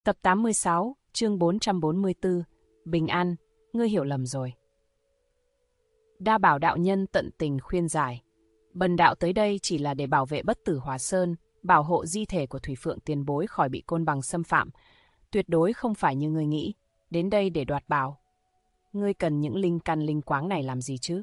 Tập 86, chương 444, Bình An, ngươi hiểu lầm rồi. Đa Bảo đạo nhân tận tình khuyên giải. Bần đạo tới đây chỉ là để bảo vệ Bất Tử Hỏa Sơn, bảo hộ di thể của Thủy Phượng tiền bối khỏi bị côn bằng xâm phạm. Tuyệt đối không phải như ngươi nghĩ, đến đây để đoạt bảo. Ngươi cần những linh căn linh quáng này làm gì chứ?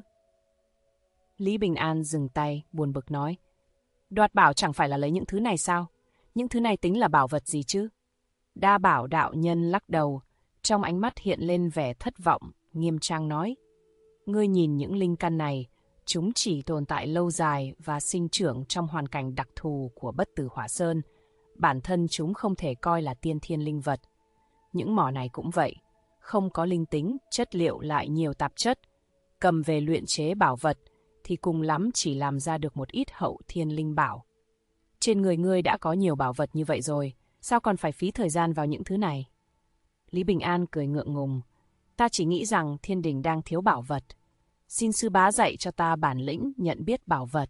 Lý Bình An dừng tay, buồn bực nói. Đoạt bảo chẳng phải là lấy những thứ này sao? Những thứ này tính là bảo vật gì chứ? Đa Bảo đạo nhân lắc đầu, trong ánh mắt hiện lên vẻ thất vọng, nghiêm trang nói. Ngươi nhìn những linh căn này, chúng chỉ tồn tại lâu dài và sinh trưởng trong hoàn cảnh đặc thù của Bất Tử Hỏa Sơn. Bản thân chúng không thể coi là tiên thiên linh vật. Những mỏ này cũng vậy, không có linh tính, chất liệu lại nhiều tạp chất. Cầm về luyện chế bảo vật thì cùng lắm chỉ làm ra được một ít hậu thiên linh bảo. Trên người ngươi đã có nhiều bảo vật như vậy rồi, sao còn phải phí thời gian vào những thứ này? Lý Bình An cười ngượng ngùng. Ta chỉ nghĩ rằng thiên đình đang thiếu bảo vật. Xin sư bá dạy cho ta bản lĩnh nhận biết bảo vật.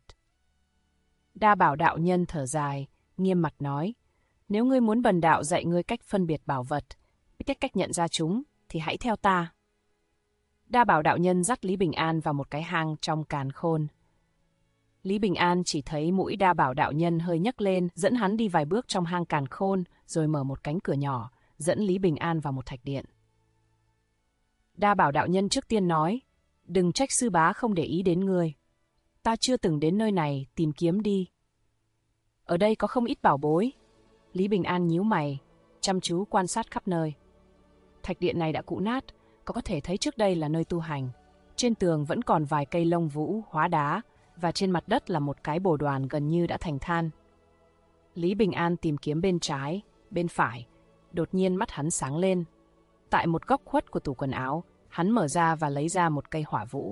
Đa Bảo đạo nhân thở dài, nghiêm mặt nói. Nếu ngươi muốn bần đạo dạy ngươi cách phân biệt bảo vật, biết cách nhận ra chúng, thì hãy theo ta. Đa Bảo đạo nhân dắt Lý Bình An vào một cái hang trong càn khôn. Lý Bình An chỉ thấy mũi Đa Bảo đạo nhân hơi nhấc lên, dẫn hắn đi vài bước trong hang càn khôn, rồi mở một cánh cửa nhỏ, dẫn Lý Bình An vào một thạch điện. Đa Bảo đạo nhân trước tiên nói, đừng trách sư bá không để ý đến ngươi. Ta chưa từng đến nơi này, tìm kiếm đi. Ở đây có không ít bảo bối. Lý Bình An nhíu mày, chăm chú quan sát khắp nơi. Thạch điện này đã cũ nát, có thể thấy trước đây là nơi tu hành. Trên tường vẫn còn vài cây lông vũ, hóa đá, và trên mặt đất là một cái bồ đoàn gần như đã thành than. Lý Bình An tìm kiếm bên trái, bên phải. Đột nhiên mắt hắn sáng lên. Tại một góc khuất của tủ quần áo, hắn mở ra và lấy ra một cây hỏa vũ.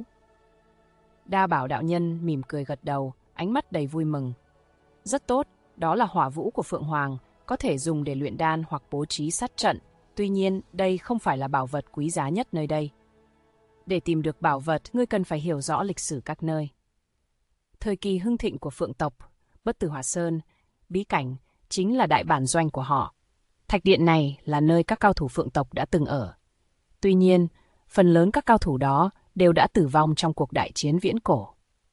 Đa Bảo đạo nhân mỉm cười gật đầu, ánh mắt đầy vui mừng. Rất tốt, đó là hỏa vũ của Phượng Hoàng, có thể dùng để luyện đan hoặc bố trí sát trận. Tuy nhiên, đây không phải là bảo vật quý giá nhất nơi đây. Để tìm được bảo vật, ngươi cần phải hiểu rõ lịch sử các nơi. Thời kỳ hưng thịnh của Phượng tộc, Bất Tử Hỏa Sơn, bí cảnh, chính là đại bản doanh của họ. Thạch điện này là nơi các cao thủ Phượng tộc đã từng ở. Tuy nhiên, phần lớn các cao thủ đó đều đã tử vong trong cuộc đại chiến viễn cổ.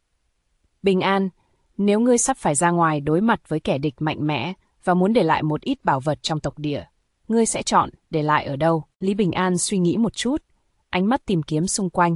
Bình An, nếu ngươi sắp phải ra ngoài đối mặt với kẻ địch mạnh mẽ và muốn để lại một ít bảo vật trong tộc địa, ngươi sẽ chọn để lại ở đâu? Lý Bình An suy nghĩ một chút, ánh mắt tìm kiếm xung quanh.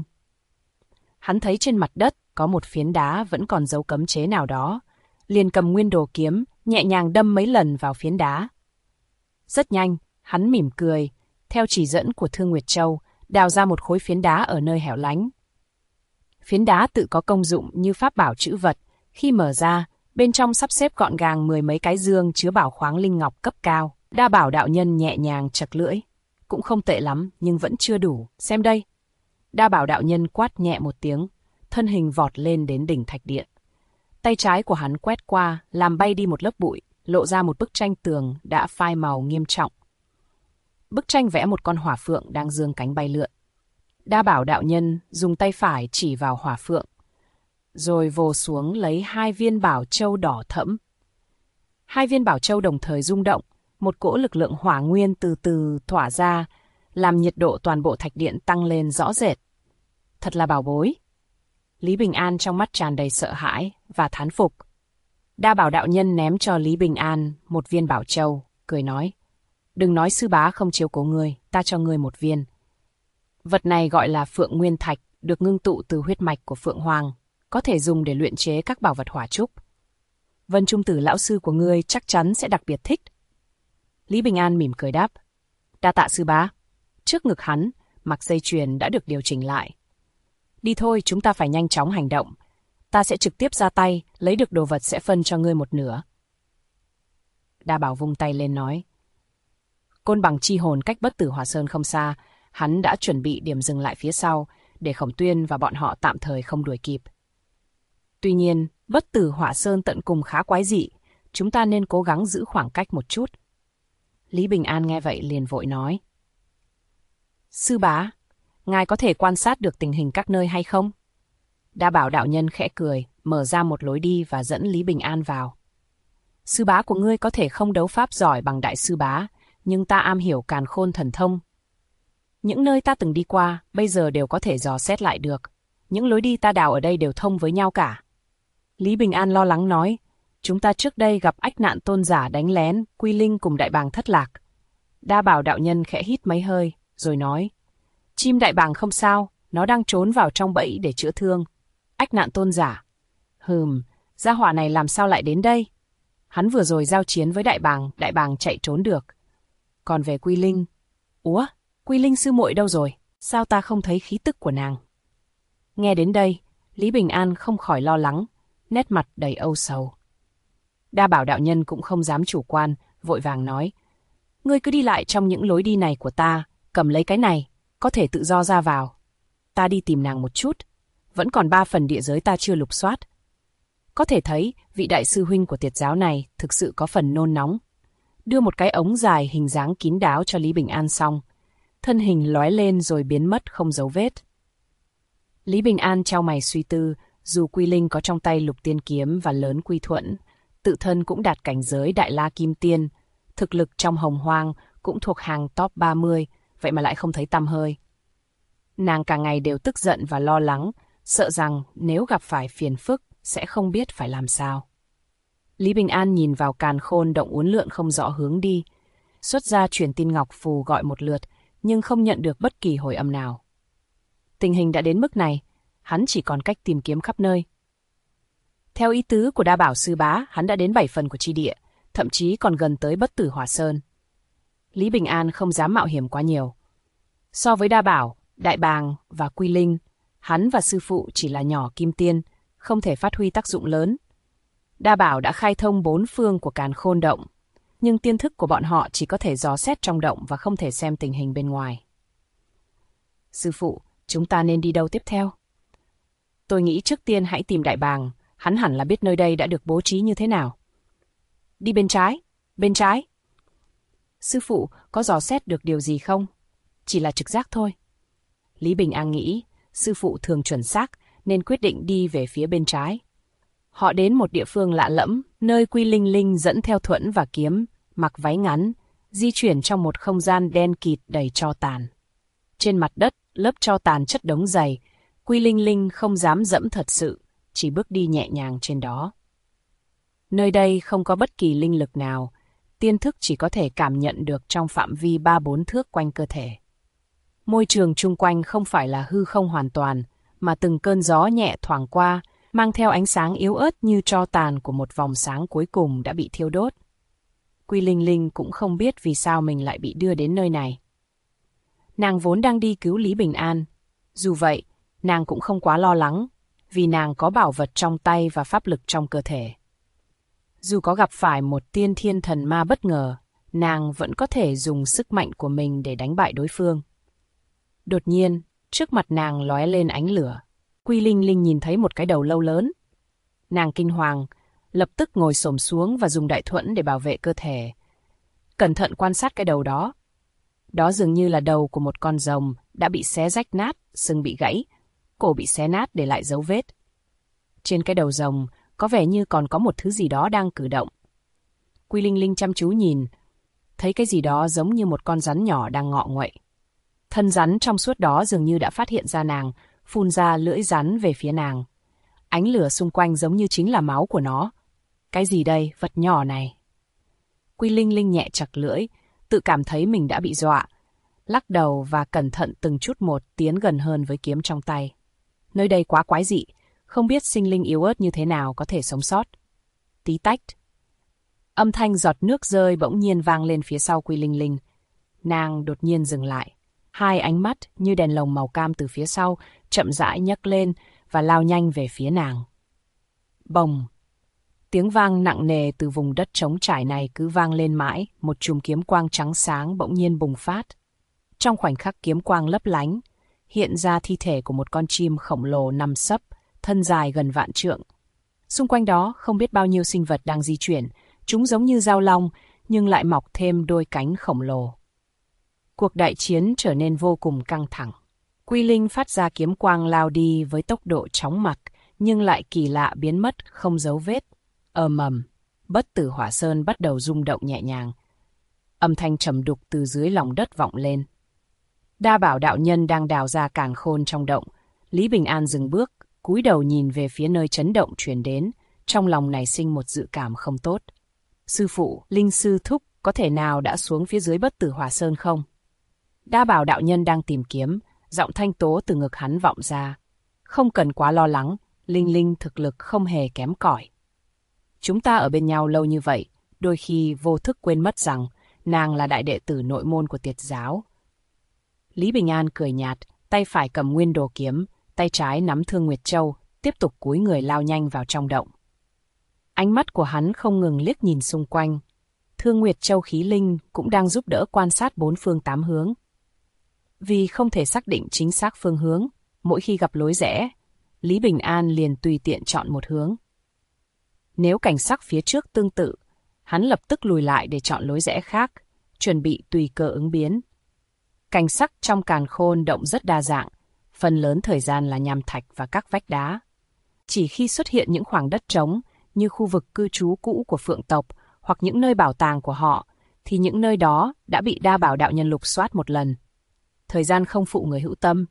Hắn thấy trên mặt đất có một phiến đá vẫn còn dấu cấm chế nào đó, liền cầm nguyên đồ kiếm, nhẹ nhàng đâm mấy lần vào phiến đá. Rất nhanh, hắn mỉm cười, theo chỉ dẫn của Thương Nguyệt Châu, đào ra một khối phiến đá ở nơi hẻo lánh. Phiến đá tự có công dụng như pháp bảo trữ vật, khi mở ra, bên trong sắp xếp gọn gàng 10 mấy cái dương chứa bảo khoáng linh ngọc cấp cao. Đa Bảo đạo nhân nhẹ nhàng chật lưỡi, cũng không tệ lắm nhưng vẫn chưa đủ, xem đây. Đa Bảo đạo nhân quát nhẹ một tiếng, thân hình vọt lên đến đỉnh thạch điện. Tay trái của hắn quét qua, làm bay đi một lớp bụi, lộ ra một bức tranh tường đã phai màu nghiêm trọng. Bức tranh vẽ một con hỏa phượng đang giương cánh bay lượn. Đa Bảo đạo nhân dùng tay phải chỉ vào hỏa phượng, rồi vồ xuống lấy 2 viên bảo châu đỏ thẫm. 2 viên bảo châu đồng thời rung động, một cỗ lực lượng hỏa nguyên từ từ tỏa ra, làm nhiệt độ toàn bộ thạch điện tăng lên rõ rệt. Thật là bảo bối. Lý Bình An trong mắt tràn đầy sợ hãi và thán phục. Đa Bảo đạo nhân ném cho Lý Bình An một viên bảo châu, cười nói. Đừng nói sư bá không chiếu cố ngươi, ta cho ngươi một viên. Vật này gọi là Phượng Nguyên Thạch, được ngưng tụ từ huyết mạch của Phượng Hoàng, có thể dùng để luyện chế các bảo vật hỏa trúc. Vân Trung Tử lão sư của ngươi chắc chắn sẽ đặc biệt thích. Lý Bình An mỉm cười đáp. Đa tạ sư bá. Trước ngực hắn, mặc dây chuyền đã được điều chỉnh lại. Đi thôi, chúng ta phải nhanh chóng hành động. Ta sẽ trực tiếp ra tay, lấy được đồ vật sẽ phân cho ngươi một nửa. Đa Bảo vung tay lên nói. Côn bằng chi hồn cách Bất Tử Hỏa Sơn không xa, hắn đã chuẩn bị điểm dừng lại phía sau, để Khổng Tuyên và bọn họ tạm thời không đuổi kịp. Tuy nhiên, Bất Tử Hỏa Sơn tận cùng khá quái dị, chúng ta nên cố gắng giữ khoảng cách một chút. Lý Bình An nghe vậy liền vội nói. Sư bá, ngài có thể quan sát được tình hình các nơi hay không? Đa Bảo đạo nhân khẽ cười, mở ra một lối đi và dẫn Lý Bình An vào. Sư bá của ngươi có thể không đấu pháp giỏi bằng đại sư bá, nhưng ta am hiểu càn khôn thần thông. Những nơi ta từng đi qua, bây giờ đều có thể dò xét lại được. Những lối đi ta đào ở đây đều thông với nhau cả. Lý Bình An lo lắng nói, chúng ta trước đây gặp ách nạn tôn giả đánh lén, Quy Linh cùng đại bàng thất lạc. Đa Bảo đạo nhân khẽ hít mấy hơi, rồi nói, chim đại bàng không sao, nó đang trốn vào trong bẫy để chữa thương. Ách nạn tôn giả. Gia hỏa này làm sao lại đến đây? Hắn vừa rồi giao chiến với đại bàng chạy trốn được. Còn về Quy Linh, Quy Linh sư muội đâu rồi? Sao ta không thấy khí tức của nàng? Nghe đến đây, Lý Bình An không khỏi lo lắng, nét mặt đầy âu sầu. Đa Bảo đạo nhân cũng không dám chủ quan, vội vàng nói, ngươi cứ đi lại trong những lối đi này của ta, cầm lấy cái này, có thể tự do ra vào. Ta đi tìm nàng một chút, vẫn còn 3 phần địa giới ta chưa lục soát. Có thể thấy, vị đại sư huynh của tiệt giáo này thực sự có phần nôn nóng. Đưa một cái ống dài hình dáng kín đáo cho Lý Bình An xong, thân hình lóe lên rồi biến mất không dấu vết. Lý Bình An chau mày suy tư, dù Quy Linh có trong tay Lục Tiên Kiếm và Lớn Quy Thuẫn, tự thân cũng đạt cảnh giới Đại La Kim Tiên, thực lực trong Hồng Hoang cũng thuộc hàng top 30, vậy mà lại không thấy tăm hơi. Nàng cả ngày đều tức giận và lo lắng, sợ rằng nếu gặp phải phiền phức sẽ không biết phải làm sao. Lý Bình An nhìn vào càn khôn động uốn lượn không rõ hướng đi, xuất ra truyền tin ngọc phù gọi một lượt, nhưng không nhận được bất kỳ hồi âm nào. Tình hình đã đến mức này, hắn chỉ còn cách tìm kiếm khắp nơi. Theo ý tứ của Đa Bảo sư bá, hắn đã đến 7 phần của chi địa, thậm chí còn gần tới Bất Tử Hỏa Sơn. Lý Bình An không dám mạo hiểm quá nhiều. So với Đa Bảo, Đại Bàng và Quy Linh, hắn và sư phụ chỉ là nhỏ kim tiên, không thể phát huy tác dụng lớn. Đa Bảo đã khai thông 4 phương của càn khôn động, nhưng tiên thức của bọn họ chỉ có thể dò xét trong động và không thể xem tình hình bên ngoài. Sư phụ, chúng ta nên đi đâu tiếp theo? Tôi nghĩ trước tiên hãy tìm Đại Bàng, hắn hẳn là biết nơi đây đã được bố trí như thế nào. Đi bên trái. Sư phụ, có dò xét được điều gì không? Chỉ là trực giác thôi. Lý Bình An nghĩ, sư phụ thường chuẩn xác, nên quyết định đi về phía bên trái. Họ đến một địa phương lạ lẫm, nơi Quy Linh Linh dẫn theo Thuẫn và Kiếm, mặc váy ngắn, di chuyển trong một không gian đen kịt đầy tro tàn. Trên mặt đất, lớp tro tàn chất đống dày, Quy Linh Linh không dám dẫm thật sự, chỉ bước đi nhẹ nhàng trên đó. Nơi đây không có bất kỳ linh lực nào, tiên thức chỉ có thể cảm nhận được trong phạm vi 3-4 thước quanh cơ thể. Môi trường chung quanh không phải là hư không hoàn toàn, mà từng cơn gió nhẹ thoảng qua, mang theo ánh sáng yếu ớt như tro tàn của một vòng sáng cuối cùng đã bị thiêu đốt. Quy Linh Linh cũng không biết vì sao mình lại bị đưa đến nơi này. Nàng vốn đang đi cứu Lý Bình An. Dù vậy, nàng cũng không quá lo lắng, vì nàng có bảo vật trong tay và pháp lực trong cơ thể. Dù có gặp phải một tiên thiên thần ma bất ngờ, nàng vẫn có thể dùng sức mạnh của mình để đánh bại đối phương. Đột nhiên, trước mặt nàng lóe lên ánh lửa. Quy Linh Linh nhìn thấy một cái đầu lâu lớn. Nàng kinh hoàng, lập tức ngồi xổm xuống và dùng đại thuẫn để bảo vệ cơ thể. Cẩn thận quan sát cái đầu đó. Đó dường như là đầu của một con rồng đã bị xé rách nát, sừng bị gãy, cổ bị xé nát để lại dấu vết. Trên cái đầu rồng có vẻ như còn có một thứ gì đó đang cử động. Quy Linh Linh chăm chú nhìn, thấy cái gì đó giống như một con rắn nhỏ đang ngọ nguậy. Thân rắn trong suốt đó dường như đã phát hiện ra nàng, phun ra lưỡi rắn về phía nàng. Ánh lửa xung quanh giống như chính là máu của nó. Cái gì đây, vật nhỏ này? Quy Linh Linh nhẹ chặt lưỡi, tự cảm thấy mình đã bị dọa. Lắc đầu và cẩn thận từng chút một tiến gần hơn với kiếm trong tay. Nơi đây quá quái dị, không biết sinh linh yếu ớt như thế nào có thể sống sót. Tí tách. Âm thanh giọt nước rơi bỗng nhiên vang lên phía sau Quy Linh Linh. Nàng đột nhiên dừng lại. Hai ánh mắt như đèn lồng màu cam từ phía sau chậm rãi nhấc lên và lao nhanh về phía nàng. Bồng! Tiếng vang nặng nề từ vùng đất trống trải này cứ vang lên mãi, một chùm kiếm quang trắng sáng bỗng nhiên bùng phát. Trong khoảnh khắc kiếm quang lấp lánh, hiện ra thi thể của một con chim khổng lồ nằm sấp, thân dài gần vạn trượng. Xung quanh đó không biết bao nhiêu sinh vật đang di chuyển, chúng giống như dao long nhưng lại mọc thêm đôi cánh khổng lồ. Cuộc đại chiến trở nên vô cùng căng thẳng. Quy Linh phát ra kiếm quang lao đi với tốc độ chóng mặt, nhưng lại kỳ lạ biến mất không dấu vết. Ầm ầm, Bất Tử Hỏa Sơn bắt đầu rung động nhẹ nhàng. Âm thanh trầm đục từ dưới lòng đất vọng lên. Đa Bảo đạo nhân đang đào ra càn khôn trong động. Lý Bình An dừng bước, cúi đầu nhìn về phía nơi chấn động truyền đến, trong lòng nảy sinh một dự cảm không tốt. Sư phụ, Linh Sư Thúc có thể nào đã xuống phía dưới Bất Tử Hỏa Sơn không? Đa Bảo đạo nhân đang tìm kiếm, giọng thanh tố từ ngực hắn vọng ra. Không cần quá lo lắng, Linh Linh thực lực không hề kém cỏi. Chúng ta ở bên nhau lâu như vậy, đôi khi vô thức quên mất rằng nàng là đại đệ tử nội môn của Tiệt giáo. Lý Bình An cười nhạt, tay phải cầm nguyên đồ kiếm, tay trái nắm Thương Nguyệt Châu, tiếp tục cúi người lao nhanh vào trong động. Ánh mắt của hắn không ngừng liếc nhìn xung quanh. Thương Nguyệt Châu khí linh cũng đang giúp đỡ quan sát bốn phương tám hướng. Vì không thể xác định chính xác phương hướng, mỗi khi gặp lối rẽ, Lý Bình An liền tùy tiện chọn một hướng. Nếu cảnh sắc phía trước tương tự, hắn lập tức lùi lại để chọn lối rẽ khác, chuẩn bị tùy cơ ứng biến. Cảnh sắc trong càn khôn động rất đa dạng, phần lớn thời gian là nham thạch và các vách đá. Chỉ khi xuất hiện những khoảng đất trống, như khu vực cư trú cũ của Phượng tộc hoặc những nơi bảo tàng của họ, thì những nơi đó đã bị Đa Bảo đạo nhân lục soát một lần. Thời gian không phụ người hữu tâm.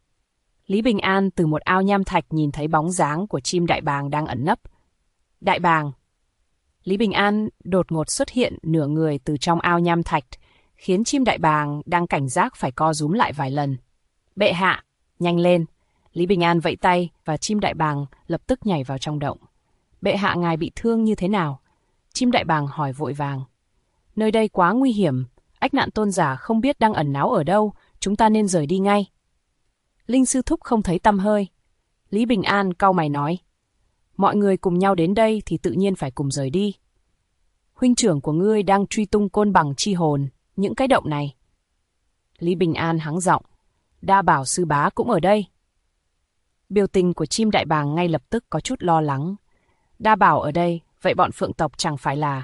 Lý Bình An từ một ao nham thạch nhìn thấy bóng dáng của chim đại bàng đang ẩn nấp. Đại bàng! Lý Bình An đột ngột xuất hiện nửa người từ trong ao nham thạch, khiến chim đại bàng đang cảnh giác phải co rúm lại vài lần. Bệ hạ! Nhanh lên! Lý Bình An vẫy tay và chim đại bàng lập tức nhảy vào trong động. Bệ hạ ngài bị thương như thế nào? Chim đại bàng hỏi vội vàng. Nơi đây quá nguy hiểm, Ách Nạn tôn giả không biết đang ẩn náu ở đâu, chúng ta nên rời đi ngay. Linh Sư Thúc không thấy tăm hơi. Lý Bình An cau mày nói. Mọi người cùng nhau đến đây thì tự nhiên phải cùng rời đi. Huynh trưởng của ngươi đang truy tung côn bằng chi hồn, những cái động này. Lý Bình An hắng giọng. Đa Bảo sư bá cũng ở đây. Biểu tình của chim đại bàng ngay lập tức có chút lo lắng. Đa Bảo ở đây, vậy bọn Phượng tộc chẳng phải là...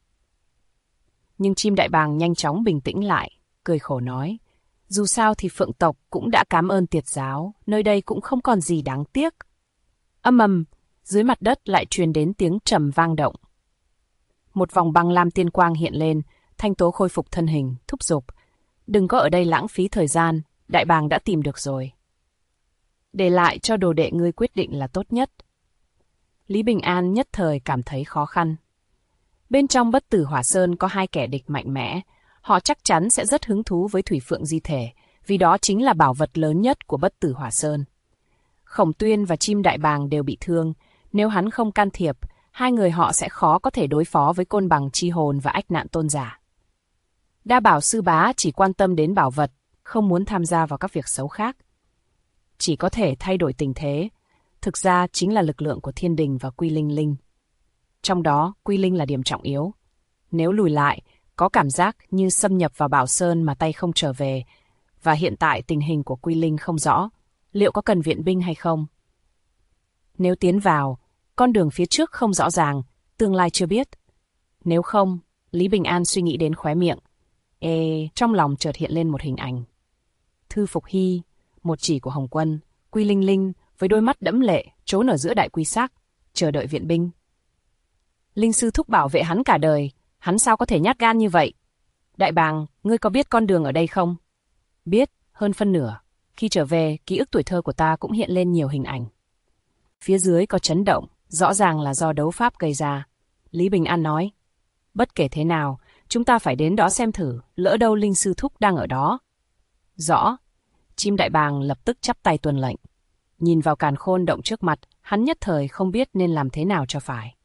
Nhưng chim đại bàng nhanh chóng bình tĩnh lại, cười khổ nói. Dù sao thì Phượng tộc cũng đã cảm ơn Tiệt giáo, nơi đây cũng không còn gì đáng tiếc. Âm ầm, dưới mặt đất lại truyền đến tiếng trầm vang động. Một vòng băng lam tiên quang hiện lên, Thanh Tố khôi phục thân hình, thúc giục. Đừng có ở đây lãng phí thời gian, đại bàng đã tìm được rồi. Để lại cho đồ đệ ngươi quyết định là tốt nhất. Lý Bình An nhất thời cảm thấy khó khăn. Bên trong Bất Tử Hỏa Sơn có hai kẻ địch mạnh mẽ, họ chắc chắn sẽ rất hứng thú với Thủy Phượng di thể, vì đó chính là bảo vật lớn nhất của Bất Tử Hỏa Sơn. Khổng Tuyên và chim đại bàng đều bị thương, nếu hắn không can thiệp, hai người họ sẽ khó có thể đối phó với côn bằng chi hồn và Ách Nạn tôn giả. Đa Bảo sư bá chỉ quan tâm đến bảo vật, không muốn tham gia vào các việc xấu khác. Chỉ có thể thay đổi tình thế, thực ra chính là lực lượng của Thiên Đình và Quy Linh Linh. Trong đó, Quy Linh là điểm trọng yếu. Nếu lùi lại, có cảm giác như xâm nhập vào Bảo Sơn mà tay không trở về, và hiện tại tình hình của Quy Linh không rõ, liệu có cần viện binh hay không? Nếu tiến vào, con đường phía trước không rõ ràng, tương lai chưa biết. Nếu không, Lý Bình An suy nghĩ đến khóe miệng. Trong lòng chợt hiện lên một hình ảnh. Thư Phục Hy, một chỉ của Hồng Quân, Quy Linh Linh với đôi mắt đẫm lệ trốn ở giữa đại quy xác, chờ đợi viện binh. Linh Sư Thúc bảo vệ hắn cả đời, hắn sao có thể nhát gan như vậy? Đại bàng, ngươi có biết con đường ở đây không? Biết, hơn phân nửa. Khi trở về, ký ức tuổi thơ của ta cũng hiện lên nhiều hình ảnh. Phía dưới có chấn động, rõ ràng là do đấu pháp gây ra. Lý Bình An nói, bất kể thế nào, chúng ta phải đến đó xem thử, lỡ đâu Linh Sư Thúc đang ở đó. Rõ. Chim đại bàng lập tức chắp tay tuân lệnh. Nhìn vào càn khôn động trước mặt, hắn nhất thời không biết nên làm thế nào cho phải.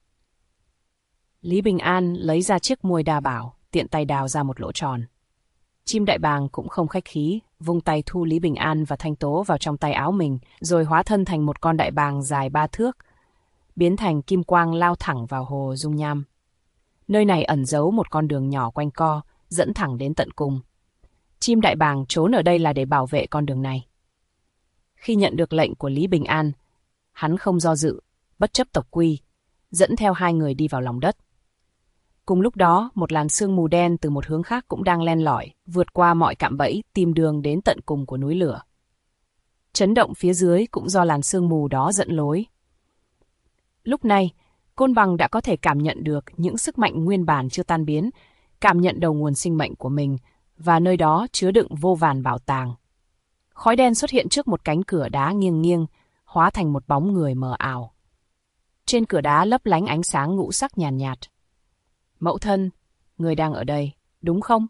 Lý Bình An lấy ra chiếc muôi Đa Bảo, tiện tay đào ra một lỗ tròn. Chim đại bàng cũng không khách khí, vung tay thu Lý Bình An và Thanh Tố vào trong tay áo mình, rồi hóa thân thành một con đại bàng dài 3 thước, biến thành kim quang lao thẳng vào hồ dung nham. Nơi này ẩn giấu một con đường nhỏ quanh co, dẫn thẳng đến tận cùng. Chim đại bàng trốn ở đây là để bảo vệ con đường này. Khi nhận được lệnh của Lý Bình An, hắn không do dự, bất chấp tộc quy, dẫn theo hai người đi vào lòng đất. Cùng lúc đó, một làn sương mù đen từ một hướng khác cũng đang len lỏi, vượt qua mọi cạm bẫy, tìm đường đến tận cùng của núi lửa. Chấn động phía dưới cũng do làn sương mù đó dẫn lối. Lúc này, côn bằng đã có thể cảm nhận được những sức mạnh nguyên bản chưa tan biến, cảm nhận đầu nguồn sinh mệnh của mình, và nơi đó chứa đựng vô vàn bảo tàng. Khói đen xuất hiện trước một cánh cửa đá nghiêng nghiêng, hóa thành một bóng người mờ ảo. Trên cửa đá lấp lánh ánh sáng ngũ sắc nhàn nhạt. Mẫu thân, người đang ở đây, đúng không?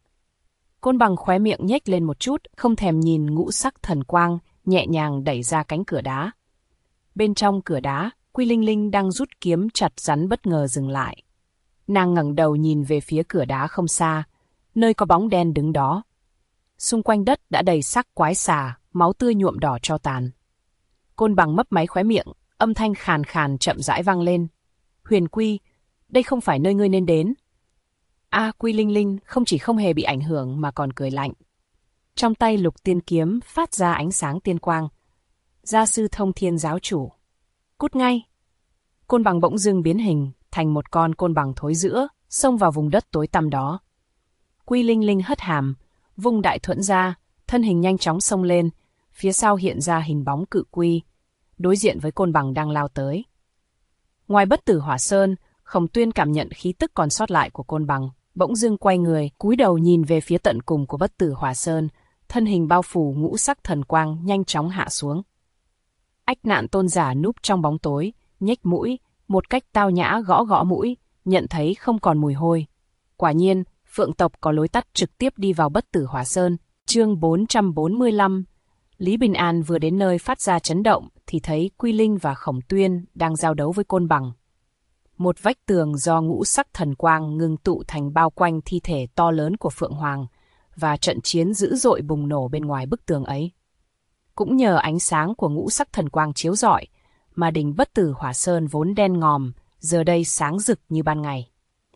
Côn bằng khóe miệng nhếch lên một chút, không thèm nhìn ngũ sắc thần quang, nhẹ nhàng đẩy ra cánh cửa đá. Bên trong cửa đá, Quy Linh Linh đang rút kiếm chặt rắn bất ngờ dừng lại. Nàng ngẩng đầu nhìn về phía cửa đá không xa, nơi có bóng đen đứng đó. Xung quanh đất đã đầy xác quái xà, máu tươi nhuộm đỏ tro tàn. Côn bằng mấp máy khóe miệng, âm thanh khàn khàn chậm rãi vang lên. Huyền Quy, đây không phải nơi ngươi nên đến. Quy Linh Linh không chỉ không hề bị ảnh hưởng mà còn cười lạnh. Trong tay lục tiên kiếm phát ra ánh sáng tiên quang. Gia sư Thông Thiên giáo chủ. Cút ngay. Côn bằng bỗng dưng biến hình thành một con côn bằng thối rữa, xông vào vùng đất tối tăm đó. Quy Linh Linh hất hàm, vung đại thuẫn ra, thân hình nhanh chóng xông lên, phía sau hiện ra hình bóng cự quy, đối diện với côn bằng đang lao tới. Ngoài Bất Tử Hỏa Sơn, Khổng Tuyên cảm nhận khí tức còn sót lại của côn bằng, bỗng dưng quay người, cúi đầu nhìn về phía tận cùng của Bất Tử Hỏa Sơn, thân hình bao phủ ngũ sắc thần quang nhanh chóng hạ xuống. Ách Nạn Tôn giả núp trong bóng tối, nhếch mũi, một cách tao nhã gõ gõ mũi, nhận thấy không còn mùi hôi. Quả nhiên, Phượng tộc có lối tắt trực tiếp đi vào Bất Tử Hỏa Sơn. Chương 445. Lý Bình An vừa đến nơi phát ra chấn động thì thấy Quy Linh và Khổng Tuyên đang giao đấu với côn bằng. Một vách tường do ngũ sắc thần quang ngưng tụ thành bao quanh thi thể to lớn của Phượng Hoàng, và trận chiến dữ dội bùng nổ bên ngoài bức tường ấy. Cũng nhờ ánh sáng của ngũ sắc thần quang chiếu rọi, mà đỉnh Bất Tử Hỏa Sơn vốn đen ngòm, giờ đây sáng rực như ban ngày.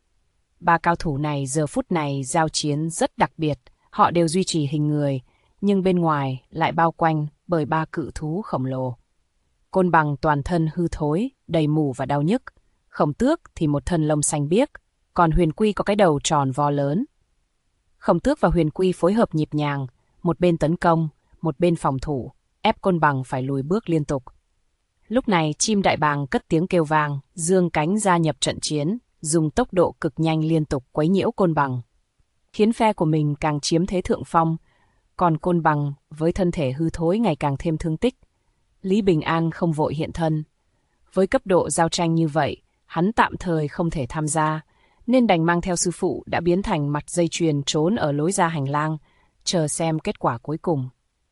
Ba cao thủ này giờ phút này giao chiến rất đặc biệt, họ đều duy trì hình người, nhưng bên ngoài lại bao quanh bởi ba cự thú khổng lồ. Côn bằng toàn thân hư thối, đầy mủ và đau nhức. Khổng Tước thì một thân lông xanh biếc, còn Huyền Quy có cái đầu tròn vo lớn. Khổng Tước và Huyền Quy phối hợp nhịp nhàng, một bên tấn công, một bên phòng thủ, ép côn bằng phải lùi bước liên tục. Lúc này chim đại bàng cất tiếng kêu vang, dương cánh gia nhập trận chiến, dùng tốc độ cực nhanh liên tục quấy nhiễu côn bằng, khiến phe của mình càng chiếm thế thượng phong, còn côn bằng với thân thể hư thối ngày càng thêm thương tích. Lý Bình An không vội hiện thân. Với cấp độ giao tranh như vậy, hắn tạm thời không thể tham gia, nên đành mang theo sư phụ đã biến thành mặt dây chuyền trốn ở lối ra hành lang, chờ xem kết quả cuối cùng.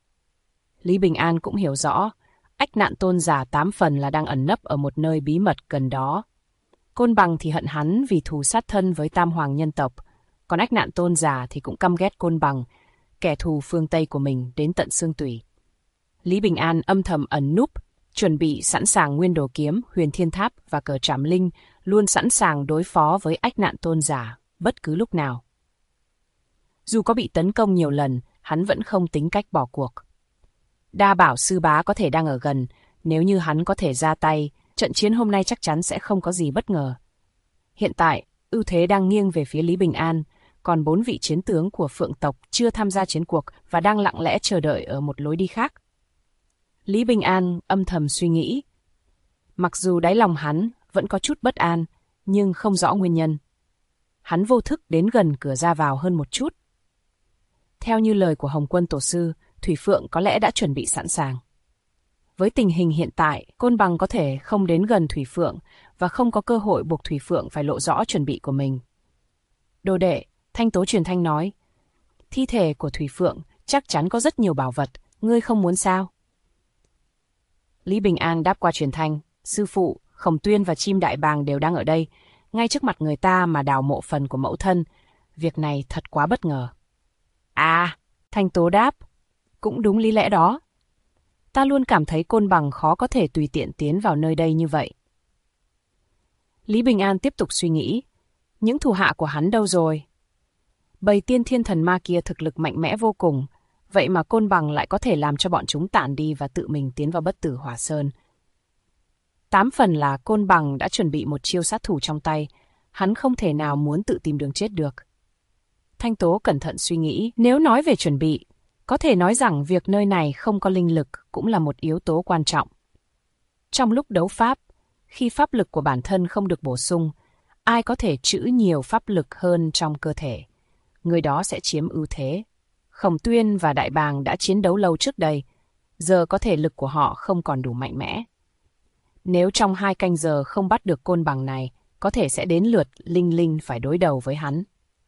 Lý Bình An cũng hiểu rõ, Ách Nạn Tôn giả 8 phần là đang ẩn nấp ở một nơi bí mật gần đó. Côn bằng thì hận hắn vì thù sát thân với Tam Hoàng nhân tộc, còn Ách Nạn Tôn giả thì cũng căm ghét côn bằng, kẻ thù phương Tây của mình đến tận xương tủy. Lý Bình An âm thầm ẩn núp, chuẩn bị sẵn sàng nguyên đồ kiếm, huyền thiên tháp và cờ trảm linh, luôn sẵn sàng đối phó với Ách Nạn Tôn giả, bất cứ lúc nào. Dù có bị tấn công nhiều lần, hắn vẫn không tính cách bỏ cuộc. Đa bảo sư bá có thể đang ở gần, nếu như hắn có thể ra tay, trận chiến hôm nay chắc chắn sẽ không có gì bất ngờ. Hiện tại, ưu thế đang nghiêng về phía Lý Bình An, còn 4 vị chiến tướng của Phượng tộc chưa tham gia chiến cuộc và đang lặng lẽ chờ đợi ở một lối đi khác. Lý Bình An âm thầm suy nghĩ. Mặc dù đáy lòng hắn vẫn có chút bất an, nhưng không rõ nguyên nhân. Hắn vô thức đến gần cửa ra vào hơn một chút. Theo như lời của Hồng Quân Tổ sư, Thủy Phượng có lẽ đã chuẩn bị sẵn sàng. Với tình hình hiện tại, côn bằng có thể không đến gần Thủy Phượng và không có cơ hội buộc Thủy Phượng phải lộ rõ chuẩn bị của mình. Đồ đệ, Thanh Tố truyền thanh nói, thi thể của Thủy Phượng chắc chắn có rất nhiều bảo vật, ngươi không muốn sao? Lý Bình An đáp qua truyền thanh, sư phụ, Khổng Tuyên và chim đại bàng đều đang ở đây, ngay trước mặt người ta mà đào mộ phần của mẫu thân. Việc này thật quá bất ngờ. Thanh Tố đáp, cũng đúng lý lẽ đó. Ta luôn cảm thấy côn bằng khó có thể tùy tiện tiến vào nơi đây như vậy. Lý Bình An tiếp tục suy nghĩ, những thủ hạ của hắn đâu rồi? Bầy tiên thiên thần ma kia thực lực mạnh mẽ vô cùng, vậy mà côn bằng lại có thể làm cho bọn chúng tản đi và tự mình tiến vào Bất Tử Hỏa Sơn. 8 phần là côn bằng đã chuẩn bị một chiêu sát thủ trong tay, hắn không thể nào muốn tự tìm đường chết được. Thanh Tố cẩn thận suy nghĩ, nếu nói về chuẩn bị, có thể nói rằng việc nơi này không có linh lực cũng là một yếu tố quan trọng. Trong lúc đấu pháp, khi pháp lực của bản thân không được bổ sung, ai có thể trữ nhiều pháp lực hơn trong cơ thể, người đó sẽ chiếm ưu thế. Khổng Tuyên và Đại Bàng đã chiến đấu lâu trước đây, giờ có thể lực của họ không còn đủ mạnh mẽ. Nếu trong 2 canh giờ không bắt được côn bằng này, có thể sẽ đến lượt Linh Linh phải đối đầu với hắn.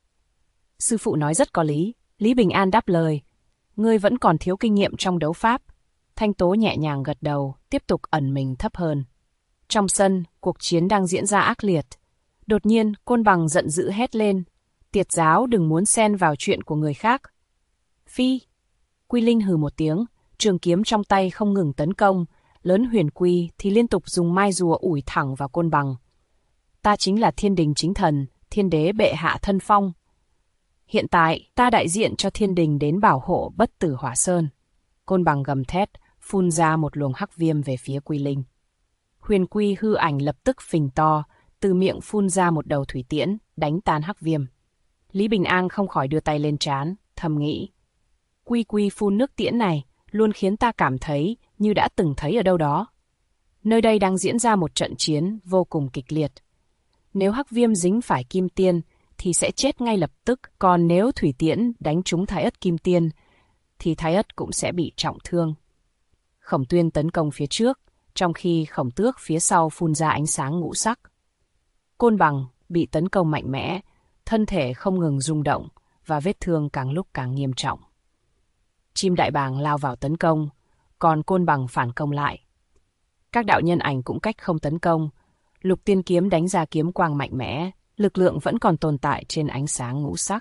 Sư phụ nói rất có lý, Lý Bình An đáp lời. Ngươi vẫn còn thiếu kinh nghiệm trong đấu pháp. Thanh Tố nhẹ nhàng gật đầu, tiếp tục ẩn mình thấp hơn. Trong sân, cuộc chiến đang diễn ra ác liệt. Đột nhiên, côn bằng giận dữ hét lên. Tiệt giáo đừng muốn xen vào chuyện của người khác. Phi! Quy Linh hừ một tiếng, trường kiếm trong tay không ngừng tấn công. Lớn Huyền Quy thì liên tục dùng mai rùa ủi thẳng vào côn bằng. Ta chính là Thiên Đình chính thần, Thiên Đế bệ hạ thân phong. Hiện tại, ta đại diện cho Thiên Đình đến bảo hộ Bất Tử Hỏa Sơn. Côn bằng gầm thét, phun ra một luồng hắc viêm về phía Quy Linh. Huyền Quy hư ảnh lập tức phình to, từ miệng phun ra một đầu thủy tiễn, đánh tan hắc viêm. Lý Bình An không khỏi đưa tay lên trán, thầm nghĩ. Quy phun nước tiễn này luôn khiến ta cảm thấy như đã từng thấy ở đâu đó. Nơi đây đang diễn ra một trận chiến vô cùng kịch liệt. Nếu hắc viêm dính phải kim tiên thì sẽ chết ngay lập tức, còn nếu thủy tiễn đánh trúng Thái Ất kim tiên thì Thái Ất cũng sẽ bị trọng thương. Khổng Tuyên tấn công phía trước, trong khi Khổng Tước phía sau phun ra ánh sáng ngũ sắc. Côn bằng bị tấn công mạnh mẽ, thân thể không ngừng rung động và vết thương càng lúc càng nghiêm trọng. Chim Đại Bàng lao vào tấn công, còn côn bằng phản công lại. Các đạo nhân ảnh cũng cách không tấn công. Lục Tiên Kiếm đánh ra kiếm quang mạnh mẽ, lực lượng vẫn còn tồn tại trên ánh sáng ngũ sắc.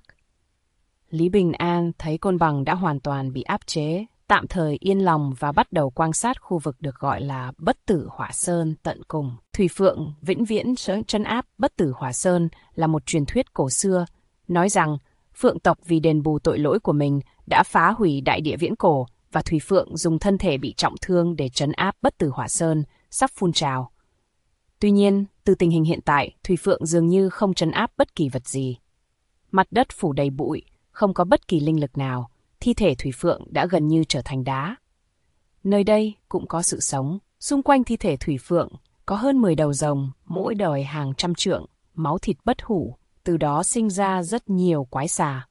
Lý Bình An thấy côn bằng đã hoàn toàn bị áp chế, tạm thời yên lòng và bắt đầu quan sát khu vực được gọi là Bất Tử Hỏa Sơn tận cùng. Thủy Phượng vĩnh viễn trấn áp Bất Tử Hỏa Sơn là một truyền thuyết cổ xưa, nói rằng Phượng tộc vì đền bù tội lỗi của mình đã phá hủy đại địa viễn cổ và Thủy Phượng dùng thân thể bị trọng thương để trấn áp Bất Tử Hỏa Sơn, sắp phun trào. Tuy nhiên, từ tình hình hiện tại, Thủy Phượng dường như không trấn áp bất kỳ vật gì. Mặt đất phủ đầy bụi, không có bất kỳ linh lực nào, thi thể Thủy Phượng đã gần như trở thành đá. Nơi đây cũng có sự sống, xung quanh thi thể Thủy Phượng có hơn 10 đầu rồng, mỗi đời hàng trăm trượng, máu thịt bất hủ, từ đó sinh ra rất nhiều quái xà.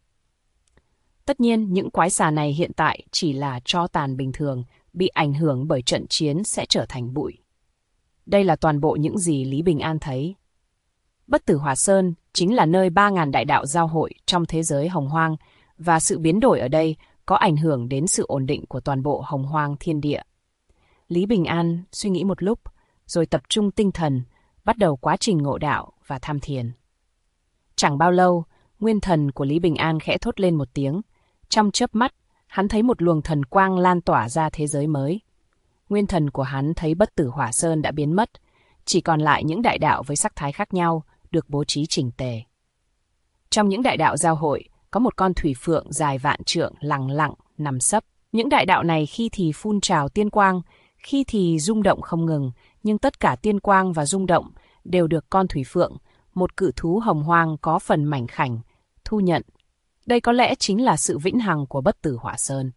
Tất nhiên, những quái xà này hiện tại chỉ là tro tàn bình thường, bị ảnh hưởng bởi trận chiến sẽ trở thành bụi. Đây là toàn bộ những gì Lý Bình An thấy. Bất Tử Hỏa Sơn chính là nơi 3.000 đại đạo giao hội trong thế giới hồng hoang, và sự biến đổi ở đây có ảnh hưởng đến sự ổn định của toàn bộ hồng hoang thiên địa. Lý Bình An suy nghĩ một lúc, rồi tập trung tinh thần, bắt đầu quá trình ngộ đạo và tham thiền. Chẳng bao lâu, nguyên thần của Lý Bình An khẽ thốt lên một tiếng. Trong chớp mắt, hắn thấy một luồng thần quang lan tỏa ra thế giới mới. Nguyên thần của hắn thấy Bất Tử Hỏa Sơn đã biến mất, chỉ còn lại những đại đạo với sắc thái khác nhau, được bố trí chỉnh tề. Trong những đại đạo giao hội, có một con thủy phượng dài vạn trượng lẳng lặng nằm sấp. Những đại đạo này khi thì phun trào tiên quang, khi thì rung động không ngừng, nhưng tất cả tiên quang và rung động đều được con thủy phượng, một cự thú hồng hoang có phần mảnh khảnh, thu nhận. Đây có lẽ chính là sự vĩnh hằng của Bất Tử Hỏa Sơn.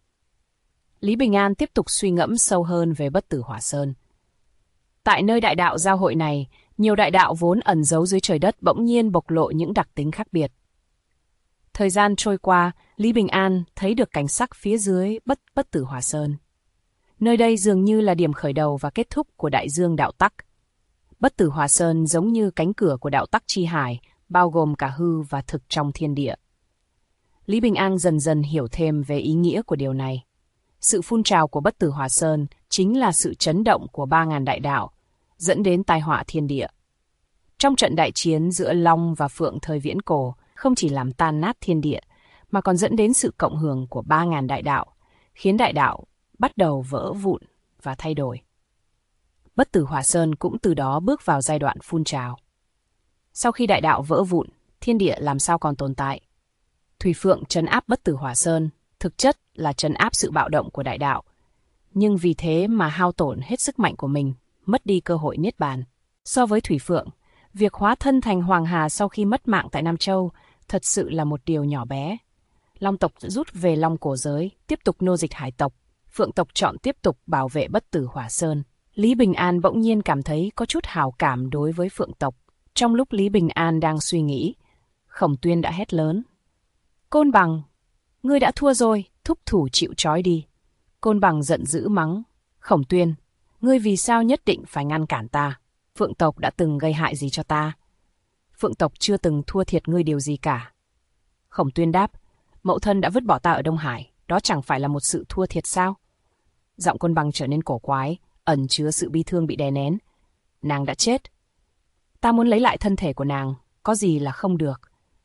Lý Bình An tiếp tục suy ngẫm sâu hơn về Bất Tử Hỏa Sơn. Tại nơi đại đạo giao hội này, nhiều đại đạo vốn ẩn giấu dưới trời đất bỗng nhiên bộc lộ những đặc tính khác biệt. Thời gian trôi qua, Lý Bình An thấy được cảnh sắc phía dưới Bất Tử Hỏa Sơn. Nơi đây dường như là điểm khởi đầu và kết thúc của đại dương đạo tắc. Bất Tử Hỏa Sơn giống như cánh cửa của đạo tắc chi hải, bao gồm cả hư và thực trong thiên địa. Lý Bình An dần dần hiểu thêm về ý nghĩa của điều này. Sự phun trào của Bất Tử Hỏa Sơn chính là sự chấn động của 3.000 đại đạo, dẫn đến tai họa thiên địa. Trong trận đại chiến giữa Long và Phượng thời viễn cổ, không chỉ làm tan nát thiên địa, mà còn dẫn đến sự cộng hưởng của 3.000 đại đạo, khiến đại đạo bắt đầu vỡ vụn và thay đổi. Bất Tử Hỏa Sơn cũng từ đó bước vào giai đoạn phun trào. Sau khi đại đạo vỡ vụn, thiên địa làm sao còn tồn tại? Thủy Phượng trấn áp Bất Tử Hỏa Sơn, thực chất là trấn áp sự bạo động của đại đạo, nhưng vì thế mà hao tổn hết sức mạnh của mình, mất đi cơ hội niết bàn. So với Thủy Phượng, việc hóa thân thành Hoàng Hà sau khi mất mạng tại Nam Châu thật sự là một điều nhỏ bé. Long tộc rút về Long cổ giới, tiếp tục nô dịch hải tộc. Phượng tộc chọn tiếp tục bảo vệ Bất Tử Hỏa Sơn. Lý Bình An bỗng nhiên cảm thấy có chút hảo cảm đối với Phượng tộc. Trong lúc Lý Bình An đang suy nghĩ, Khổng Tuyên đã hét lớn. Côn Bằng, ngươi đã thua rồi, thúc thủ chịu trói đi. Côn Bằng giận dữ mắng. Khổng Tuyên, ngươi vì sao nhất định phải ngăn cản ta? Phượng tộc đã từng gây hại gì cho ta? Phượng tộc chưa từng thua thiệt ngươi điều gì cả. Khổng Tuyên đáp, mẫu thân đã vứt bỏ ta ở Đông Hải, đó chẳng phải là một sự thua thiệt sao? Giọng Côn Bằng trở nên cổ quái, ẩn chứa sự bi thương bị đè nén. Nàng đã chết. Ta muốn lấy lại thân thể của nàng, có gì là không được.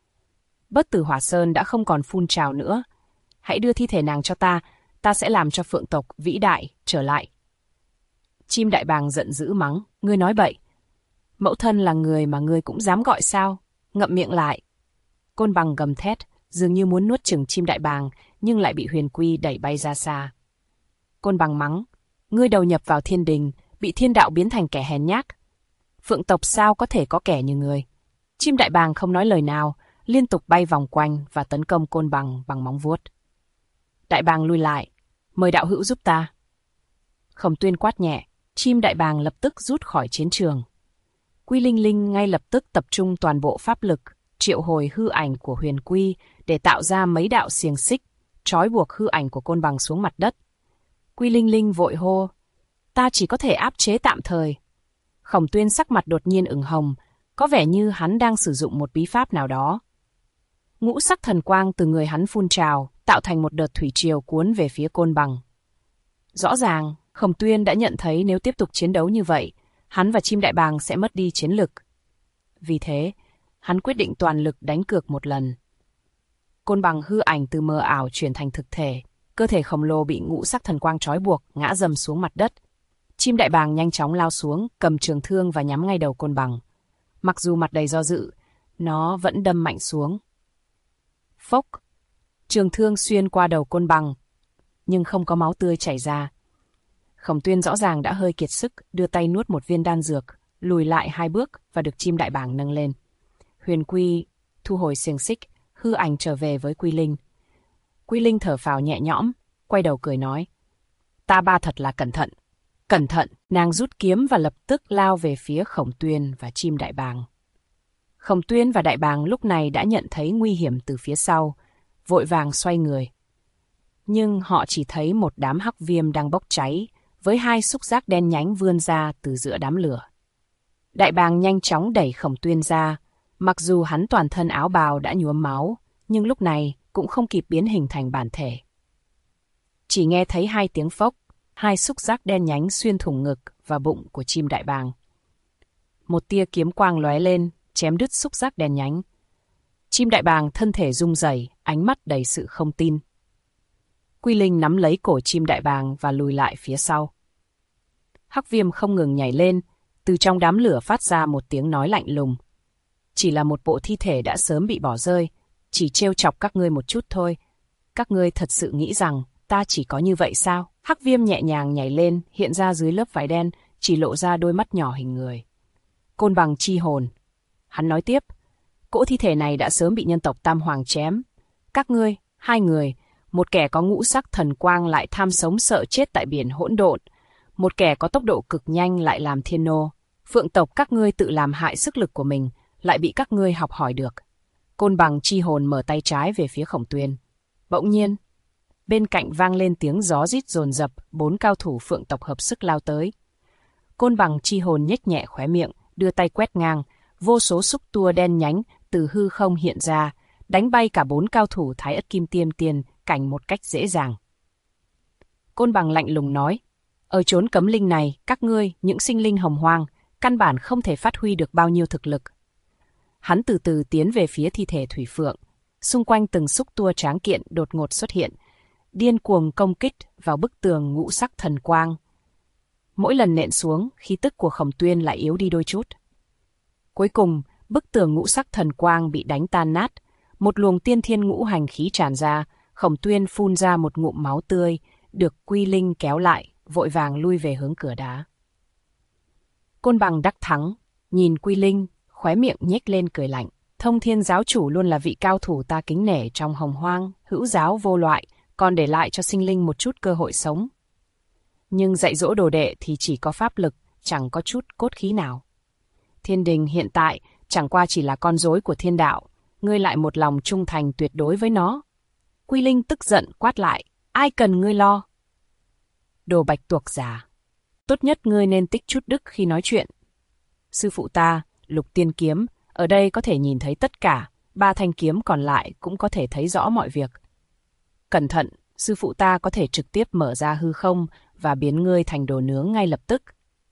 Bất Tử Hỏa Sơn đã không còn phun trào nữa. Hãy đưa thi thể nàng cho ta sẽ làm cho Phượng tộc vĩ đại trở lại. Chim Đại Bàng giận dữ mắng, ngươi nói bậy. Mẫu thân là người mà ngươi cũng dám gọi sao? Ngậm miệng lại. Côn Bằng gầm thét, dường như muốn nuốt chửng Chim Đại Bàng, nhưng lại bị Huyền Quy đẩy bay ra xa. Côn Bằng mắng, ngươi đầu nhập vào thiên đình, bị thiên đạo biến thành kẻ hèn nhát. Phượng tộc sao có thể có kẻ như ngươi? Chim Đại Bàng không nói lời nào, liên tục bay vòng quanh và tấn công Côn Bằng bằng móng vuốt. Đại Bàng lui lại, mời đạo hữu giúp ta. Khổng Tuyên quát nhẹ, Chim Đại Bàng lập tức rút khỏi chiến trường. Quy Linh Linh ngay lập tức tập trung toàn bộ pháp lực, triệu hồi hư ảnh của Huyền Quy để tạo ra mấy đạo xiềng xích, trói buộc hư ảnh của Côn Bằng xuống mặt đất. Quy Linh Linh vội hô, ta chỉ có thể áp chế tạm thời. Khổng Tuyên sắc mặt đột nhiên ửng hồng, có vẻ như hắn đang sử dụng một bí pháp nào đó. Ngũ sắc thần quang từ người hắn phun trào, tạo thành một đợt thủy triều cuốn về phía Côn Bằng. Rõ ràng, Khổng Tuyên đã nhận thấy nếu tiếp tục chiến đấu như vậy, hắn và Chim Đại Bàng sẽ mất đi chiến lực. Vì thế, hắn quyết định toàn lực đánh cược một lần. Côn Bằng hư ảnh từ mờ ảo chuyển thành thực thể, cơ thể khổng lồ bị ngũ sắc thần quang trói buộc, ngã dầm xuống mặt đất. Chim Đại Bàng nhanh chóng lao xuống, cầm trường thương và nhắm ngay đầu Côn Bằng. Mặc dù mặt đầy do dự, nó vẫn đâm mạnh xuống. Phốc! Trường thương xuyên qua đầu Côn Bằng, nhưng không có máu tươi chảy ra. Khổng Tuyên rõ ràng đã hơi kiệt sức, đưa tay nuốt một viên đan dược, lùi lại 2 bước và được Chim Đại Bàng nâng lên. Huyền Quy thu hồi xiềng xích, hư ảnh trở về với Quy Linh. Quy Linh thở phào nhẹ nhõm, quay đầu cười nói, ta ba thật là cẩn thận. Cẩn thận, nàng rút kiếm và lập tức lao về phía Khổng Tuyên và Chim Đại Bàng. Khổng Tuyên và Đại Bàng lúc này đã nhận thấy nguy hiểm từ phía sau, vội vàng xoay người. Nhưng họ chỉ thấy một đám hắc viêm đang bốc cháy, với 2 xúc giác đen nhánh vươn ra từ giữa đám lửa. Đại Bàng nhanh chóng đẩy Khổng Tuyên ra, mặc dù hắn toàn thân áo bào đã nhuốm máu, nhưng lúc này cũng không kịp biến hình thành bản thể. Chỉ nghe thấy 2 tiếng phốc, 2 xúc giác đen nhánh xuyên thủng ngực và bụng của Chim Đại Bàng. Một tia kiếm quang lóe lên, chém đứt xúc giác đen nhánh. Chim Đại Bàng thân thể rung rẩy, ánh mắt đầy sự không tin. Quy Linh nắm lấy cổ Chim Đại Bàng và lùi lại phía sau. Hắc viêm không ngừng nhảy lên, từ trong đám lửa phát ra một tiếng nói lạnh lùng. Chỉ là một bộ thi thể đã sớm bị bỏ rơi, chỉ trêu chọc các ngươi một chút thôi. Các ngươi thật sự nghĩ rằng ta chỉ có như vậy sao? Hắc viêm nhẹ nhàng nhảy lên, hiện ra dưới lớp vải đen, chỉ lộ ra đôi mắt nhỏ hình người. Côn Bằng chi hồn. Hắn nói tiếp, cỗ thi thể này đã sớm bị nhân tộc Tam Hoàng chém. Các ngươi, 2 người, một kẻ có ngũ sắc thần quang lại tham sống sợ chết tại biển hỗn độn, một kẻ có tốc độ cực nhanh lại làm thiên nô. Phượng tộc các ngươi tự làm hại sức lực của mình, lại bị các ngươi học hỏi được. Côn Bằng chi hồn mở tay trái về phía Khổng Tuyên. Bỗng nhiên, bên cạnh vang lên tiếng gió rít dồn dập, 4 cao thủ Phượng tộc hợp sức lao tới. Côn Bằng chi hồn nhếch nhẹ khóe miệng, đưa tay quét ngang, vô số xúc tua đen nhánh từ hư không hiện ra, đánh bay cả 4 cao thủ Thái Ất Kim Tiên Tiền cảnh một cách dễ dàng. Côn Bằng lạnh lùng nói, ở chốn cấm linh này, các ngươi, những sinh linh hồng hoang, căn bản không thể phát huy được bao nhiêu thực lực. Hắn từ từ tiến về phía thi thể Thủy Phượng, xung quanh từng xúc tua tráng kiện đột ngột xuất hiện, điên cuồng công kích vào bức tường ngũ sắc thần quang. Mỗi lần nện xuống, khí tức của Khổng Tuyên lại yếu đi đôi chút. Cuối cùng, bức tường ngũ sắc thần quang bị đánh tan nát, một luồng tiên thiên ngũ hành khí tràn ra, Khổng Tuyên phun ra một ngụm máu tươi, được Quy Linh kéo lại, vội vàng lui về hướng cửa đá. Côn Bằng đắc thắng, nhìn Quy Linh, khóe miệng nhếch lên cười lạnh. Thông Thiên giáo chủ luôn là vị cao thủ ta kính nể trong hồng hoang, hữu giáo vô loại, còn để lại cho sinh linh một chút cơ hội sống. Nhưng dạy dỗ đồ đệ thì chỉ có pháp lực, chẳng có chút cốt khí nào. Thiên đình hiện tại chẳng qua chỉ là con rối của thiên đạo, ngươi lại một lòng trung thành tuyệt đối với nó. Quy Linh tức giận quát lại, ai cần ngươi lo? Đồ bạch tuộc già, tốt nhất ngươi nên tích chút đức khi nói chuyện. Sư phụ ta, Lục Tiên Kiếm, ở đây có thể nhìn thấy tất cả, 3 thanh kiếm còn lại cũng có thể thấy rõ mọi việc. Cẩn thận, sư phụ ta có thể trực tiếp mở ra hư không và biến ngươi thành đồ nướng ngay lập tức.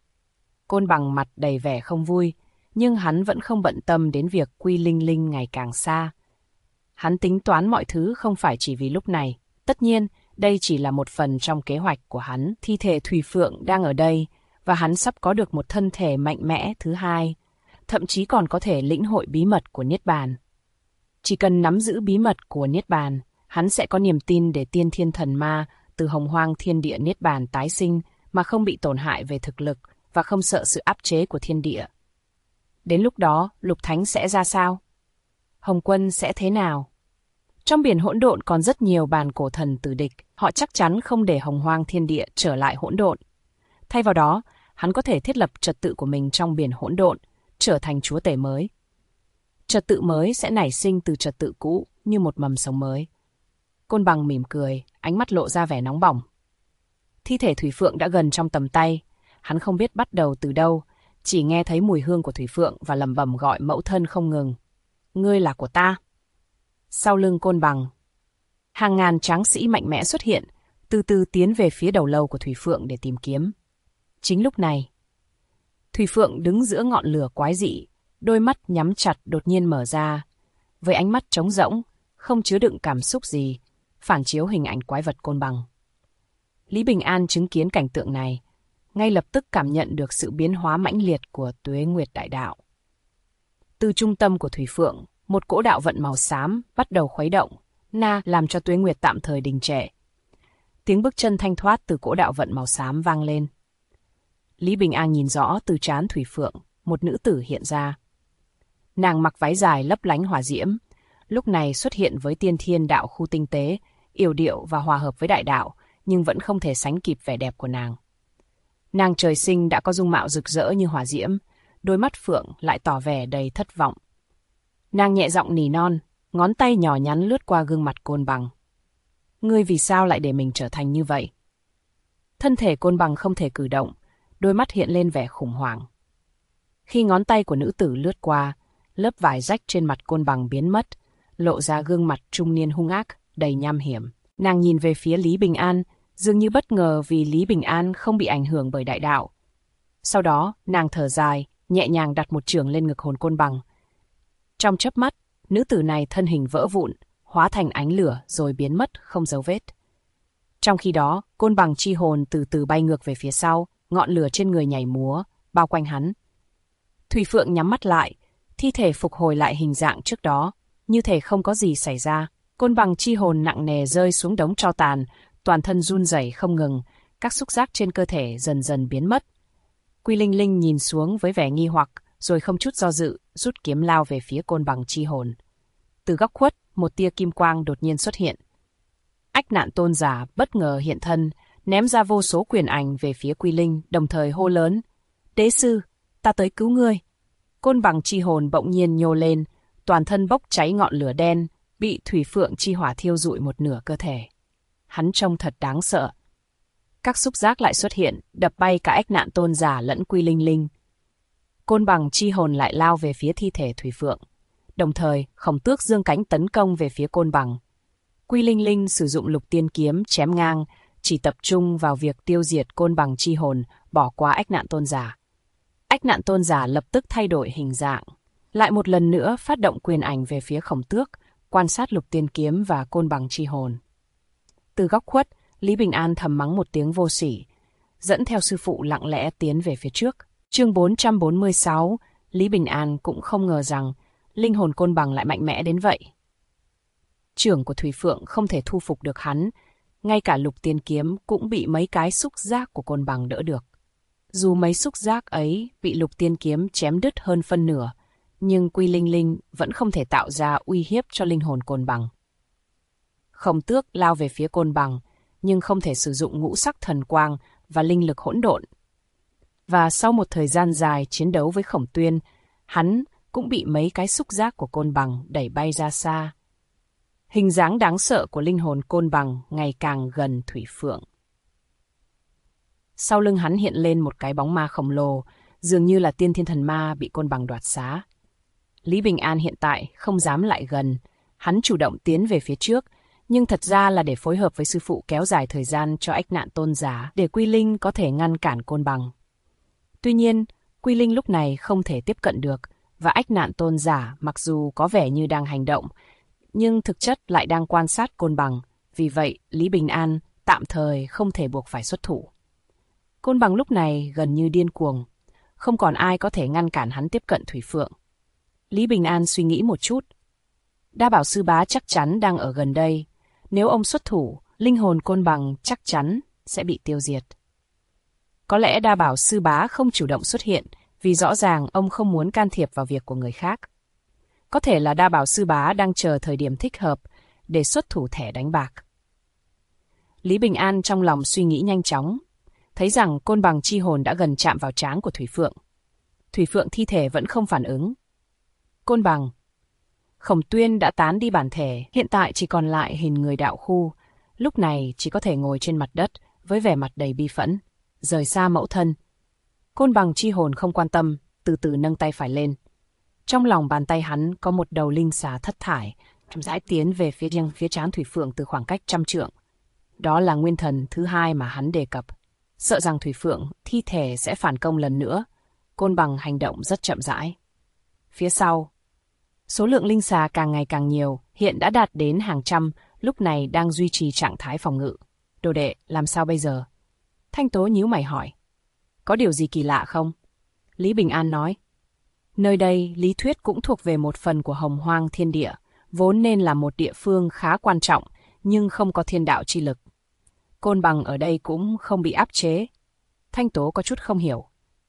Côn Bằng mặt đầy vẻ không vui, nhưng hắn vẫn không bận tâm đến việc Quy Linh Linh ngày càng xa. Hắn tính toán mọi thứ không phải chỉ vì lúc này. Tất nhiên, đây chỉ là một phần trong kế hoạch của hắn. Thi thể Thủy Phượng đang ở đây, và hắn sắp có được một thân thể mạnh mẽ thứ hai, thậm chí còn có thể lĩnh hội bí mật của Niết Bàn. Chỉ cần nắm giữ bí mật của Niết Bàn, hắn sẽ có niềm tin để tiên thiên thần ma từ hồng hoang thiên địa Niết Bàn tái sinh mà không bị tổn hại về thực lực và không sợ sự áp chế của thiên địa. Đến lúc đó, Lục Thánh sẽ ra sao? Hồng Quân sẽ thế nào? Trong biển hỗn độn còn rất nhiều bàn cổ thần tử địch, họ chắc chắn không để hồng hoang thiên địa trở lại hỗn độn. Thay vào đó, hắn có thể thiết lập trật tự của mình trong biển hỗn độn, trở thành chúa tể mới. Trật tự mới sẽ nảy sinh từ trật tự cũ như một mầm sống mới. Côn Bằng mỉm cười, ánh mắt lộ ra vẻ nóng bỏng. Thi thể Thủy Phượng đã gần trong tầm tay, hắn không biết bắt đầu từ đâu, chỉ nghe thấy mùi hương của Thủy Phượng và lẩm bẩm gọi mẫu thân không ngừng. Ngươi là của ta. Sau lưng Côn Bằng, hàng ngàn tráng sĩ mạnh mẽ xuất hiện, từ từ tiến về phía đầu lâu của Thủy Phượng để tìm kiếm. Chính lúc này, Thủy Phượng đứng giữa ngọn lửa quái dị, đôi mắt nhắm chặt đột nhiên mở ra, với ánh mắt trống rỗng, không chứa đựng cảm xúc gì, phản chiếu hình ảnh quái vật Côn Bằng. Lý Bình An chứng kiến cảnh tượng này, ngay lập tức cảm nhận được sự biến hóa mãnh liệt của Tuế Nguyệt Đại Đạo. Từ trung tâm của Thủy Phượng, một cỗ đạo vận màu xám bắt đầu khuấy động, làm cho Tuế Nguyệt tạm thời đình trệ. Tiếng bước chân thanh thoát từ cỗ đạo vận màu xám vang lên. Lý Bình An nhìn rõ từ trán Thủy Phượng, một nữ tử hiện ra. Nàng mặc váy dài lấp lánh hỏa diễm, lúc này xuất hiện với tiên thiên đạo khu tinh tế, yểu điệu và hòa hợp với đại đạo, nhưng vẫn không thể sánh kịp vẻ đẹp của nàng. Nàng trời sinh đã có dung mạo rực rỡ như hỏa diễm, đôi mắt phượng lại tỏ vẻ đầy thất vọng. Nàng nhẹ giọng nỉ non, ngón tay nhỏ nhắn lướt qua gương mặt Côn Bằng. Ngươi vì sao lại để mình trở thành như vậy? Thân thể Côn Bằng không thể cử động, đôi mắt hiện lên vẻ khủng hoảng. Khi ngón tay của nữ tử lướt qua, lớp vải rách trên mặt Côn Bằng biến mất, lộ ra gương mặt trung niên hung ác, đầy nham hiểm. Nàng nhìn về phía Lý Bình An, dường như bất ngờ vì Lý Bình An không bị ảnh hưởng bởi đại đạo. Sau đó, nàng thở dài, nhẹ nhàng đặt một chưởng lên ngực hồn Côn Bằng. Trong chớp mắt, nữ tử này thân hình vỡ vụn, hóa thành ánh lửa rồi biến mất không dấu vết. Trong khi đó, Côn Bằng chi hồn từ từ bay ngược về phía sau, ngọn lửa trên người nhảy múa, bao quanh hắn. Thủy Phượng nhắm mắt lại, thi thể phục hồi lại hình dạng trước đó, như thể không có gì xảy ra. Côn Bằng chi hồn nặng nề rơi xuống đống tro tàn, toàn thân run rẩy không ngừng, các xúc giác trên cơ thể dần dần biến mất. Quy Linh Linh nhìn xuống với vẻ nghi hoặc, rồi không chút do dự, rút kiếm lao về phía Côn Bằng chi hồn. Từ góc khuất, một tia kim quang đột nhiên xuất hiện. Ách Nạn Tôn giả bất ngờ hiện thân, ném ra vô số quyền ảnh về phía Quy Linh, đồng thời hô lớn. Đế sư, ta tới cứu ngươi. Côn Bằng chi hồn bỗng nhiên nhô lên, toàn thân bốc cháy ngọn lửa đen, bị Thủy Phượng chi hỏa thiêu rụi một nửa cơ thể. Hắn trông thật đáng sợ. Các xúc giác lại xuất hiện, đập bay cả Ách Nạn Tôn giả lẫn Quy Linh Linh. Côn Bằng chi hồn lại lao về phía thi thể Thủy Phượng. Đồng thời, Khổng Tước giương cánh tấn công về phía Côn Bằng. Quy Linh Linh sử dụng Lục Tiên Kiếm chém ngang, chỉ tập trung vào việc tiêu diệt Côn Bằng chi hồn, bỏ qua Ách Nạn Tôn giả. Ách Nạn Tôn giả lập tức thay đổi hình dạng, lại một lần nữa phát động quyền ảnh về phía Khổng Tước, quan sát Lục Tiên Kiếm và Côn Bằng chi hồn. Từ góc khuất, Lý Bình An thầm mắng một tiếng vô sỉ, dẫn theo sư phụ lặng lẽ tiến về phía trước. Chương 446, Lý Bình An cũng không ngờ rằng linh hồn Côn Bằng lại mạnh mẽ đến vậy. Chưởng của Thủy Phượng không thể thu phục được hắn, ngay cả Lục Tiên Kiếm cũng bị mấy cái xúc giác của Côn Bằng đỡ được. Dù mấy xúc giác ấy bị Lục Tiên Kiếm chém đứt hơn phân nửa, nhưng Quy Linh Linh vẫn không thể tạo ra uy hiếp cho linh hồn Côn Bằng. Khổng Tước lao về phía Côn Bằng, nhưng không thể sử dụng ngũ sắc thần quang và linh lực hỗn độn. Và sau một thời gian dài chiến đấu với Khổng Tuyên, hắn cũng bị mấy cái xúc giác của côn bằng đẩy bay ra xa. Hình dáng đáng sợ của linh hồn côn bằng ngày càng gần Thủy Phượng. Sau lưng hắn hiện lên một cái bóng ma khổng lồ, dường như là tiên thiên thần ma bị côn bằng đoạt xá. Lý Bình An hiện tại không dám lại gần, hắn chủ động tiến về phía trước, nhưng thật ra là để phối hợp với sư phụ kéo dài thời gian cho Ách Nạn Tôn Giả để Quy Linh có thể ngăn cản côn bằng. Tuy nhiên, Quy Linh lúc này không thể tiếp cận được, và Ách Nạn Tôn Giả mặc dù có vẻ như đang hành động, nhưng thực chất lại đang quan sát côn bằng, vì vậy Lý Bình An tạm thời không thể buộc phải xuất thủ. Côn bằng lúc này gần như điên cuồng, không còn ai có thể ngăn cản hắn tiếp cận Thủy Phượng. Lý Bình An suy nghĩ một chút. Đa Bảo Sư Bá chắc chắn đang ở gần đây, nếu ông xuất thủ, linh hồn côn bằng chắc chắn sẽ bị tiêu diệt. Có lẽ Đa Bảo Sư Bá không chủ động xuất hiện, vì rõ ràng ông không muốn can thiệp vào việc của người khác. Có thể là Đa Bảo Sư Bá đang chờ thời điểm thích hợp để xuất thủ thẻ đánh bạc. Lý Bình An trong lòng suy nghĩ nhanh chóng, thấy rằng côn bằng chi hồn đã gần chạm vào trán của Thủy Phượng. Thủy Phượng thi thể vẫn không phản ứng. Côn bằng. Khổng Tuyên đã tán đi bản thể, hiện tại chỉ còn lại hình người đạo khu, lúc này chỉ có thể ngồi trên mặt đất với vẻ mặt đầy bi phẫn, rời xa mẫu thân. Côn bằng chi hồn không quan tâm, từ từ nâng tay phải lên. Trong lòng bàn tay hắn có một đầu linh xà thất thải, chậm rãi tiến về phía trán Thủy Phượng từ khoảng cách 100 trượng. Đó là nguyên thần thứ hai mà hắn đề cập. Sợ rằng Thủy Phượng thi thể sẽ phản công lần nữa, côn bằng hành động rất chậm rãi. Phía sau, số lượng linh xà càng ngày càng nhiều, hiện đã đạt đến hàng trăm, lúc này đang duy trì trạng thái phòng ngự. Đồ đệ, làm sao bây giờ? Thanh Tố nhíu mày hỏi. Có điều gì kỳ lạ không? Lý Bình An nói. Nơi đây, lý thuyết cũng thuộc về một phần của Hồng Hoang Thiên Địa, vốn nên là một địa phương khá quan trọng, nhưng không có thiên đạo chi lực. Côn bằng ở đây cũng không bị áp chế. Thanh Tố có chút không hiểu.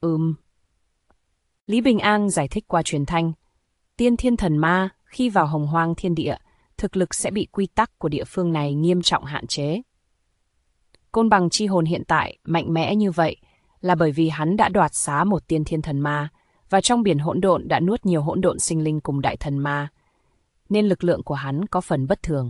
Lý Bình An giải thích qua truyền thanh. Tiên thiên thần ma, khi vào Hồng Hoang Thiên Địa, thực lực sẽ bị quy tắc của địa phương này nghiêm trọng hạn chế. Côn bằng chi hồn hiện tại mạnh mẽ như vậy là bởi vì hắn đã đoạt xá một tiên thiên thần ma, và trong biển hỗn độn đã nuốt nhiều hỗn độn sinh linh cùng đại thần ma, nên lực lượng của hắn có phần bất thường.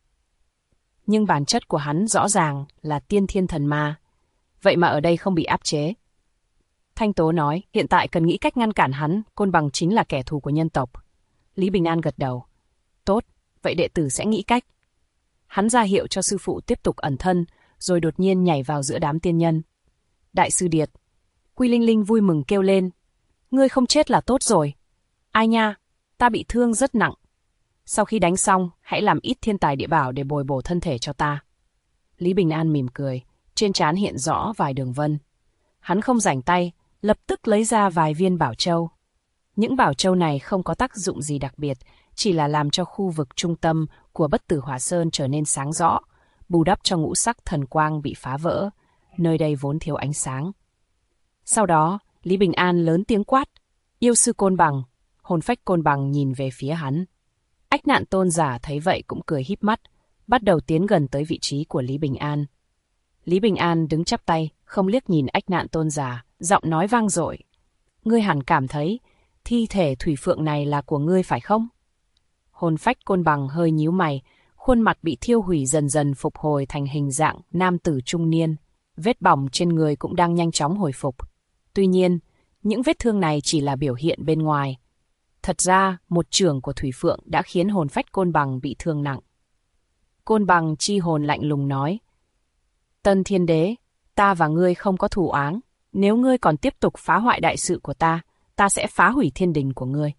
Nhưng bản chất của hắn rõ ràng là tiên thiên thần ma, vậy mà ở đây không bị áp chế. Thanh Tố nói, hiện tại cần nghĩ cách ngăn cản hắn, côn bằng chính là kẻ thù của nhân tộc. Lý Bình An gật đầu. Tốt, vậy đệ tử sẽ nghĩ cách. Hắn ra hiệu cho sư phụ tiếp tục ẩn thân, rồi đột nhiên nhảy vào giữa đám tiên nhân. Đại sư Điệt. Quy Linh Linh vui mừng kêu lên. Ngươi không chết là tốt rồi. Ai nha, ta bị thương rất nặng. Sau khi đánh xong, hãy làm ít thiên tài địa bảo để bồi bổ thân thể cho ta. Lý Bình An mỉm cười, trên trán hiện rõ vài đường vân. Hắn không rảnh tay, lập tức lấy ra vài viên bảo châu. Những bảo châu này không có tác dụng gì đặc biệt, chỉ là làm cho khu vực trung tâm của Bất Tử Hỏa Sơn trở nên sáng rõ, bù đắp cho ngũ sắc thần quang bị phá vỡ, nơi đây vốn thiếu ánh sáng. Sau đó, Lý Bình An lớn tiếng quát, yêu sư côn bằng. Hồn phách côn bằng nhìn về phía hắn. Ách Nạn Tôn Giả thấy vậy cũng cười híp mắt, bắt đầu tiến gần tới vị trí của Lý Bình An. Lý Bình An đứng chắp tay, không liếc nhìn Ách Nạn Tôn Giả, giọng nói vang dội. Ngươi hẳn cảm thấy thi thể Thủy Phượng này là của ngươi phải không? Hồn phách côn bằng hơi nhíu mày, khuôn mặt bị thiêu hủy dần dần phục hồi thành hình dạng nam tử trung niên. Vết bỏng trên người cũng đang nhanh chóng hồi phục. Tuy nhiên, những vết thương này chỉ là biểu hiện bên ngoài. Thật ra, một chưởng của Thủy Phượng đã khiến hồn phách côn bằng bị thương nặng. Côn bằng chi hồn lạnh lùng nói. Tân Thiên Đế, ta và ngươi không có thù oán. Nếu ngươi còn tiếp tục phá hoại đại sự của ta, ta sẽ phá hủy thiên đình của ngươi.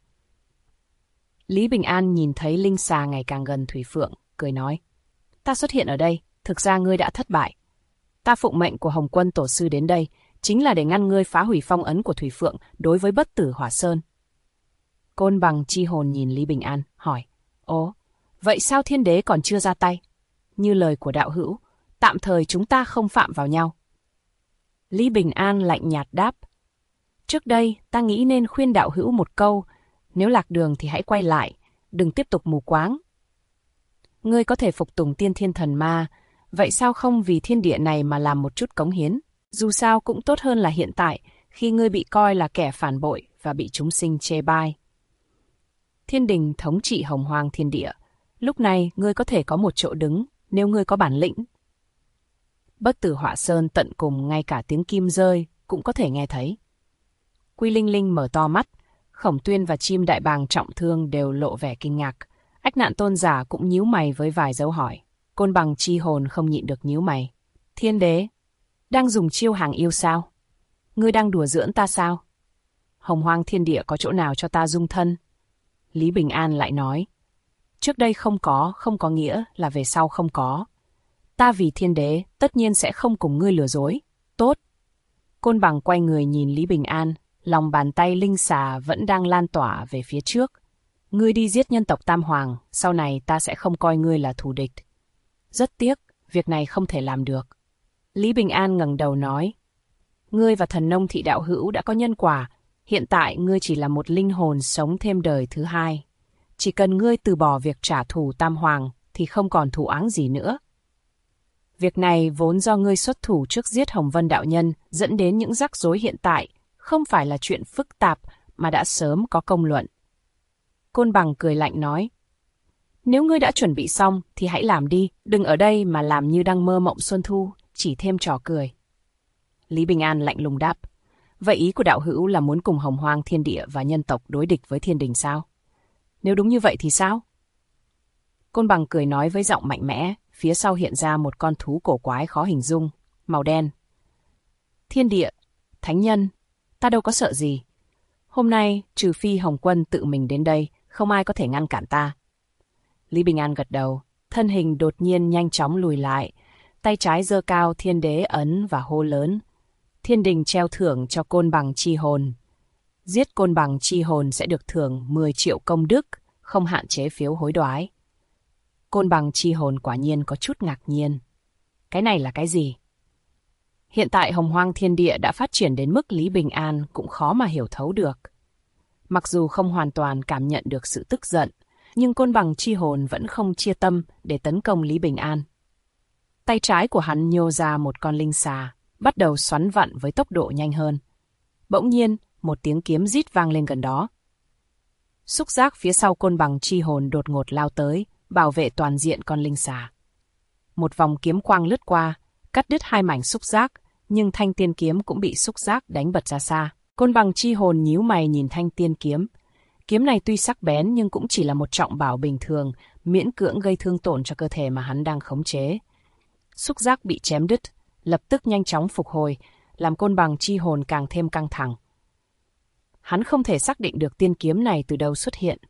Lý Bình An nhìn thấy linh xà ngày càng gần Thủy Phượng, cười nói. Ta xuất hiện ở đây, thực ra ngươi đã thất bại. Ta phụng mệnh của Hồng Quân Tổ Sư đến đây, chính là để ngăn ngươi phá hủy phong ấn của Thủy Phượng đối với Bất Tử Hỏa Sơn. Côn bằng chi hồn nhìn Lý Bình An, hỏi. Ồ, vậy sao Thiên Đế còn chưa ra tay? Như lời của đạo hữu, tạm thời chúng ta không phạm vào nhau. Lý Bình An lạnh nhạt đáp. Trước đây, ta nghĩ nên khuyên đạo hữu một câu, nếu lạc đường thì hãy quay lại, đừng tiếp tục mù quáng. Ngươi có thể phục tùng tiên thiên thần ma, vậy sao không vì thiên địa này mà làm một chút cống hiến? Dù sao cũng tốt hơn là hiện tại, khi ngươi bị coi là kẻ phản bội và bị chúng sinh chê bai. Thiên đình thống trị hồng hoang thiên địa. Lúc này ngươi có thể có một chỗ đứng, nếu ngươi có bản lĩnh. Bất tử Họa Sơn tận cùng ngay cả tiếng kim rơi cũng có thể nghe thấy. Quy Linh Linh mở to mắt, Khổng Tuyên và Chim Đại Bàng Trọng Thương đều lộ vẻ kinh ngạc. Ách Nạn Tôn Giả cũng nhíu mày với vài dấu hỏi. Côn Bằng Chi Hồn không nhịn được nhíu mày. Thiên đế, đang dùng chiêu hàng yêu sao? Ngươi đang đùa giỡn ta sao? Hồng hoang thiên địa có chỗ nào cho ta dung thân? Lý Bình An lại nói. Trước đây không có nghĩa là về sau không có. Ta vì thiên đế, tất nhiên sẽ không cùng ngươi lừa dối. Tốt. Côn Bằng quay người nhìn Lý Bình An, lòng bàn tay linh xà vẫn đang lan tỏa về phía trước. Ngươi đi giết nhân tộc Tam Hoàng, sau này ta sẽ không coi ngươi là thù địch. Rất tiếc, việc này không thể làm được. Lý Bình An ngẩng đầu nói. Ngươi và Thần Nông Thị đạo hữu đã có nhân quả, hiện tại ngươi chỉ là một linh hồn sống thêm đời thứ hai. Chỉ cần ngươi từ bỏ việc trả thù Tam Hoàng thì không còn thù oán gì nữa. Việc này vốn do ngươi xuất thủ trước giết Hồng Vân đạo nhân dẫn đến những rắc rối hiện tại, không phải là chuyện phức tạp mà đã sớm có công luận. Côn Bằng cười lạnh nói. Nếu ngươi đã chuẩn bị xong thì hãy làm đi, đừng ở đây mà làm như đang mơ mộng xuân thu, chỉ thêm trò cười. Lý Bình An lạnh lùng đáp. Vậy ý của đạo hữu là muốn cùng hồng hoang thiên địa và nhân tộc đối địch với thiên đình sao? Nếu đúng như vậy thì sao? Côn Bằng cười nói với giọng mạnh mẽ, phía sau hiện ra một con thú cổ quái khó hình dung, màu đen. Thiên địa, thánh nhân, ta đâu có sợ gì. Hôm nay, trừ phi Hồng Quân tự mình đến đây, không ai có thể ngăn cản ta. Lý Bình An gật đầu, thân hình đột nhiên nhanh chóng lùi lại, tay trái giơ cao thiên đế ấn và hô lớn. Thiên đình treo thưởng cho Côn Bằng Chi Hồn. Giết Côn Bằng Chi Hồn sẽ được thưởng 10 triệu công đức, không hạn chế phiếu hối đoái. Côn Bằng Chi Hồn quả nhiên có chút ngạc nhiên. Cái này là cái gì? Hiện tại hồng hoang thiên địa đã phát triển đến mức Lý Bình An cũng khó mà hiểu thấu được. Mặc dù không hoàn toàn cảm nhận được sự tức giận, nhưng Côn Bằng Chi Hồn vẫn không chia tâm để tấn công Lý Bình An. Tay trái của hắn nhô ra một con linh xà, bắt đầu xoắn vặn với tốc độ nhanh hơn. Bỗng nhiên, một tiếng kiếm rít vang lên gần đó. Xúc giác phía sau Côn Bằng Chi Hồn đột ngột lao tới, bảo vệ toàn diện con linh xà. Một vòng kiếm quang lướt qua, cắt đứt hai mảnh xúc giác, nhưng thanh tiên kiếm cũng bị xúc giác đánh bật ra xa. Côn Bằng Chi Hồn nhíu mày nhìn thanh tiên kiếm. Kiếm này tuy sắc bén nhưng cũng chỉ là một trọng bảo bình thường, miễn cưỡng gây thương tổn cho cơ thể mà hắn đang khống chế. Xúc giác bị chém đứt, lập tức nhanh chóng phục hồi, làm Côn Bằng Chi Hồn càng thêm căng thẳng. Hắn không thể xác định được tiên kiếm này từ đâu xuất hiện.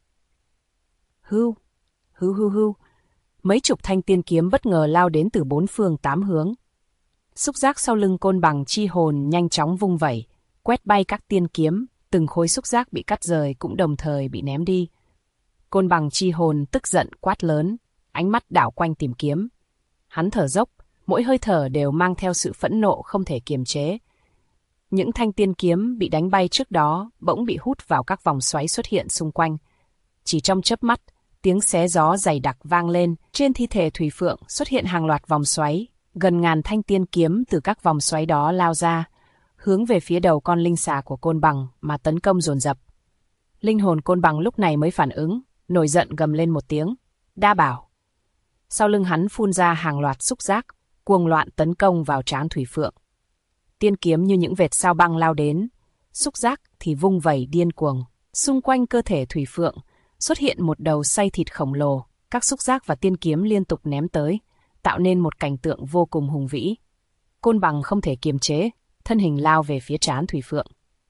Hưu, hưu hưu hưu, mấy chục thanh tiên kiếm bất ngờ lao đến từ bốn phương tám hướng. Xúc giác sau lưng Côn Bằng Chi Hồn nhanh chóng vung vẩy, quét bay các tiên kiếm, từng khối xúc giác bị cắt rời cũng đồng thời bị ném đi. Côn Bằng Chi Hồn tức giận quát lớn, ánh mắt đảo quanh tìm kiếm. Hắn thở dốc, mỗi hơi thở đều mang theo sự phẫn nộ không thể kiềm chế. Những thanh tiên kiếm bị đánh bay trước đó bỗng bị hút vào các vòng xoáy xuất hiện xung quanh. Chỉ trong chớp mắt, tiếng xé gió dày đặc vang lên, trên thi thể Thủy Phượng xuất hiện hàng loạt vòng xoáy, gần ngàn thanh tiên kiếm từ các vòng xoáy đó lao ra, hướng về phía đầu con linh xà của Côn Bằng mà tấn công dồn dập. Linh hồn Côn Bằng lúc này mới phản ứng, nổi giận gầm lên một tiếng, đa bảo. Sau lưng hắn phun ra hàng loạt xúc giác, cuồng loạn tấn công vào trán Thủy Phượng. Tiên kiếm như những vệt sao băng lao đến, xúc giác thì vung vẩy điên cuồng. Xung quanh cơ thể Thủy Phượng xuất hiện một đầu xay thịt khổng lồ, các xúc giác và tiên kiếm liên tục ném tới, tạo nên một cảnh tượng vô cùng hùng vĩ. Côn Bằng không thể kiềm chế, thân hình lao về phía trán Thủy Phượng.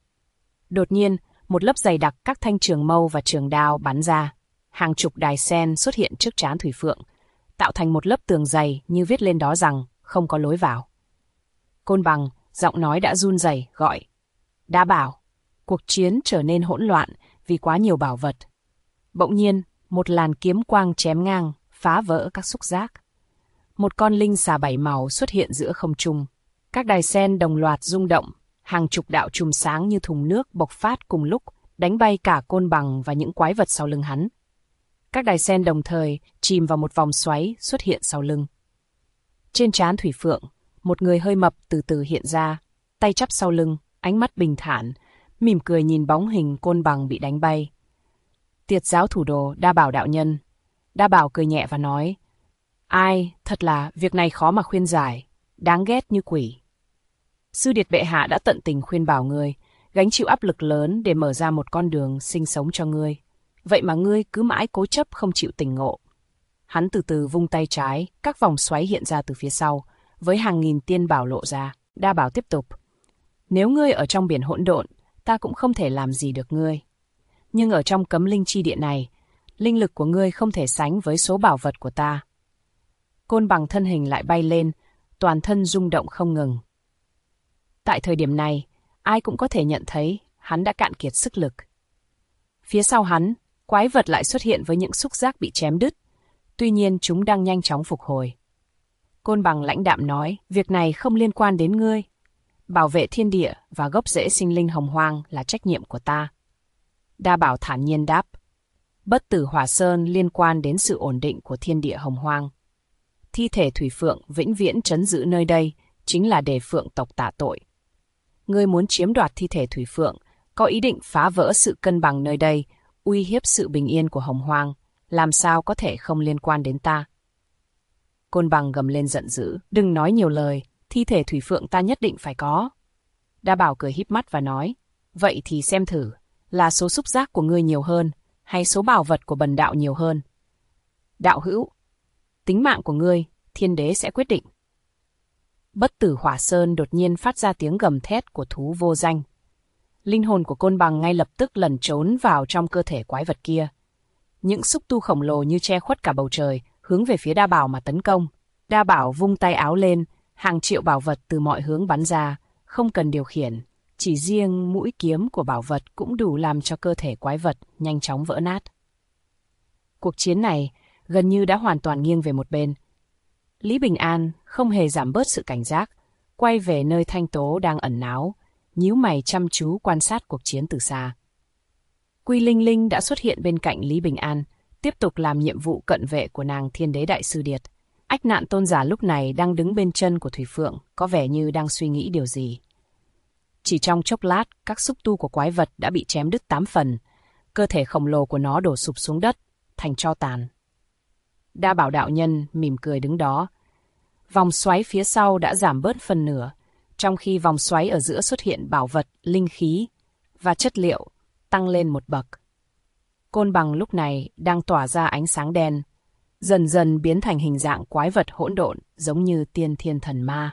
Đột nhiên, một lớp dày đặc các thanh trường mâu và trường đao bắn ra, hàng chục đài sen xuất hiện trước trán Thủy Phượng, tạo thành một lớp tường dày như viết lên đó rằng không có lối vào. Côn Bằng, giọng nói đã run rẩy gọi, đa bảo. Cuộc chiến trở nên hỗn loạn vì quá nhiều bảo vật. Bỗng nhiên, một làn kiếm quang chém ngang, phá vỡ các xúc giác. Một con linh xà bảy màu xuất hiện giữa không trung. Các đài sen đồng loạt rung động, hàng chục đạo chùm sáng như thùng nước bộc phát cùng lúc, đánh bay cả Côn Bằng và những quái vật sau lưng hắn. Các đài sen đồng thời chìm vào một vòng xoáy xuất hiện sau lưng. Trên trán Thủy Phượng, một người hơi mập từ từ hiện ra, tay chắp sau lưng, ánh mắt bình thản, mỉm cười nhìn bóng hình Côn Bằng bị đánh bay. Tiệt giáo thủ đồ Đa Bảo đạo nhân. Đa Bảo cười nhẹ và nói, ai, thật là việc này khó mà khuyên giải, đáng ghét như quỷ. Sư điệt bệ hạ đã tận tình khuyên bảo ngươi, gánh chịu áp lực lớn để mở ra một con đường sinh sống cho ngươi. Vậy mà ngươi cứ mãi cố chấp không chịu tỉnh ngộ. Hắn từ từ vung tay trái, các vòng xoáy hiện ra từ phía sau, với hàng nghìn tiên bảo lộ ra. Đa Bảo tiếp tục, nếu ngươi ở trong biển hỗn độn, ta cũng không thể làm gì được ngươi. Nhưng ở trong cấm linh chi địa này, linh lực của ngươi không thể sánh với số bảo vật của ta. Côn Bằng thân hình lại bay lên, toàn thân rung động không ngừng. Tại thời điểm này, ai cũng có thể nhận thấy hắn đã cạn kiệt sức lực. Phía sau hắn, quái vật lại xuất hiện với những xúc giác bị chém đứt, tuy nhiên chúng đang nhanh chóng phục hồi. Côn Bằng lãnh đạm nói, việc này không liên quan đến ngươi. Bảo vệ thiên địa và gốc rễ sinh linh hồng hoang là trách nhiệm của ta. Đa Bảo thản nhiên đáp, bất tử hỏa sơn liên quan đến sự ổn định của thiên địa hồng hoang. Thi thể Thủy Phượng vĩnh viễn trấn giữ nơi đây chính là để Phượng tộc tạ tội. Ngươi muốn chiếm đoạt thi thể Thủy Phượng, có ý định phá vỡ sự cân bằng nơi đây, uy hiếp sự bình yên của hồng hoang, làm sao có thể không liên quan đến ta. Côn Bằng gầm lên giận dữ, đừng nói nhiều lời, thi thể Thủy Phượng ta nhất định phải có. Đa Bảo cười híp mắt và nói, vậy thì xem thử, là số xúc giác của ngươi nhiều hơn, hay số bảo vật của bần đạo nhiều hơn. Đạo hữu, tính mạng của ngươi, thiên đế sẽ quyết định. Bất tử hỏa sơn đột nhiên phát ra tiếng gầm thét của thú vô danh. Linh hồn của Côn Bằng ngay lập tức lẩn trốn vào trong cơ thể quái vật kia. Những xúc tu khổng lồ như che khuất cả bầu trời, hướng về phía Đa Bảo mà tấn công. Đa Bảo vung tay áo lên, hàng triệu bảo vật từ mọi hướng bắn ra, không cần điều khiển. Chỉ riêng mũi kiếm của bảo vật cũng đủ làm cho cơ thể quái vật nhanh chóng vỡ nát. Cuộc chiến này gần như đã hoàn toàn nghiêng về một bên. Lý Bình An không hề giảm bớt sự cảnh giác, quay về nơi Thanh Tố đang ẩn náu, nhíu mày chăm chú quan sát cuộc chiến từ xa. Quy Linh Linh đã xuất hiện bên cạnh Lý Bình An, tiếp tục làm nhiệm vụ cận vệ của nàng Thiên Đế Đại Sư Điệt. Ách Nạn Tôn giả lúc này đang đứng bên chân của Thủy Phượng, có vẻ như đang suy nghĩ điều gì. Chỉ trong chốc lát, các xúc tu của quái vật đã bị chém đứt 8 phần, cơ thể khổng lồ của nó đổ sụp xuống đất, thành tro tàn. Đa Bảo đạo nhân mỉm cười đứng đó. Vòng xoáy phía sau đã giảm bớt phần nửa, trong khi vòng xoáy ở giữa xuất hiện bảo vật, linh khí và chất liệu tăng lên một bậc. Côn Bằng lúc này đang tỏa ra ánh sáng đen, dần dần biến thành hình dạng quái vật hỗn độn giống như tiên thiên thần ma.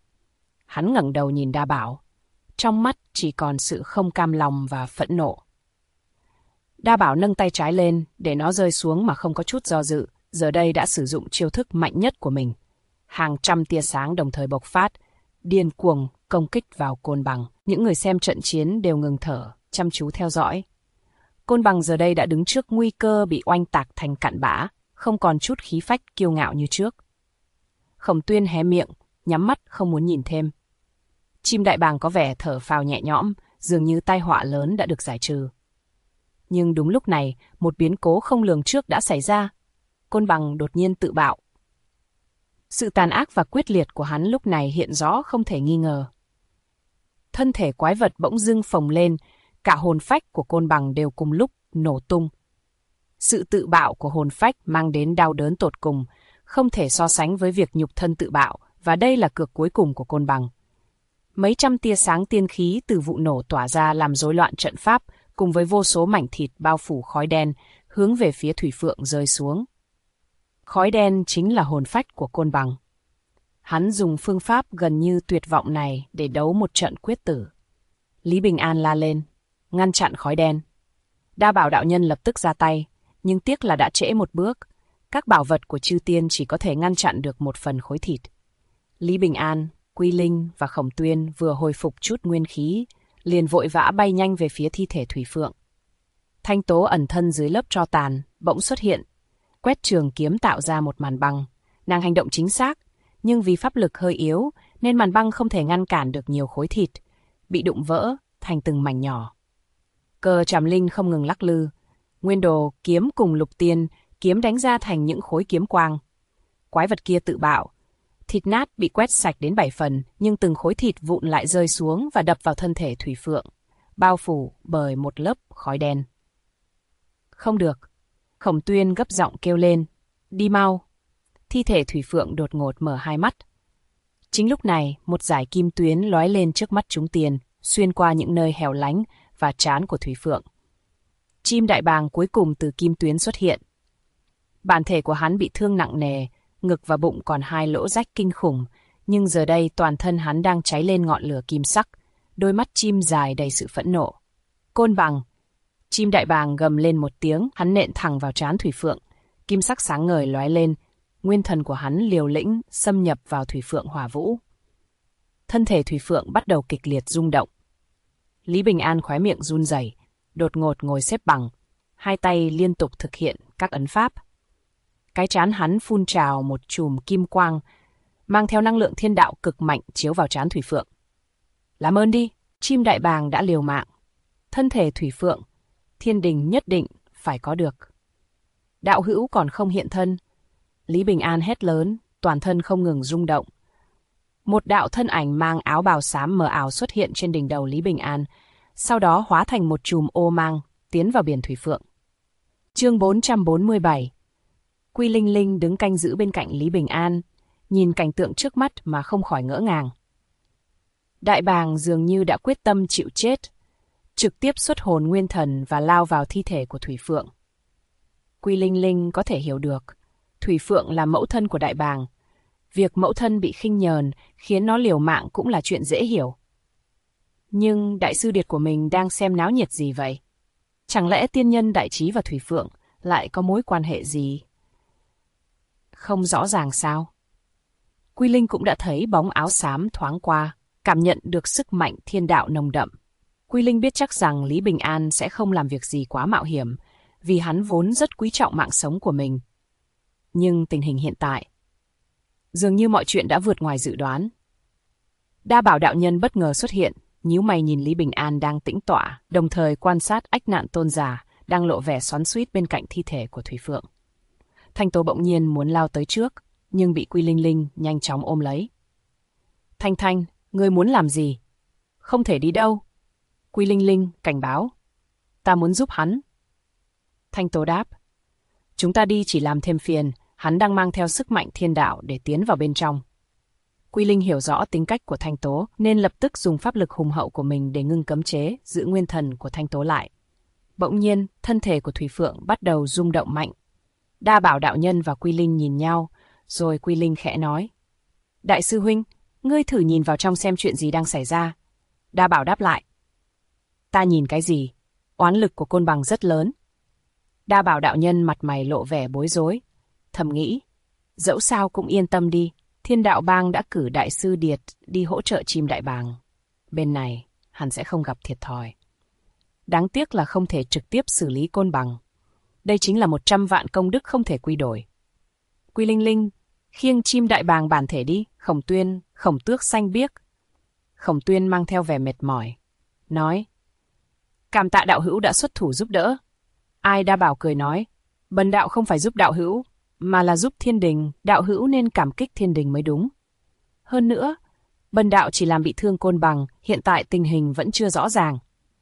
Hắn ngẩng đầu nhìn Đa Bảo, trong mắt chỉ còn sự không cam lòng và phẫn nộ. Đa Bảo nâng tay trái lên để nó rơi xuống mà không có chút do dự, giờ đây đã sử dụng chiêu thức mạnh nhất của mình. Hàng trăm tia sáng đồng thời bộc phát, điên cuồng công kích vào Côn Bằng. Những người xem trận chiến đều ngừng thở, chăm chú theo dõi. Côn Bằng giờ đây đã đứng trước nguy cơ bị oanh tạc thành cặn bã, không còn chút khí phách kiêu ngạo như trước. Khổng Tuyên hé miệng, nhắm mắt không muốn nhìn thêm. Chim Đại Bàng có vẻ thở phào nhẹ nhõm, dường như tai họa lớn đã được giải trừ. Nhưng đúng lúc này, một biến cố không lường trước đã xảy ra. Côn Bằng đột nhiên tự bạo. Sự tàn ác và quyết liệt của hắn lúc này hiện rõ không thể nghi ngờ. Thân thể quái vật bỗng dưng phồng lên, cả hồn phách của Côn Bằng đều cùng lúc nổ tung. Sự tự bạo của hồn phách mang đến đau đớn tột cùng, không thể so sánh với việc nhục thân tự bạo, và đây là cược cuối cùng của Côn Bằng. Mấy trăm tia sáng tiên khí từ vụ nổ tỏa ra làm rối loạn trận pháp, cùng với vô số mảnh thịt bao phủ khói đen, hướng về phía Thủy Phượng rơi xuống. Khói đen chính là hồn phách của Côn Bằng. Hắn dùng phương pháp gần như tuyệt vọng này để đấu một trận quyết tử. Lý Bình An la lên, ngăn chặn khói đen. Đa Bảo đạo nhân lập tức ra tay, nhưng tiếc là đã trễ một bước. Các bảo vật của chư tiên chỉ có thể ngăn chặn được một phần khối thịt. Lý Bình An, Quy Linh và Khổng Tuyên vừa hồi phục chút nguyên khí, liền vội vã bay nhanh về phía thi thể Thủy Phượng. Thanh Tố ẩn thân dưới lớp tro tàn, bỗng xuất hiện, quét trường kiếm tạo ra một màn băng. Nàng hành động chính xác, nhưng vì pháp lực hơi yếu, nên màn băng không thể ngăn cản được nhiều khối thịt, bị đụng vỡ thành từng mảnh nhỏ. Cờ Trảm Linh không ngừng lắc lư, nguyên đồ kiếm cùng lục tiên kiếm đánh ra thành những khối kiếm quang. Quái vật kia tự bạo, thịt nát bị quét sạch đến 7 phần, nhưng từng khối thịt vụn lại rơi xuống và đập vào thân thể Thủy Phượng, bao phủ bởi một lớp khói đen. không được. Khổng Tuyên gấp giọng kêu lên, đi mau. Thi thể Thủy Phượng đột ngột mở hai mắt. Chính lúc này, một dải kim tuyến lóe lên trước mắt chúng tiền, xuyên qua những nơi hẻo lánh và trán của Thủy Phượng. Chim đại bàng cuối cùng từ kim tuyến xuất hiện. Bản thể của hắn bị thương nặng nề, ngực và bụng còn hai lỗ rách kinh khủng, nhưng giờ đây toàn thân hắn đang cháy lên ngọn lửa kim sắc, đôi mắt chim dài đầy sự phẫn nộ. Côn bằng! Chim đại bàng gầm lên một tiếng, hắn nện thẳng vào trán Thủy Phượng. Kim sắc sáng ngời lóe lên, nguyên thần của hắn liều lĩnh xâm nhập vào Thủy Phượng hỏa vũ. Thân thể Thủy Phượng bắt đầu kịch liệt rung động. Lý Bình An khóe miệng run rẩy, đột ngột ngồi xếp bằng, hai tay liên tục thực hiện các ấn pháp. Cái trán hắn phun trào một chùm kim quang, mang theo năng lượng thiên đạo cực mạnh chiếu vào trán Thủy Phượng. Làm ơn đi, chim đại bàng đã liều mạng. Thân thể Thủy Phượng, thiên đình nhất định phải có được. Đạo hữu còn không hiện thân. Lý Bình An hét lớn, toàn thân không ngừng rung động. Một đạo thân ảnh mang áo bào xám mờ ảo xuất hiện trên đỉnh đầu Lý Bình An, sau đó hóa thành một chùm ô mang, tiến vào biển Thủy Phượng. Chương 447. Quy Linh Linh đứng canh giữ bên cạnh Lý Bình An, nhìn cảnh tượng trước mắt mà không khỏi ngỡ ngàng. Đại bàng dường như đã quyết tâm chịu chết, trực tiếp xuất hồn nguyên thần và lao vào thi thể của Thủy Phượng. Quy Linh Linh có thể hiểu được, Thủy Phượng là mẫu thân của đại bàng. Việc mẫu thân bị khinh nhờn khiến nó liều mạng cũng là chuyện dễ hiểu. Nhưng đại sư điệt của mình đang xem náo nhiệt gì vậy? Chẳng lẽ tiên nhân Đại Trí và Thủy Phượng lại có mối quan hệ gì? Không rõ ràng sao? Quy Linh cũng đã thấy bóng áo xám thoáng qua, cảm nhận được sức mạnh thiên đạo nồng đậm. Quy Linh biết chắc rằng Lý Bình An sẽ không làm việc gì quá mạo hiểm, vì hắn vốn rất quý trọng mạng sống của mình. Nhưng tình hình hiện tại, dường như mọi chuyện đã vượt ngoài dự đoán. Đa Bảo đạo nhân bất ngờ xuất hiện, nhíu mày nhìn Lý Bình An đang tĩnh tọa, đồng thời quan sát Ách Nạn Tôn giả đang lộ vẻ xoắn xuýt bên cạnh thi thể của Thủy Phượng. Thanh Tố bỗng nhiên muốn lao tới trước, nhưng bị Quy Linh Linh nhanh chóng ôm lấy. Thanh Thanh, ngươi muốn làm gì? Không thể đi đâu. Quy Linh Linh cảnh báo. Ta muốn giúp hắn. Thanh Tố đáp. Chúng ta đi chỉ làm thêm phiền, hắn đang mang theo sức mạnh thiên đạo để tiến vào bên trong. Quy Linh hiểu rõ tính cách của Thanh Tố nên lập tức dùng pháp lực hùng hậu của mình để ngưng cấm chế, giữ nguyên thần của Thanh Tố lại. Bỗng nhiên, thân thể của Thủy Phượng bắt đầu rung động mạnh. Đa Bảo đạo nhân và Quy Linh nhìn nhau, rồi Quy Linh khẽ nói. Đại sư huynh, ngươi thử nhìn vào trong xem chuyện gì đang xảy ra. Đa Bảo đáp lại. Ta nhìn cái gì? Oán lực của côn bằng rất lớn. Đa Bảo đạo nhân mặt mày lộ vẻ bối rối, thầm nghĩ. Dẫu sao cũng yên tâm đi, Thiên Đạo Bang đã cử đại sư Điệt đi hỗ trợ chim đại bàng. Bên này, hắn sẽ không gặp thiệt thòi. Đáng tiếc là không thể trực tiếp xử lý côn bằng. Đây chính là 100 vạn công đức không thể quy đổi. Quy Linh Linh, khiêng chim đại bàng bản thể đi, Khổng Tuyên, Khổng Tước xanh biếc. Khổng Tuyên mang theo vẻ mệt mỏi, nói. Cảm tạ đạo hữu đã xuất thủ giúp đỡ. Ai Đa Bảo cười nói, bần đạo không phải giúp đạo hữu, mà là giúp thiên đình, đạo hữu nên cảm kích thiên đình mới đúng. Hơn nữa, bần đạo chỉ làm bị thương côn bằng, hiện tại tình hình vẫn chưa rõ ràng.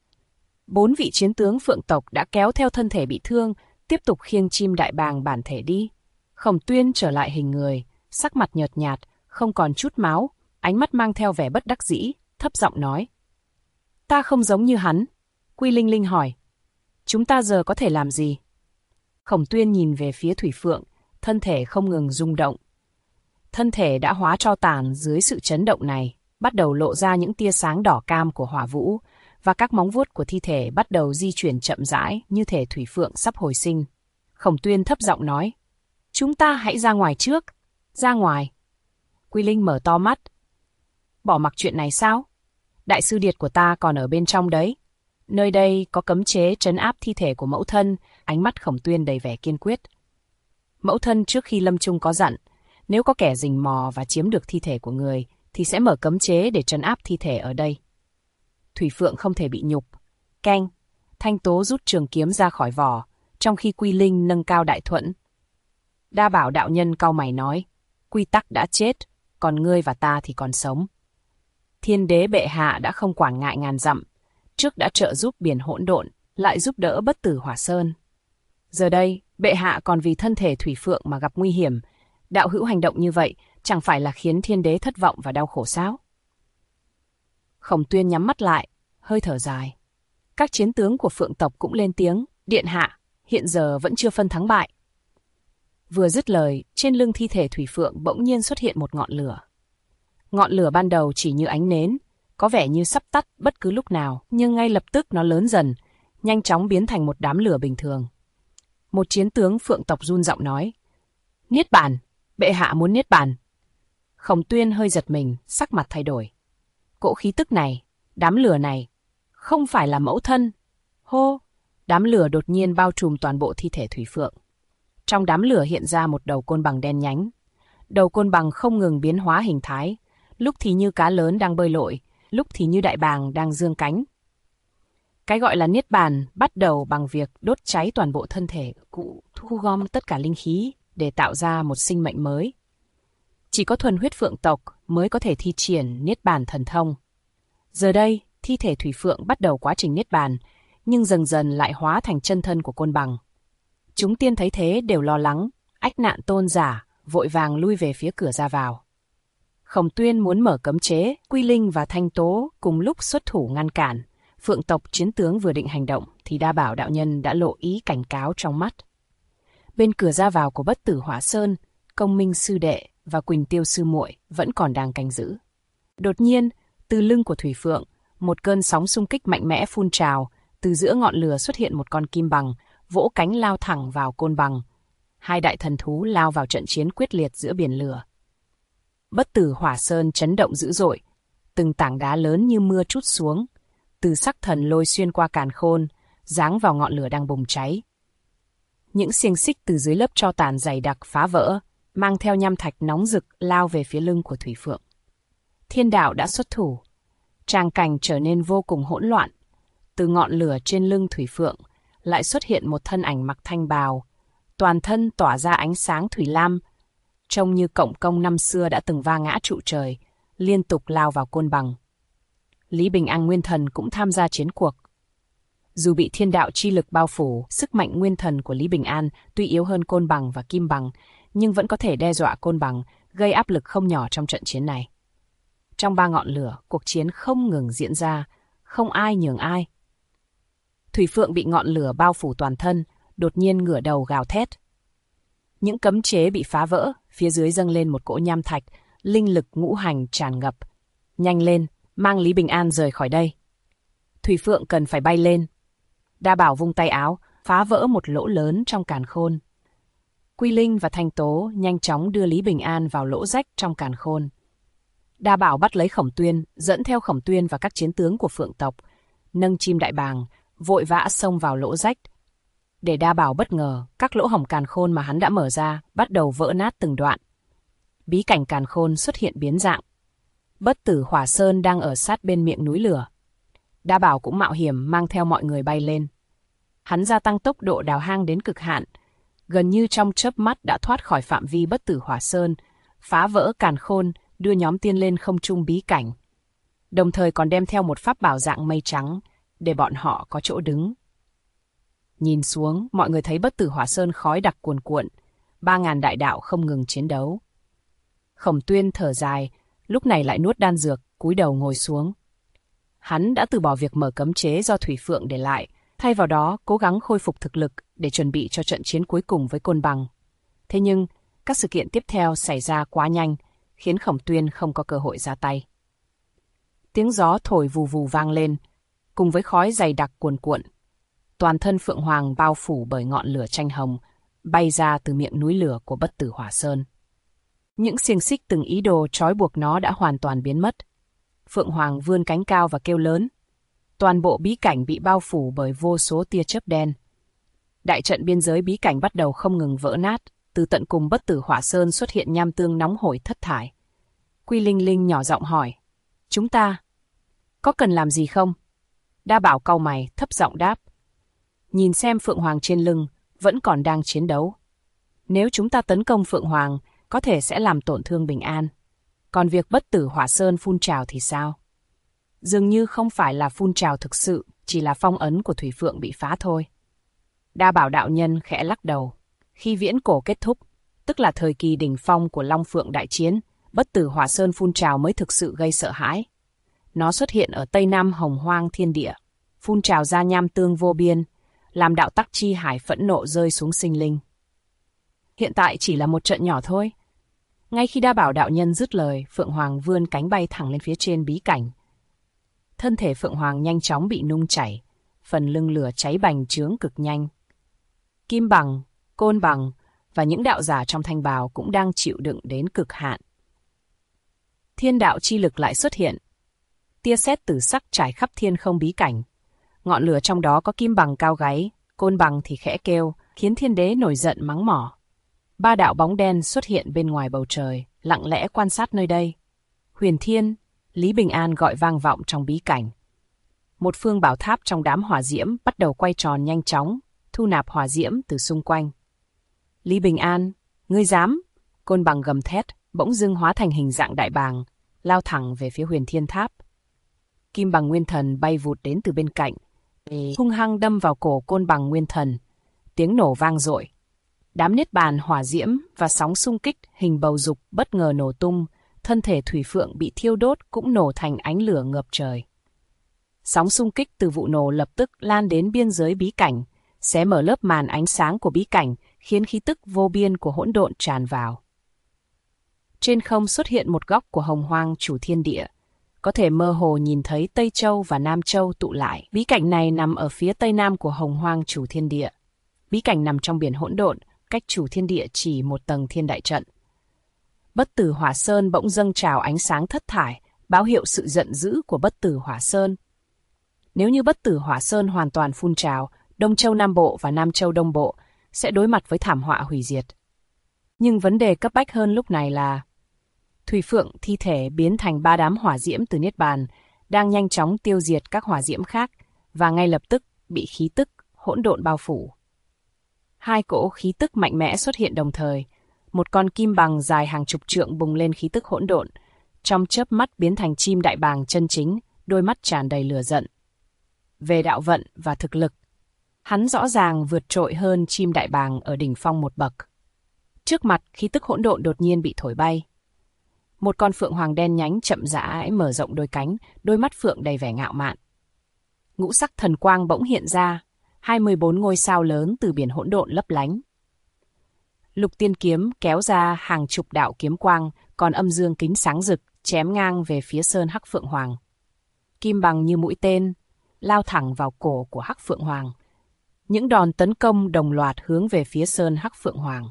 4 vị chiến tướng phượng tộc đã kéo theo thân thể bị thương, tiếp tục khiêng chim đại bàng bản thể đi. Khổng Tuyên trở lại hình người, sắc mặt nhợt nhạt, không còn chút máu, ánh mắt mang theo vẻ bất đắc dĩ, thấp giọng nói. Ta không giống như hắn. Quy Linh Linh hỏi. Chúng ta giờ có thể làm gì? Khổng Tuyên nhìn về phía Thủy Phượng, thân thể không ngừng rung động. Thân thể đã hóa tro tàn dưới sự chấn động này, bắt đầu lộ ra những tia sáng đỏ cam của hỏa vũ, và các móng vuốt của thi thể bắt đầu di chuyển chậm rãi như thể Thủy Phượng sắp hồi sinh. Khổng Tuyên thấp giọng nói. Chúng ta hãy ra ngoài trước. Ra ngoài. Quy Linh mở to mắt. Bỏ mặc chuyện này sao? Đại sư Điệt của ta còn ở bên trong đấy. Nơi đây có cấm chế trấn áp thi thể của mẫu thân, ánh mắt Khổng Tuyên đầy vẻ kiên quyết. Mẫu thân trước khi lâm chung có dặn, nếu có kẻ rình mò và chiếm được thi thể của người, thì sẽ mở cấm chế để trấn áp thi thể ở đây. Thủy Phượng không thể bị nhục. Keng, Thanh Tố rút trường kiếm ra khỏi vỏ, trong khi Quy Linh nâng cao đại thuẫn. Đa Bảo đạo nhân cau mày nói, quy tắc đã chết, còn ngươi và ta thì còn sống. Thiên đế bệ hạ đã không quản ngại ngàn dặm, trước đã trợ giúp biển hỗn độn, lại giúp đỡ bất tử hỏa sơn. Giờ đây, bệ hạ còn vì thân thể Thủy Phượng mà gặp nguy hiểm. Đạo hữu hành động như vậy chẳng phải là khiến thiên đế thất vọng và đau khổ sao? Khổng Tuyên nhắm mắt lại, hơi thở dài. Các chiến tướng của Phượng tộc cũng lên tiếng, điện hạ, hiện giờ vẫn chưa phân thắng bại. Vừa dứt lời, trên lưng thi thể Thủy Phượng bỗng nhiên xuất hiện một ngọn lửa. Ngọn lửa ban đầu chỉ như ánh nến, có vẻ như sắp tắt bất cứ lúc nào, nhưng ngay lập tức nó lớn dần, nhanh chóng biến thành một đám lửa bình thường. Một chiến tướng Phượng tộc run giọng nói, Niết bàn, bệ hạ muốn niết bàn. Khổng Tuyên hơi giật mình, sắc mặt thay đổi. Cỗ khí tức này, đám lửa này, không phải là mẫu thân. Hô, đám lửa đột nhiên bao trùm toàn bộ thi thể Thủy Phượng. Trong đám lửa hiện ra một đầu côn bằng đen nhánh. Đầu côn bằng không ngừng biến hóa hình thái, lúc thì như cá lớn đang bơi lội, lúc thì như đại bàng đang giương cánh. Cái gọi là niết bàn bắt đầu bằng việc đốt cháy toàn bộ thân thể cụ, thu gom tất cả linh khí để tạo ra một sinh mệnh mới. Chỉ có thuần huyết Phượng tộc mới có thể thi triển niết bàn thần thông. Giờ đây, thi thể Thủy Phượng bắt đầu quá trình niết bàn, nhưng dần dần lại hóa thành chân thân của côn bằng. Chúng tiên thấy thế đều lo lắng, ách nạn tôn giả, vội vàng lui về phía cửa ra vào. Khổng Tuyên muốn mở cấm chế, Quy Linh và Thanh Tố cùng lúc xuất thủ ngăn cản. Phượng tộc chiến tướng vừa định hành động thì Đa Bảo đạo nhân đã lộ ý cảnh cáo trong mắt. Bên cửa ra vào của Bất Tử Hỏa Sơn, Công Minh sư đệ và Quỳnh Tiêu sư muội vẫn còn đang canh giữ. Đột nhiên, từ lưng của Thủy Phượng, một cơn sóng xung kích mạnh mẽ phun trào, từ giữa ngọn lửa xuất hiện một con kim bằng, vỗ cánh lao thẳng vào côn bằng. Hai đại thần thú lao vào trận chiến quyết liệt giữa biển lửa. Bất Tử Hỏa Sơn chấn động dữ dội, từng tảng đá lớn như mưa trút xuống, từ sắc thần lôi xuyên qua càn khôn, giáng vào ngọn lửa đang bùng cháy. Những xiềng xích từ dưới lớp tro tàn dày đặc phá vỡ, mang theo nham thạch nóng rực lao về phía lưng của Thủy Phượng. Thiên đạo đã xuất thủ, tràng cảnh trở nên vô cùng hỗn loạn. Từ ngọn lửa trên lưng Thủy Phượng lại xuất hiện một thân ảnh mặc thanh bào, toàn thân tỏa ra ánh sáng thủy lam, trông như cổng công năm xưa đã từng va ngã trụ trời, liên tục lao vào côn bằng. Lý Bình An nguyên thần cũng tham gia chiến cuộc. Dù bị thiên đạo chi lực bao phủ, sức mạnh nguyên thần của Lý Bình An tuy yếu hơn côn bằng và kim bằng, nhưng vẫn có thể đe dọa côn bằng, gây áp lực không nhỏ trong trận chiến này. Trong ba ngọn lửa, cuộc chiến không ngừng diễn ra, không ai nhường ai. Thủy Phượng bị ngọn lửa bao phủ toàn thân, đột nhiên ngửa đầu gào thét. Những cấm chế bị phá vỡ, phía dưới dâng lên một cỗ nham thạch, linh lực ngũ hành tràn ngập. Nhanh lên, mang Lý Bình An rời khỏi đây. Thủy Phượng cần phải bay lên. Đa Bảo vung tay áo, phá vỡ một lỗ lớn trong càn khôn. Quy Linh và Thanh Tố nhanh chóng đưa Lý Bình An vào lỗ rách trong càn khôn. Đa Bảo bắt lấy Khổng Tuyên, dẫn theo Khổng Tuyên và các chiến tướng của Phượng tộc, nâng chim đại bàng, vội vã xông vào lỗ rách. Để Đa Bảo bất ngờ, các lỗ hổng càn khôn mà hắn đã mở ra bắt đầu vỡ nát từng đoạn. Bí cảnh càn khôn xuất hiện biến dạng. Bất Tử Hỏa Sơn đang ở sát bên miệng núi lửa. Đa Bảo cũng mạo hiểm mang theo mọi người bay lên. Hắn gia tăng tốc độ đào hang đến cực hạn, gần như trong chớp mắt đã thoát khỏi phạm vi Bất Tử Hỏa Sơn, phá vỡ càn khôn, đưa nhóm tiên lên không trung bí cảnh. Đồng thời còn đem theo một pháp bảo dạng mây trắng, để bọn họ có chỗ đứng. Nhìn xuống, mọi người thấy Bất Tử Hỏa Sơn khói đặc cuồn cuộn, 3.000 đại đạo không ngừng chiến đấu. Khổng Tuyên thở dài, lúc này lại nuốt đan dược, cúi đầu ngồi xuống. Hắn đã từ bỏ việc mở cấm chế do Thủy Phượng để lại, thay vào đó cố gắng khôi phục thực lực để chuẩn bị cho trận chiến cuối cùng với côn bằng. Thế nhưng, các sự kiện tiếp theo xảy ra quá nhanh, khiến Khổng Tuyên không có cơ hội ra tay. Tiếng gió thổi vù vù vang lên, cùng với khói dày đặc cuồn cuộn. Toàn thân Phượng Hoàng bao phủ bởi ngọn lửa chanh hồng, bay ra từ miệng núi lửa của Bất Tử Hỏa Sơn. Những xiềng xích từng ý đồ trói buộc nó đã hoàn toàn biến mất. Phượng Hoàng vươn cánh cao và kêu lớn. Toàn bộ bí cảnh bị bao phủ bởi vô số tia chớp đen. Đại trận biên giới bí cảnh bắt đầu không ngừng vỡ nát, từ tận cùng Bất Tử Hỏa Sơn xuất hiện nham tương nóng hổi thất thải. Quy Linh Linh nhỏ giọng hỏi, chúng ta có cần làm gì không? Đa Bảo cau mày, thấp giọng đáp. Nhìn xem Phượng Hoàng trên lưng, vẫn còn đang chiến đấu. Nếu chúng ta tấn công Phượng Hoàng, có thể sẽ làm tổn thương Bình An. Còn việc Bất Tử Hỏa Sơn phun trào thì sao? Dường như không phải là phun trào thực sự, chỉ là phong ấn của Thủy Phượng bị phá thôi. Đa Bảo đạo nhân khẽ lắc đầu. Khi viễn cổ kết thúc, tức là thời kỳ đỉnh phong của Long Phượng đại chiến, Bất Tử Hỏa Sơn phun trào mới thực sự gây sợ hãi. Nó xuất hiện ở Tây Nam Hồng Hoang thiên địa, phun trào ra nham tương vô biên, làm đạo tắc chi hải phẫn nộ rơi xuống sinh linh. Hiện tại chỉ là một trận nhỏ thôi. Ngay khi Đa Bảo đạo nhân dứt lời, Phượng Hoàng vươn cánh bay thẳng lên phía trên bí cảnh. Thân thể Phượng Hoàng nhanh chóng bị nung chảy, phần lưng lửa cháy bành trướng cực nhanh. Kim Bằng, Côn Bằng và những đạo giả trong thanh bào cũng đang chịu đựng đến cực hạn. Thiên đạo chi lực lại xuất hiện. Tia sét tử sắc trải khắp thiên không bí cảnh. Ngọn lửa trong đó có Kim Bằng cao gáy, Côn Bằng thì khẽ kêu, khiến thiên đế nổi giận mắng mỏ. Ba đạo bóng đen xuất hiện bên ngoài bầu trời, lặng lẽ quan sát nơi đây. Huyền Thiên, Lý Bình An gọi vang vọng trong bí cảnh. Một phương bảo tháp trong đám hỏa diễm bắt đầu quay tròn nhanh chóng, thu nạp hỏa diễm từ xung quanh. Lý Bình An, ngươi dám? Côn Bằng gầm thét, bỗng dưng hóa thành hình dạng đại bàng, lao thẳng về phía Huyền Thiên Tháp. Kim Bằng Nguyên Thần bay vụt đến từ bên cạnh, hung hăng đâm vào cổ Côn Bằng Nguyên Thần. Tiếng nổ vang dội. Đám niết bàn hỏa diễm và sóng xung kích hình bầu dục bất ngờ nổ tung, thân thể Thủy Phượng bị thiêu đốt cũng nổ thành ánh lửa ngập trời. Sóng xung kích từ vụ nổ lập tức lan đến biên giới bí cảnh, xé mở lớp màn ánh sáng của bí cảnh, khiến khí tức vô biên của hỗn độn tràn vào. Trên không xuất hiện một góc của Hồng Hoang chủ thiên địa, có thể mơ hồ nhìn thấy Tây Châu và Nam Châu tụ lại. Bí cảnh này nằm ở phía tây nam của Hồng Hoang chủ thiên địa. Bí cảnh nằm trong biển hỗn độn, cách chủ thiên địa chỉ một tầng thiên đại trận. Bất Tử Hỏa Sơn bỗng dâng trào ánh sáng thất thải, báo hiệu sự giận dữ của Bất Tử Hỏa Sơn. Nếu như Bất Tử Hỏa Sơn hoàn toàn phun trào, Đông Châu Nam Bộ và Nam Châu Đông Bộ sẽ đối mặt với thảm họa hủy diệt. Nhưng vấn đề cấp bách hơn lúc này là Thủy Phượng thi thể biến thành ba đám hỏa diễm từ Niết Bàn, đang nhanh chóng tiêu diệt các hỏa diễm khác và ngay lập tức bị khí tức hỗn độn bao phủ. Hai cỗ khí tức mạnh mẽ xuất hiện đồng thời, một con kim bằng dài hàng chục trượng bùng lên khí tức hỗn độn, trong chớp mắt biến thành chim đại bàng chân chính, đôi mắt tràn đầy lửa giận. Về đạo vận và thực lực, hắn rõ ràng vượt trội hơn chim đại bàng ở đỉnh phong một bậc. Trước mặt, khí tức hỗn độn đột nhiên bị thổi bay. Một con phượng hoàng đen nhánh chậm rãi mở rộng đôi cánh, đôi mắt phượng đầy vẻ ngạo mạn. Ngũ sắc thần quang bỗng hiện ra, 24 ngôi sao lớn từ biển hỗn độn lấp lánh. Lục tiên kiếm kéo ra hàng chục đạo kiếm quang, còn âm dương kính sáng rực, chém ngang về phía sơn hắc phượng hoàng. Kim bằng như mũi tên, lao thẳng vào cổ của hắc phượng hoàng. Những đòn tấn công đồng loạt hướng về phía sơn hắc phượng hoàng.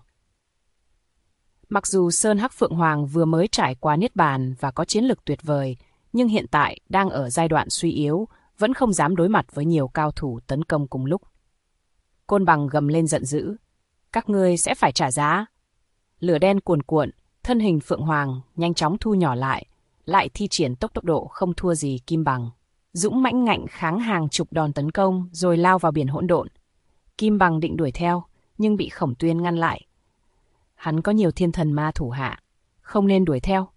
Mặc dù Sơn Hắc Phượng Hoàng vừa mới trải qua Niết Bàn và có chiến lực tuyệt vời, nhưng hiện tại đang ở giai đoạn suy yếu, vẫn không dám đối mặt với nhiều cao thủ tấn công cùng lúc. Côn Bằng gầm lên giận dữ. Các ngươi sẽ phải trả giá. Lửa đen cuồn cuộn, thân hình Phượng Hoàng nhanh chóng thu nhỏ lại thi triển tốc độ không thua gì Kim Bằng. Dũng mãnh ngạnh kháng hàng chục đòn tấn công rồi lao vào biển hỗn độn. Kim Bằng định đuổi theo, nhưng bị Khổng Tuyên ngăn lại. Hắn có nhiều thiên thần ma thủ hạ, không nên đuổi theo.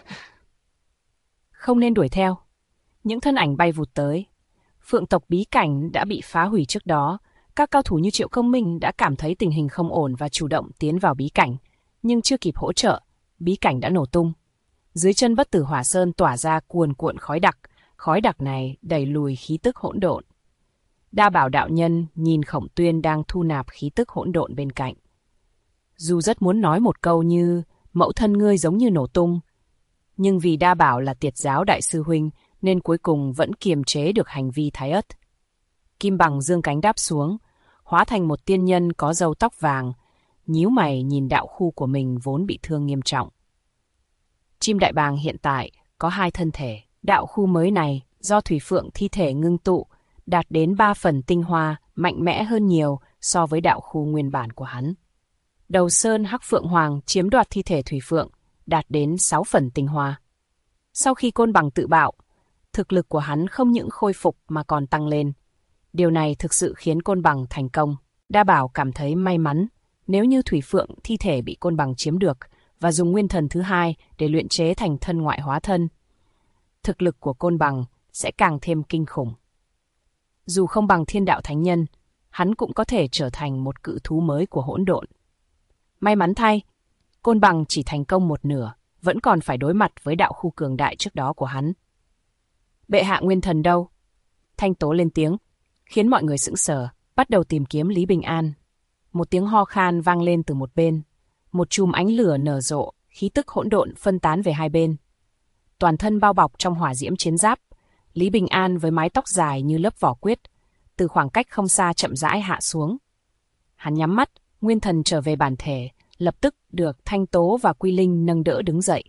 Không nên đuổi theo. Những thân ảnh bay vụt tới. Phượng tộc bí cảnh đã bị phá hủy trước đó. Các cao thủ như Triệu Công Minh đã cảm thấy tình hình không ổn và chủ động tiến vào bí cảnh. Nhưng chưa kịp hỗ trợ, bí cảnh đã nổ tung. Dưới chân Bất Tử Hỏa Sơn tỏa ra cuồn cuộn khói đặc này đẩy lùi khí tức hỗn độn. Đa Bảo đạo nhân nhìn Khổng Tuyên đang thu nạp khí tức hỗn độn bên cạnh. Dù rất muốn nói một câu như mẫu thân ngươi giống như nổ tung, nhưng vì Đa Bảo là Tiệt giáo đại sư huynh nên cuối cùng vẫn kiềm chế được hành vi thái ất. Kim bằng dương cánh đáp xuống, hóa thành một tiên nhân có râu tóc vàng, nhíu mày nhìn đạo khu của mình vốn bị thương nghiêm trọng. Chim đại bàng hiện tại có 2 thân thể, đạo khu mới này do Thủy Phượng thi thể ngưng tụ, đạt đến 3 phần tinh hoa, mạnh mẽ hơn nhiều so với đạo khu nguyên bản của hắn. Đầu Sơn Hắc Phượng Hoàng chiếm đoạt thi thể Thủy Phượng, đạt đến 6 phần tinh hoa. Sau khi Côn Bằng tự bạo, thực lực của hắn không những khôi phục mà còn tăng lên. Điều này thực sự khiến Côn Bằng thành công. Đa Bảo cảm thấy may mắn, nếu như Thủy Phượng thi thể bị Côn Bằng chiếm được và dùng nguyên thần thứ 2 để luyện chế thành thân ngoại hóa thân, thực lực của Côn Bằng sẽ càng thêm kinh khủng. Dù không bằng Thiên Đạo Thánh Nhân, hắn cũng có thể trở thành một cự thú mới của hỗn độn. May mắn thay, Côn Bằng chỉ thành công một nửa, vẫn còn phải đối mặt với đạo khu cường đại trước đó của hắn. Bệ hạ nguyên thần đâu? Thanh Tố lên tiếng, khiến mọi người sững sờ, bắt đầu tìm kiếm Lý Bình An. Một tiếng ho khan vang lên từ một bên. Một chùm ánh lửa nở rộ, khí tức hỗn độn phân tán về hai bên. Toàn thân bao bọc trong hỏa diễm chiến giáp, Lý Bình An với mái tóc dài như lớp vỏ quyết, từ khoảng cách không xa chậm rãi hạ xuống. Hắn nhắm mắt, nguyên thần trở về bản thể, lập tức được Thanh Tố và Quy Linh nâng đỡ đứng dậy.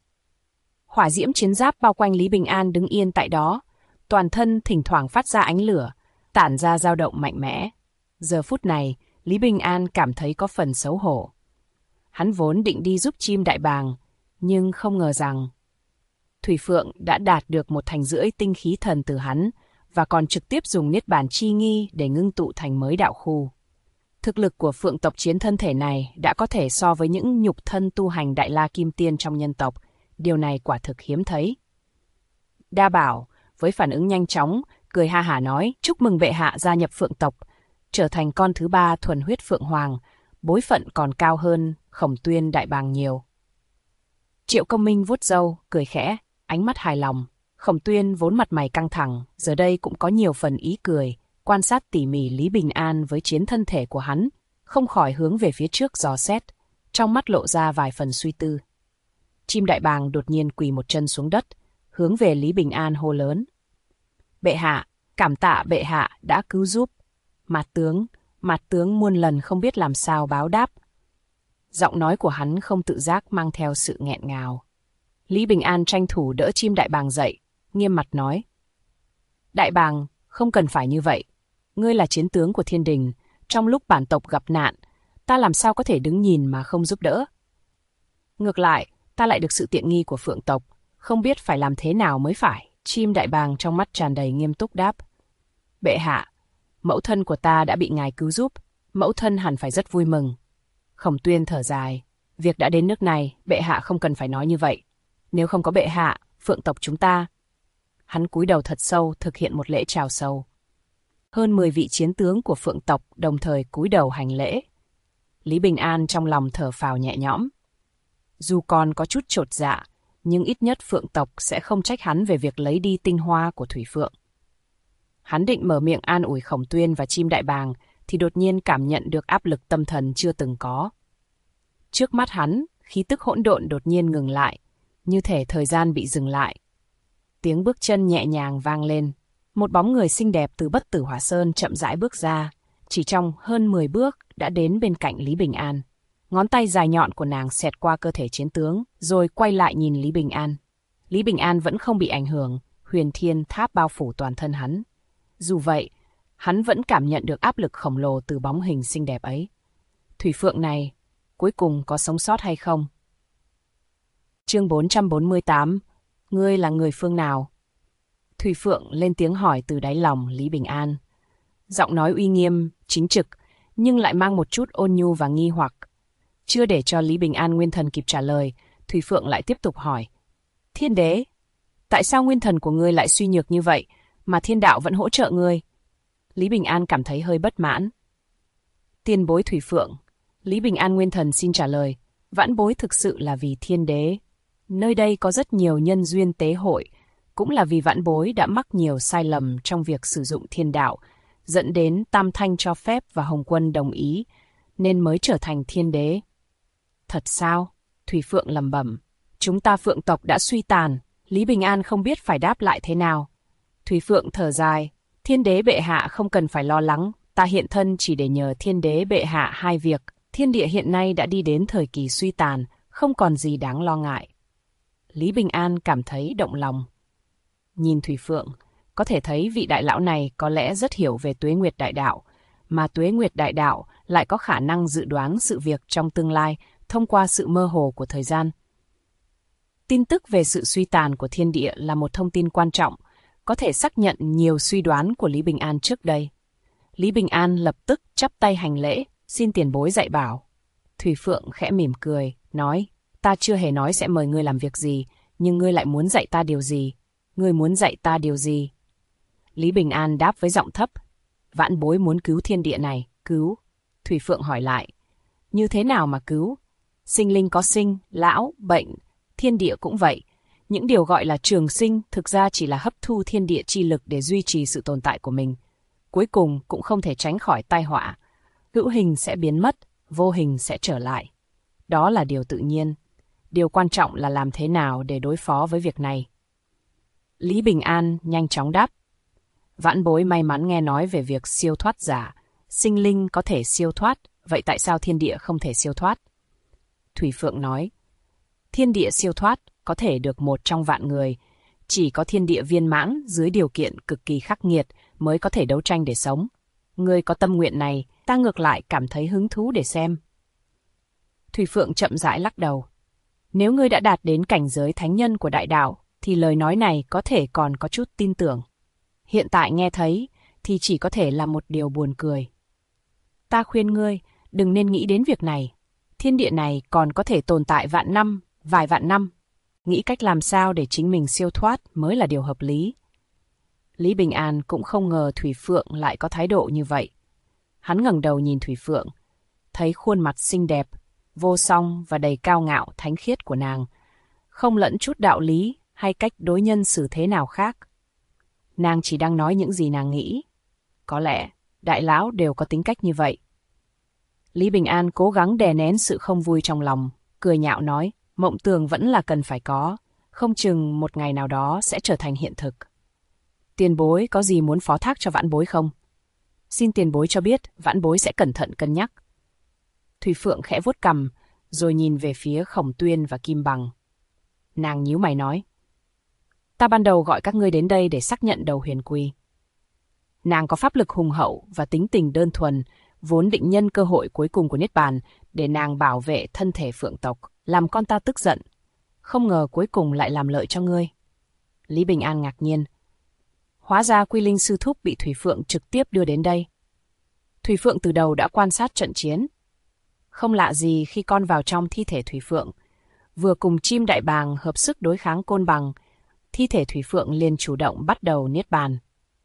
Hỏa diễm chiến giáp bao quanh Lý Bình An đứng yên tại đó, toàn thân thỉnh thoảng phát ra ánh lửa, tản ra dao động mạnh mẽ. Giờ phút này, Lý Bình An cảm thấy có phần xấu hổ. Hắn vốn định đi giúp chim đại bàng, nhưng không ngờ rằng Thủy Phượng đã đạt được 1,5 tinh khí thần từ hắn và còn trực tiếp dùng Niết Bàn Chi Nghi để ngưng tụ thành mới đạo khu. Thực lực của Phượng tộc chiến thân thể này đã có thể so với những nhục thân tu hành Đại La Kim Tiên trong nhân tộc, điều này quả thực hiếm thấy. Đa Bảo, với phản ứng nhanh chóng, cười ha hả nói, chúc mừng bệ hạ gia nhập Phượng tộc, trở thành con thứ 3 thuần huyết Phượng Hoàng, bối phận còn cao hơn Khổng Tuyên đại bàng nhiều. Triệu Công Minh vuốt râu, cười khẽ, ánh mắt hài lòng. Khổng Tuyên vốn mặt mày căng thẳng, giờ đây cũng có nhiều phần ý cười, quan sát tỉ mỉ Lý Bình An với chiến thân thể của hắn, không khỏi hướng về phía trước dò xét, trong mắt lộ ra vài phần suy tư. Chim đại bàng đột nhiên quỳ một chân xuống đất, hướng về Lý Bình An hô lớn. Bệ hạ, cảm tạ bệ hạ đã cứu giúp. Mạt tướng muôn lần không biết làm sao báo đáp. Giọng nói của hắn không tự giác mang theo sự nghẹn ngào. Lý Bình An tranh thủ đỡ chim đại bàng dậy, nghiêm mặt nói. Đại bàng, không cần phải như vậy. Ngươi là chiến tướng của thiên đình, trong lúc bản tộc gặp nạn, ta làm sao có thể đứng nhìn mà không giúp đỡ. Ngược lại, ta lại được sự tiện nghi của Phượng tộc, không biết phải làm thế nào mới phải. Chim đại bàng trong mắt tràn đầy nghiêm túc đáp. Bệ hạ, mẫu thân của ta đã bị ngài cứu giúp, mẫu thân hẳn phải rất vui mừng. Khổng Tuyên thở dài, việc đã đến nước này, bệ hạ không cần phải nói như vậy. Nếu không có bệ hạ, Phượng tộc chúng ta. Hắn cúi đầu thật sâu, thực hiện một lễ chào sâu. Hơn 10 vị chiến tướng của Phượng tộc đồng thời cúi đầu hành lễ. Lý Bình An trong lòng thở phào nhẹ nhõm. Dù còn có chút chột dạ, nhưng ít nhất Phượng tộc sẽ không trách hắn về việc lấy đi tinh hoa của Thủy Phượng. Hắn định mở miệng an ủi Khổng Tuyên và chim đại bàng, thì đột nhiên cảm nhận được áp lực tâm thần chưa từng có. Trước mắt hắn, khí tức hỗn độn đột nhiên ngừng lại, như thể thời gian bị dừng lại. Tiếng bước chân nhẹ nhàng vang lên. Một bóng người xinh đẹp từ Bất Tử Hỏa Sơn chậm rãi bước ra, chỉ trong hơn 10 bước đã đến bên cạnh Lý Bình An. Ngón tay dài nhọn của nàng xẹt qua cơ thể chiến tướng, rồi quay lại nhìn Lý Bình An. Lý Bình An vẫn không bị ảnh hưởng, huyền thiên tháp bao phủ toàn thân hắn. Dù vậy, hắn vẫn cảm nhận được áp lực khổng lồ từ bóng hình xinh đẹp ấy. Thủy Phượng này, cuối cùng có sống sót hay không? Chương 448, ngươi là người phương nào? Thủy Phượng lên tiếng hỏi từ đáy lòng Lý Bình An. Giọng nói uy nghiêm, chính trực, nhưng lại mang một chút ôn nhu và nghi hoặc. Chưa để cho Lý Bình An nguyên thần kịp trả lời, Thủy Phượng lại tiếp tục hỏi. Thiên đế, tại sao nguyên thần của ngươi lại suy nhược như vậy, mà thiên đạo vẫn hỗ trợ ngươi? Lý Bình An cảm thấy hơi bất mãn. Tiền bối Thủy Phượng, Lý Bình An nguyên thần xin trả lời. Vãn bối thực sự là vì thiên đế. Nơi đây có rất nhiều nhân duyên tế hội, cũng là vì vãn bối đã mắc nhiều sai lầm trong việc sử dụng thiên đạo, dẫn đến Tam Thanh cho phép và Hồng Quân đồng ý, nên mới trở thành thiên đế. Thật sao? Thủy Phượng lẩm bẩm. Chúng ta Phượng tộc đã suy tàn. Lý Bình An không biết phải đáp lại thế nào. Thủy Phượng thở dài. Thiên đế bệ hạ không cần phải lo lắng. Ta hiện thân chỉ để nhờ thiên đế bệ hạ hai việc. Thiên địa hiện nay đã đi đến thời kỳ suy tàn, không còn gì đáng lo ngại. Lý Bình An cảm thấy động lòng. Nhìn Thủy Phượng, có thể thấy vị đại lão này có lẽ rất hiểu về Tuế Nguyệt Đại Đạo, mà Tuế Nguyệt Đại Đạo lại có khả năng dự đoán sự việc trong tương lai thông qua sự mơ hồ của thời gian. Tin tức về sự suy tàn của thiên địa là một thông tin quan trọng, có thể xác nhận nhiều suy đoán của Lý Bình An trước đây. Lý Bình An lập tức chắp tay hành lễ, xin tiền bối dạy bảo. Thủy Phượng khẽ mỉm cười, nói, ta chưa hề nói sẽ mời ngươi làm việc gì, nhưng ngươi lại muốn dạy ta điều gì? Ngươi muốn dạy ta điều gì? Lý Bình An đáp với giọng thấp, Vãn bối muốn cứu thiên địa này. Cứu? Thủy Phượng hỏi lại. Như thế nào mà cứu? Sinh linh có sinh, lão, bệnh, thiên địa cũng vậy. Những điều gọi là trường sinh thực ra chỉ là hấp thu thiên địa chi lực để duy trì sự tồn tại của mình. Cuối cùng cũng không thể tránh khỏi tai họa. Hữu hình sẽ biến mất, vô hình sẽ trở lại. Đó là điều tự nhiên. Điều quan trọng là làm thế nào để đối phó với việc này. Lý Bình An nhanh chóng đáp. Vãn bối may mắn nghe nói về việc siêu thoát giả. Sinh linh có thể siêu thoát, vậy tại sao thiên địa không thể siêu thoát? Thủy Phượng nói. Thiên địa siêu thoát có thể được một trong vạn người. Chỉ có thiên địa viên mãn dưới điều kiện cực kỳ khắc nghiệt mới có thể đấu tranh để sống. Ngươi có tâm nguyện này, ta ngược lại cảm thấy hứng thú để xem. Thủy Phượng chậm rãi lắc đầu. Nếu ngươi đã đạt đến cảnh giới thánh nhân của đại đạo, thì lời nói này có thể còn có chút tin tưởng. Hiện tại nghe thấy, thì chỉ có thể là một điều buồn cười. Ta khuyên ngươi, đừng nên nghĩ đến việc này. Thiên địa này còn có thể tồn tại vạn năm, vài vạn năm. Nghĩ cách làm sao để chính mình siêu thoát mới là điều hợp lý. Lý Bình An cũng không ngờ Thủy Phượng lại có thái độ như vậy. Hắn ngẩng đầu nhìn Thủy Phượng, thấy khuôn mặt xinh đẹp, vô song và đầy cao ngạo thánh khiết của nàng, không lẫn chút đạo lý hay cách đối nhân xử thế nào khác. Nàng chỉ đang nói những gì nàng nghĩ. Có lẽ đại lão đều có tính cách như vậy. Lý Bình An cố gắng đè nén sự không vui trong lòng, cười nhạo nói, mộng tưởng vẫn là cần phải có, không chừng một ngày nào đó sẽ trở thành hiện thực. Tiền bối có gì muốn phó thác cho vãn bối không? Xin tiền bối cho biết, vãn bối sẽ cẩn thận cân nhắc. Thủy Phượng khẽ vuốt cằm, rồi nhìn về phía Khổng Tuyên và Kim Bằng. Nàng nhíu mày nói, ta ban đầu gọi các ngươi đến đây để xác nhận đầu huyền quy. Nàng có pháp lực hùng hậu và tính tình đơn thuần, vốn định nhân cơ hội cuối cùng của Niết Bàn để nàng bảo vệ thân thể Phượng tộc, làm con ta tức giận. Không ngờ cuối cùng lại làm lợi cho ngươi. Lý Bình An ngạc nhiên. Hóa ra Quy Linh sư thúc bị Thủy Phượng trực tiếp đưa đến đây. Thủy Phượng từ đầu đã quan sát trận chiến. Không lạ gì khi con vào trong thi thể Thủy Phượng, vừa cùng chim đại bàng hợp sức đối kháng Côn Bằng, thi thể Thủy Phượng liền chủ động bắt đầu niết bàn.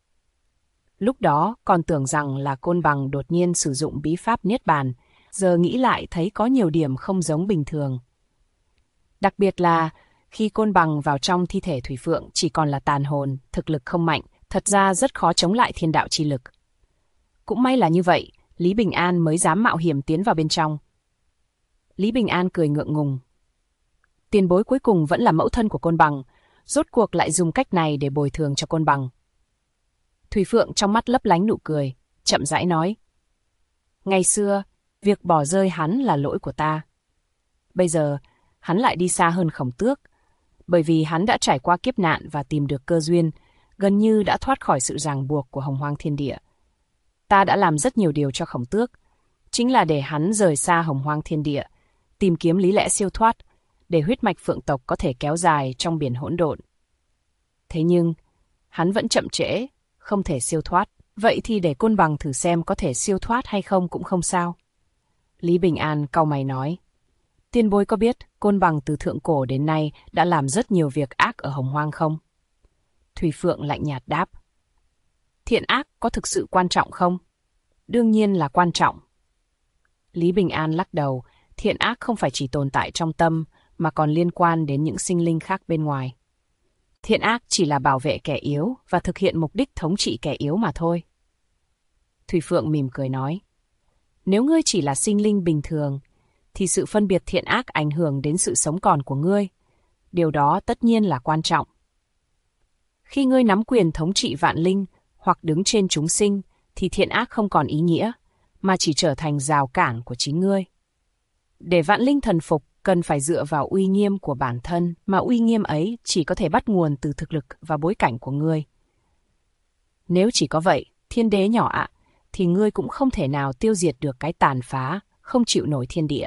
Lúc đó còn tưởng rằng là Côn Bằng đột nhiên sử dụng bí pháp niết bàn, giờ nghĩ lại thấy có nhiều điểm không giống bình thường. Đặc biệt là khi Côn Bằng vào trong thi thể Thủy Phượng chỉ còn là tàn hồn, thực lực không mạnh, thật ra rất khó chống lại thiên đạo chi lực. Cũng may là như vậy, Lý Bình An mới dám mạo hiểm tiến vào bên trong. Lý Bình An cười ngượng ngùng. Tiền bối cuối cùng vẫn là mẫu thân của Côn Bằng, rốt cuộc lại dùng cách này để bồi thường cho Côn Bằng. Thủy Phượng trong mắt lấp lánh nụ cười, chậm rãi nói. Ngày xưa, việc bỏ rơi hắn là lỗi của ta. Bây giờ, hắn lại đi xa hơn Khổng Tước, bởi vì hắn đã trải qua kiếp nạn và tìm được cơ duyên, gần như đã thoát khỏi sự ràng buộc của Hồng Hoang Thiên Địa. Ta đã làm rất nhiều điều cho Khổng Tước, chính là để hắn rời xa Hồng Hoang Thiên Địa, tìm kiếm lý lẽ siêu thoát, để huyết mạch Phượng tộc có thể kéo dài trong biển hỗn độn. Thế nhưng, hắn vẫn chậm trễ, không thể siêu thoát. Vậy thì để Côn Bằng thử xem có thể siêu thoát hay không cũng không sao. Lý Bình An cau mày nói. Tiền bối có biết Côn Bằng từ thượng cổ đến nay đã làm rất nhiều việc ác ở Hồng Hoang không? Thủy Phượng lạnh nhạt đáp. Thiện ác có thực sự quan trọng không? Đương nhiên là quan trọng. Lý Bình An lắc đầu, thiện ác không phải chỉ tồn tại trong tâm, mà còn liên quan đến những sinh linh khác bên ngoài. Thiện ác chỉ là bảo vệ kẻ yếu và thực hiện mục đích thống trị kẻ yếu mà thôi. Thủy Phượng mỉm cười nói. Nếu ngươi chỉ là sinh linh bình thường, thì sự phân biệt thiện ác ảnh hưởng đến sự sống còn của ngươi. Điều đó tất nhiên là quan trọng. Khi ngươi nắm quyền thống trị vạn linh hoặc đứng trên chúng sinh, thì thiện ác không còn ý nghĩa, mà chỉ trở thành rào cản của chính ngươi. Để vạn linh thần phục, cần phải dựa vào uy nghiêm của bản thân, mà uy nghiêm ấy chỉ có thể bắt nguồn từ thực lực và bối cảnh của ngươi. Nếu chỉ có vậy, thiên đế nhỏ ạ, thì ngươi cũng không thể nào tiêu diệt được cái tàn phá, không chịu nổi thiên địa.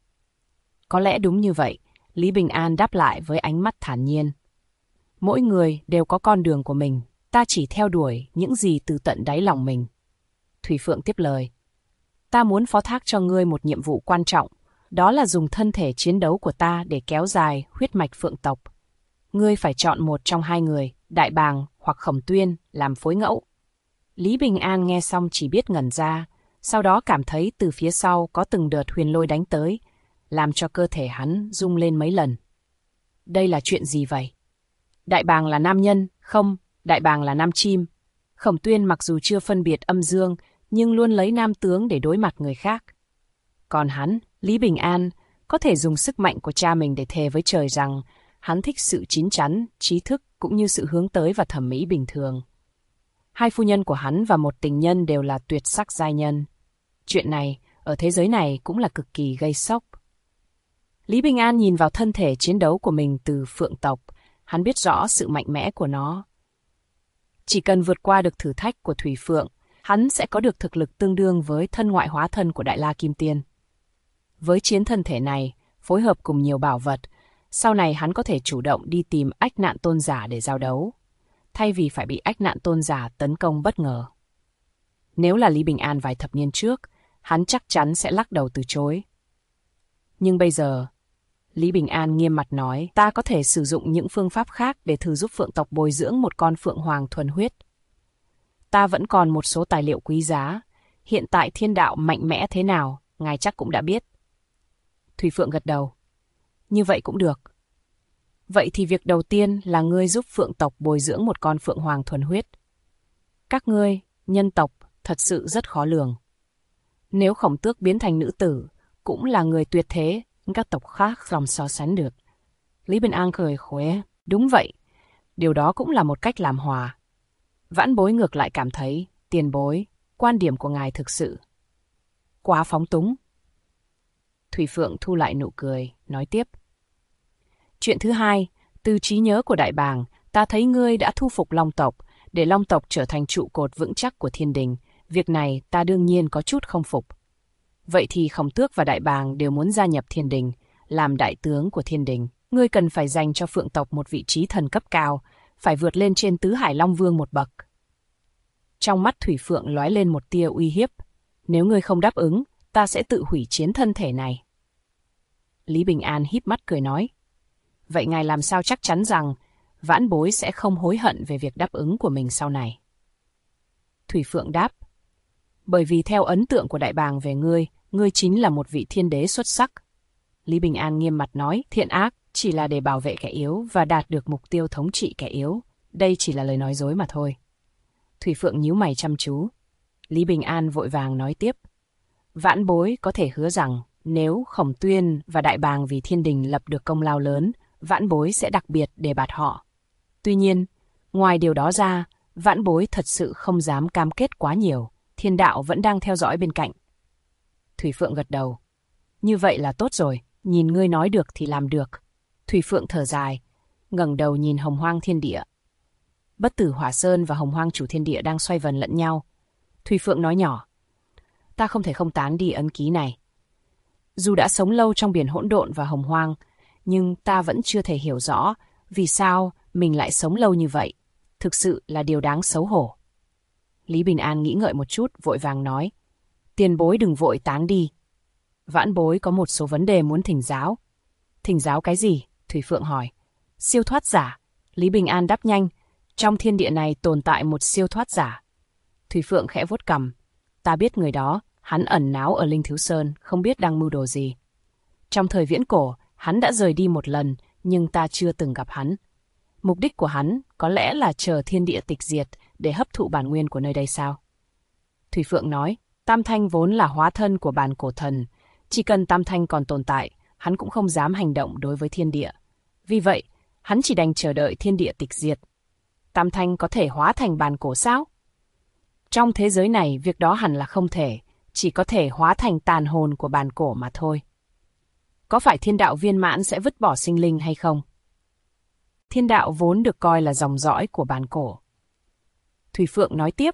Có lẽ đúng như vậy, Lý Bình An đáp lại với ánh mắt thản nhiên. Mỗi người đều có con đường của mình, ta chỉ theo đuổi những gì từ tận đáy lòng mình. Thủy Phượng tiếp lời. Ta muốn phó thác cho ngươi một nhiệm vụ quan trọng, đó là dùng thân thể chiến đấu của ta để kéo dài huyết mạch Phượng tộc. Ngươi phải chọn một trong hai người, Đại Bàng hoặc Khổng Tuyên, làm phối ngẫu. Lý Bình An nghe xong chỉ biết ngẩn ra, sau đó cảm thấy từ phía sau có từng đợt huyền lôi đánh tới, làm cho cơ thể hắn rung lên mấy lần. Đây là chuyện gì vậy? Đại bàng là nam nhân, không, đại bàng là nam chim. Khổng Tuyên mặc dù chưa phân biệt âm dương, nhưng luôn lấy nam tướng để đối mặt người khác. Còn hắn, Lý Bình An, có thể dùng sức mạnh của cha mình để thề với trời rằng hắn thích sự chín chắn, trí thức cũng như sự hướng tới và thẩm mỹ bình thường. Hai phu nhân của hắn và một tình nhân đều là tuyệt sắc giai nhân. Chuyện này, ở thế giới này cũng là cực kỳ gây sốc. Lý Bình An nhìn vào thân thể chiến đấu của mình từ phượng tộc, hắn biết rõ sự mạnh mẽ của nó. Chỉ cần vượt qua được thử thách của Thủy Phượng, hắn sẽ có được thực lực tương đương với thân ngoại hóa thân của Đại La Kim Tiên. Với chiến thân thể này, phối hợp cùng nhiều bảo vật, sau này hắn có thể chủ động đi tìm Ách Nạn Tôn Giả để giao đấu, thay vì phải bị Ách Nạn Tôn Giả tấn công bất ngờ. Nếu là Lý Bình An vài thập niên trước, hắn chắc chắn sẽ lắc đầu từ chối. Nhưng bây giờ, Lý Bình An nghiêm mặt nói, ta có thể sử dụng những phương pháp khác để thử giúp phượng tộc bồi dưỡng một con phượng hoàng thuần huyết. Ta vẫn còn một số tài liệu quý giá, hiện tại thiên đạo mạnh mẽ thế nào, ngài chắc cũng đã biết. Thủy Phượng gật đầu. Như vậy cũng được. Vậy thì việc đầu tiên là ngươi giúp phượng tộc bồi dưỡng một con phượng hoàng thuần huyết. Các ngươi, nhân tộc, thật sự rất khó lường. Nếu Khổng Tước biến thành nữ tử, cũng là người tuyệt thế, các tộc khác không so sánh được. Lý Bình An cười khóe. Đúng vậy, điều đó cũng là một cách làm hòa. Vãn Bối ngược lại cảm thấy, tiền bối, quan điểm của ngài thực sự quá phóng túng. Thủy Phượng thu lại nụ cười, nói tiếp. Chuyện thứ hai, từ trí nhớ của Đại Bàng, ta thấy ngươi đã thu phục Long tộc, để Long tộc trở thành trụ cột vững chắc của thiên đình. Việc này ta đương nhiên có chút không phục. Vậy thì Khổng Tước và Đại Bàng đều muốn gia nhập thiên đình, làm đại tướng của thiên đình. Ngươi cần phải dành cho phượng tộc một vị trí thần cấp cao, phải vượt lên trên Tứ Hải Long Vương một bậc. Trong mắt Thủy Phượng lóe lên một tia uy hiếp. Nếu ngươi không đáp ứng, ta sẽ tự hủy chiến thân thể này. Lý Bình An híp mắt cười nói. Vậy ngài làm sao chắc chắn rằng Vãn Bối sẽ không hối hận về việc đáp ứng của mình sau này? Thủy Phượng đáp. Bởi vì theo ấn tượng của Đại Bàng về ngươi, ngươi chính là một vị thiên đế xuất sắc. Lý Bình An nghiêm mặt nói, thiện ác chỉ là để bảo vệ kẻ yếu và đạt được mục tiêu thống trị kẻ yếu. Đây chỉ là lời nói dối mà thôi. Thủy Phượng nhíu mày chăm chú. Lý Bình An vội vàng nói tiếp. Vãn Bối có thể hứa rằng, nếu Khổng Tuyên và Đại Bàng vì thiên đình lập được công lao lớn, Vãn Bối sẽ đặc biệt đề bạt họ. Tuy nhiên, ngoài điều đó ra, Vãn Bối thật sự không dám cam kết quá nhiều. Thiên đạo vẫn đang theo dõi bên cạnh. Thủy Phượng gật đầu. Như vậy là tốt rồi, nhìn ngươi nói được thì làm được. Thủy Phượng thở dài, ngẩng đầu nhìn Hồng Hoang Thiên Địa. Bất Tử Hỏa Sơn và Hồng Hoang Chủ Thiên Địa đang xoay vần lẫn nhau. Thủy Phượng nói nhỏ. Ta không thể không tán đi ấn ký này. Dù đã sống lâu trong biển hỗn độn và Hồng Hoang, nhưng ta vẫn chưa thể hiểu rõ vì sao mình lại sống lâu như vậy. Thực sự là điều đáng xấu hổ. Lý Bình An nghĩ ngợi một chút, vội vàng nói. Tiền bối đừng vội tán đi. Vãn Bối có một số vấn đề muốn thỉnh giáo. Thỉnh giáo cái gì? Thủy Phượng hỏi. Siêu thoát giả. Lý Bình An đáp nhanh. Trong thiên địa này tồn tại một siêu thoát giả. Thủy Phượng khẽ vuốt cằm. Ta biết người đó, hắn ẩn náu ở Linh Thiếu Sơn, không biết đang mưu đồ gì. Trong thời viễn cổ, hắn đã rời đi một lần, nhưng ta chưa từng gặp hắn. Mục đích của hắn có lẽ là chờ thiên địa tịch diệt để hấp thụ bản nguyên của nơi đây sao? Thủy Phượng nói, Tam Thanh vốn là hóa thân của bàn cổ thần. Chỉ cần Tam Thanh còn tồn tại, hắn cũng không dám hành động đối với thiên địa. Vì vậy, hắn chỉ đành chờ đợi thiên địa tịch diệt. Tam Thanh có thể hóa thành bàn cổ sao? Trong thế giới này, việc đó hẳn là không thể, chỉ có thể hóa thành tàn hồn của bàn cổ mà thôi. Có phải thiên đạo viên mãn sẽ vứt bỏ sinh linh hay không? Thiên đạo vốn được coi là dòng dõi của bàn cổ. Thủy Phượng nói tiếp.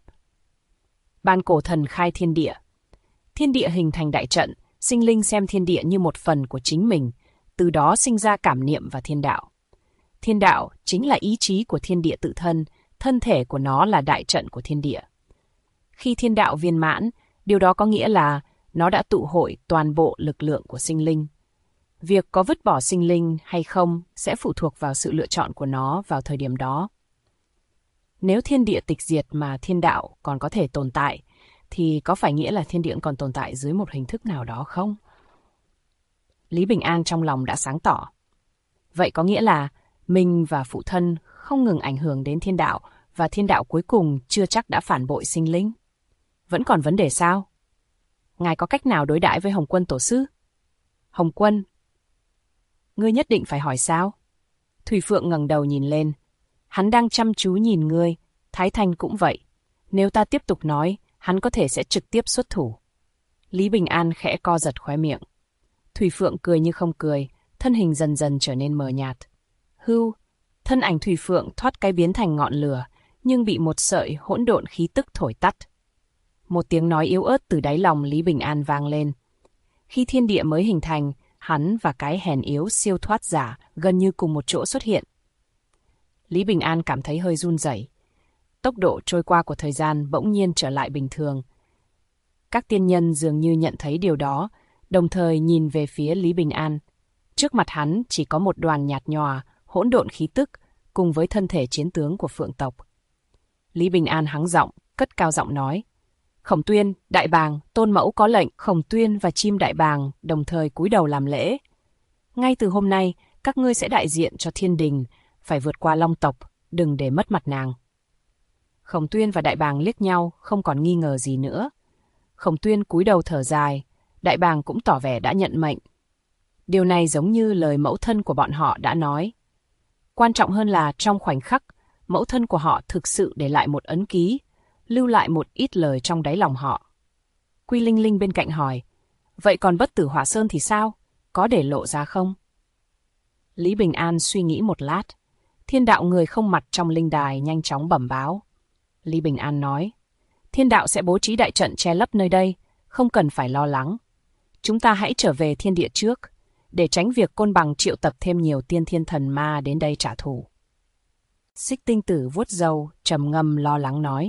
Bàn cổ thần khai thiên địa. Thiên địa hình thành đại trận, sinh linh xem thiên địa như một phần của chính mình, từ đó sinh ra cảm niệm và thiên đạo. Thiên đạo chính là ý chí của thiên địa tự thân, thân thể của nó là đại trận của thiên địa. Khi thiên đạo viên mãn, điều đó có nghĩa là nó đã tụ hội toàn bộ lực lượng của sinh linh. Việc có vứt bỏ sinh linh hay không sẽ phụ thuộc vào sự lựa chọn của nó vào thời điểm đó. Nếu thiên địa tịch diệt mà thiên đạo còn có thể tồn tại, thì có phải nghĩa là thiên địa còn tồn tại dưới một hình thức nào đó không? Lý Bình An trong lòng đã sáng tỏ. Vậy có nghĩa là mình và phụ thân không ngừng ảnh hưởng đến thiên đạo, và thiên đạo cuối cùng chưa chắc đã phản bội sinh linh. Vẫn còn vấn đề sao? Ngài có cách nào đối đãi với Hồng Quân tổ sư? Hồng Quân? Ngươi nhất định phải hỏi sao? Thủy Phượng ngẩng đầu nhìn lên. Hắn đang chăm chú nhìn ngươi, Thái Thanh cũng vậy. Nếu ta tiếp tục nói, hắn có thể sẽ trực tiếp xuất thủ. Lý Bình An khẽ co giật khóe miệng. Thủy Phượng cười như không cười, thân hình dần dần trở nên mờ nhạt. Hưu, thân ảnh Thủy Phượng thoát cái biến thành ngọn lửa, nhưng bị một sợi hỗn độn khí tức thổi tắt. Một tiếng nói yếu ớt từ đáy lòng Lý Bình An vang lên. Khi thiên địa mới hình thành, hắn và cái hèn yếu siêu thoát giả gần như cùng một chỗ xuất hiện. Lý Bình An cảm thấy hơi run rẩy. Tốc độ trôi qua của thời gian bỗng nhiên trở lại bình thường. Các tiên nhân dường như nhận thấy điều đó, đồng thời nhìn về phía Lý Bình An. Trước mặt hắn chỉ có một đoàn nhạt nhòa, hỗn độn khí tức, cùng với thân thể chiến tướng của Phượng tộc. Lý Bình An hắng giọng, cất cao giọng nói. Khổng Tuyên, Đại Bàng, Tôn Mẫu có lệnh. Khổng Tuyên và Chim Đại Bàng đồng thời cúi đầu làm lễ. Ngay từ hôm nay, các ngươi sẽ đại diện cho thiên đình, phải vượt qua Long tộc, đừng để mất mặt nàng. Khổng Tuyên và Đại Bàng liếc nhau, không còn nghi ngờ gì nữa. Khổng Tuyên cúi đầu thở dài, Đại Bàng cũng tỏ vẻ đã nhận mệnh. Điều này giống như lời mẫu thân của bọn họ đã nói. Quan trọng hơn là trong khoảnh khắc, mẫu thân của họ thực sự để lại một ấn ký, lưu lại một ít lời trong đáy lòng họ. Quy Linh Linh bên cạnh hỏi, vậy còn Bất Tử Hỏa Sơn thì sao? Có để lộ ra không? Lý Bình An suy nghĩ một lát. Thiên đạo người không mặt trong linh đài nhanh chóng bẩm báo. Lý Bình An nói, thiên đạo sẽ bố trí đại trận che lấp nơi đây, không cần phải lo lắng. Chúng ta hãy trở về thiên địa trước, để tránh việc Côn Bằng triệu tập thêm nhiều tiên thiên thần ma đến đây trả thù. Xích Tinh Tử vuốt râu, trầm ngâm lo lắng nói.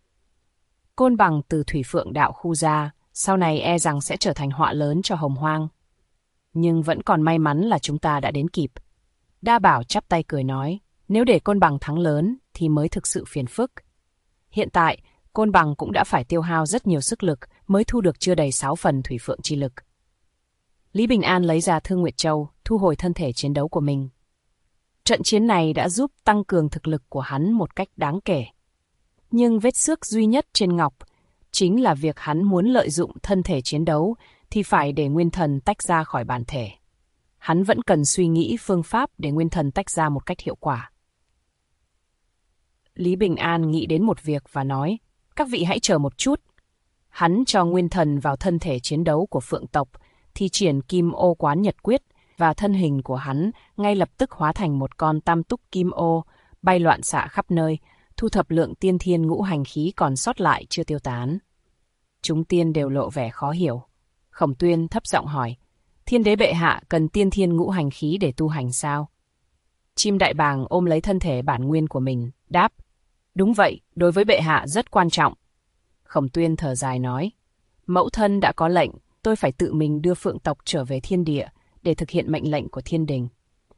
Côn Bằng từ Thủy Phượng đạo khu ra, sau này e rằng sẽ trở thành họa lớn cho Hồng Hoang. Nhưng vẫn còn may mắn là chúng ta đã đến kịp. Đa Bảo chắp tay cười nói, nếu để Côn Bằng thắng lớn thì mới thực sự phiền phức. Hiện tại, Côn Bằng cũng đã phải tiêu hao rất nhiều sức lực mới thu được chưa đầy 6 phần Thủy Phượng chi lực. Lý Bình An lấy ra Thương Nguyệt Châu, thu hồi thân thể chiến đấu của mình. Trận chiến này đã giúp tăng cường thực lực của hắn một cách đáng kể. Nhưng vết xước duy nhất trên ngọc chính là việc hắn muốn lợi dụng thân thể chiến đấu thì phải để nguyên thần tách ra khỏi bản thể. Hắn vẫn cần suy nghĩ phương pháp để nguyên thần tách ra một cách hiệu quả. Lý Bình An nghĩ đến một việc và nói, các vị hãy chờ một chút. Hắn cho nguyên thần vào thân thể chiến đấu của Phượng tộc, thi triển Kim Ô Quán Nhật Quyết, và thân hình của hắn ngay lập tức hóa thành một con tam túc kim ô, bay loạn xạ khắp nơi, thu thập lượng tiên thiên ngũ hành khí còn sót lại chưa tiêu tán. Chúng tiên đều lộ vẻ khó hiểu. Khổng Tuyên thấp giọng hỏi, Thiên đế bệ hạ cần tiên thiên ngũ hành khí để tu hành sao? Chim Đại Bàng ôm lấy thân thể bản nguyên của mình, đáp, đúng vậy, đối với bệ hạ rất quan trọng. Khổng Tuyên thở dài nói, mẫu thân đã có lệnh, tôi phải tự mình đưa Phượng tộc trở về thiên địa để thực hiện mệnh lệnh của thiên đình.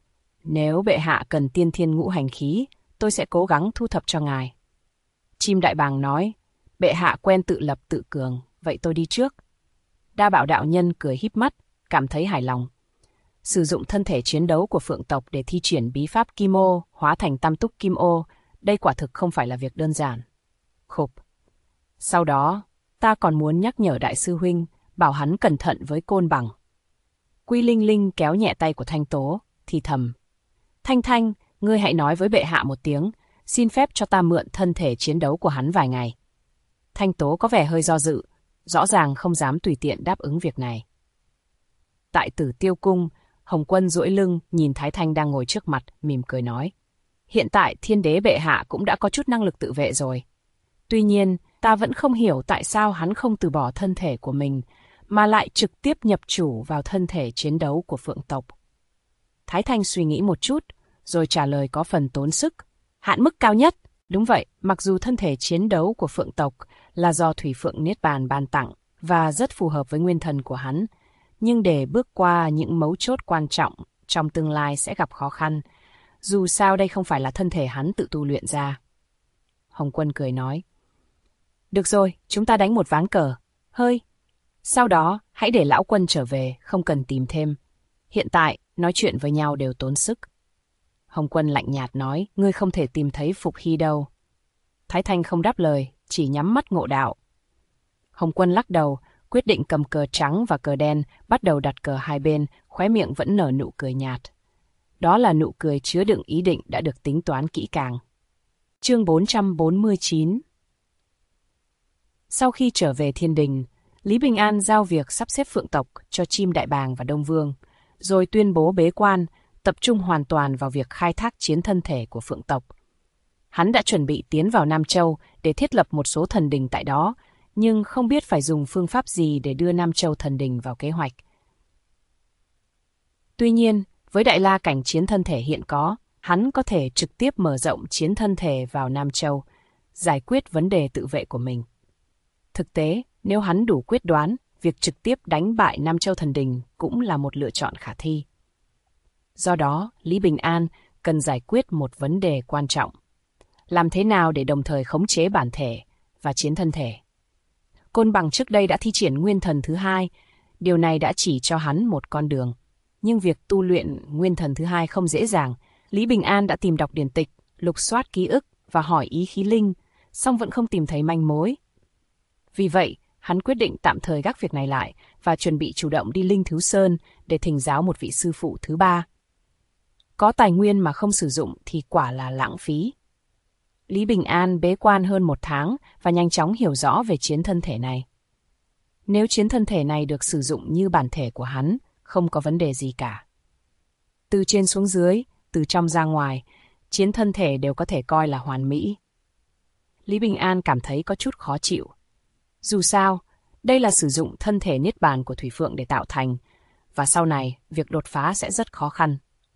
Nếu bệ hạ cần tiên thiên ngũ hành khí, tôi sẽ cố gắng thu thập cho ngài. Chim Đại Bàng nói, bệ hạ quen tự lập tự cường, vậy tôi đi trước. Đa Bảo đạo nhân cười híp mắt, cảm thấy hài lòng. Sử dụng thân thể chiến đấu của Phượng tộc để thi triển bí pháp Kim Ô, hóa thành tam túc Kim Ô, đây quả thực không phải là việc đơn giản. Khục. Sau đó, ta còn muốn nhắc nhở đại sư huynh, bảo hắn cẩn thận với Côn Bằng. Quy Linh Linh kéo nhẹ tay của Thanh Tố, thì thầm. Thanh Thanh, ngươi hãy nói với bệ hạ một tiếng, xin phép cho ta mượn thân thể chiến đấu của hắn vài ngày. Thanh Tố có vẻ hơi do dự, rõ ràng không dám tùy tiện đáp ứng việc này. Tại Tử Tiêu Cung, Hồng Quân duỗi lưng nhìn Thái Thanh đang ngồi trước mặt, mỉm cười nói. Hiện tại thiên đế bệ hạ cũng đã có chút năng lực tự vệ rồi. Tuy nhiên, ta vẫn không hiểu tại sao hắn không từ bỏ thân thể của mình, mà lại trực tiếp nhập chủ vào thân thể chiến đấu của Phượng tộc. Thái Thanh suy nghĩ một chút, rồi trả lời có phần tốn sức. Hạn mức cao nhất, đúng vậy, mặc dù thân thể chiến đấu của Phượng tộc là do Thủy Phượng Niết Bàn ban tặng và rất phù hợp với nguyên thần của hắn, nhưng để bước qua những mấu chốt quan trọng trong tương lai sẽ gặp khó khăn. Dù sao đây không phải là thân thể hắn tự tu luyện ra. Hồng Quân cười nói. Được rồi, chúng ta đánh một ván cờ. Hơi. Sau đó, hãy để lão Quân trở về, không cần tìm thêm. Hiện tại, nói chuyện với nhau đều tốn sức. Hồng Quân lạnh nhạt nói, ngươi không thể tìm thấy Phục Hy đâu. Thái Thanh không đáp lời, chỉ nhắm mắt ngộ đạo. Hồng Quân lắc đầu, quyết định cầm cờ trắng và cờ đen, bắt đầu đặt cờ hai bên, khóe miệng vẫn nở nụ cười nhạt. Đó là nụ cười chứa đựng ý định đã được tính toán kỹ càng. Chương 449. Sau khi trở về thiên đình, Lý Bình An giao việc sắp xếp phượng tộc cho Chim Đại Bàng và Đông Vương, rồi tuyên bố bế quan, tập trung hoàn toàn vào việc khai thác chiến thân thể của phượng tộc. Hắn đã chuẩn bị tiến vào Nam Châu để thiết lập một số thần đình tại đó, nhưng không biết phải dùng phương pháp gì để đưa Nam Châu thần đình vào kế hoạch. Tuy nhiên, với đại la cảnh chiến thân thể hiện có, hắn có thể trực tiếp mở rộng chiến thân thể vào Nam Châu, giải quyết vấn đề tự vệ của mình. Thực tế, nếu hắn đủ quyết đoán, việc trực tiếp đánh bại Nam Châu thần đình cũng là một lựa chọn khả thi. Do đó, Lý Bình An cần giải quyết một vấn đề quan trọng. Làm thế nào để đồng thời khống chế bản thể và chiến thân thể? Côn Bằng trước đây đã thi triển nguyên thần thứ hai, điều này đã chỉ cho hắn một con đường. Nhưng việc tu luyện nguyên thần thứ hai không dễ dàng. Lý Bình An đã tìm đọc điển tịch, lục soát ký ức và hỏi ý khí linh, song vẫn không tìm thấy manh mối. Vì vậy, hắn quyết định tạm thời gác việc này lại và chuẩn bị chủ động đi Linh Thứ Sơn để thỉnh giáo một vị sư phụ thứ ba. Có tài nguyên mà không sử dụng thì quả là lãng phí. Lý Bình An bế quan hơn 1 tháng và nhanh chóng hiểu rõ về chiến thân thể này. Nếu chiến thân thể này được sử dụng như bản thể của hắn, không có vấn đề gì cả. Từ trên xuống dưới, từ trong ra ngoài, chiến thân thể đều có thể coi là hoàn mỹ. Lý Bình An cảm thấy có chút khó chịu. Dù sao, đây là sử dụng thân thể niết bàn của Thủy Phượng để tạo thành, và sau này việc đột phá sẽ rất khó khăn.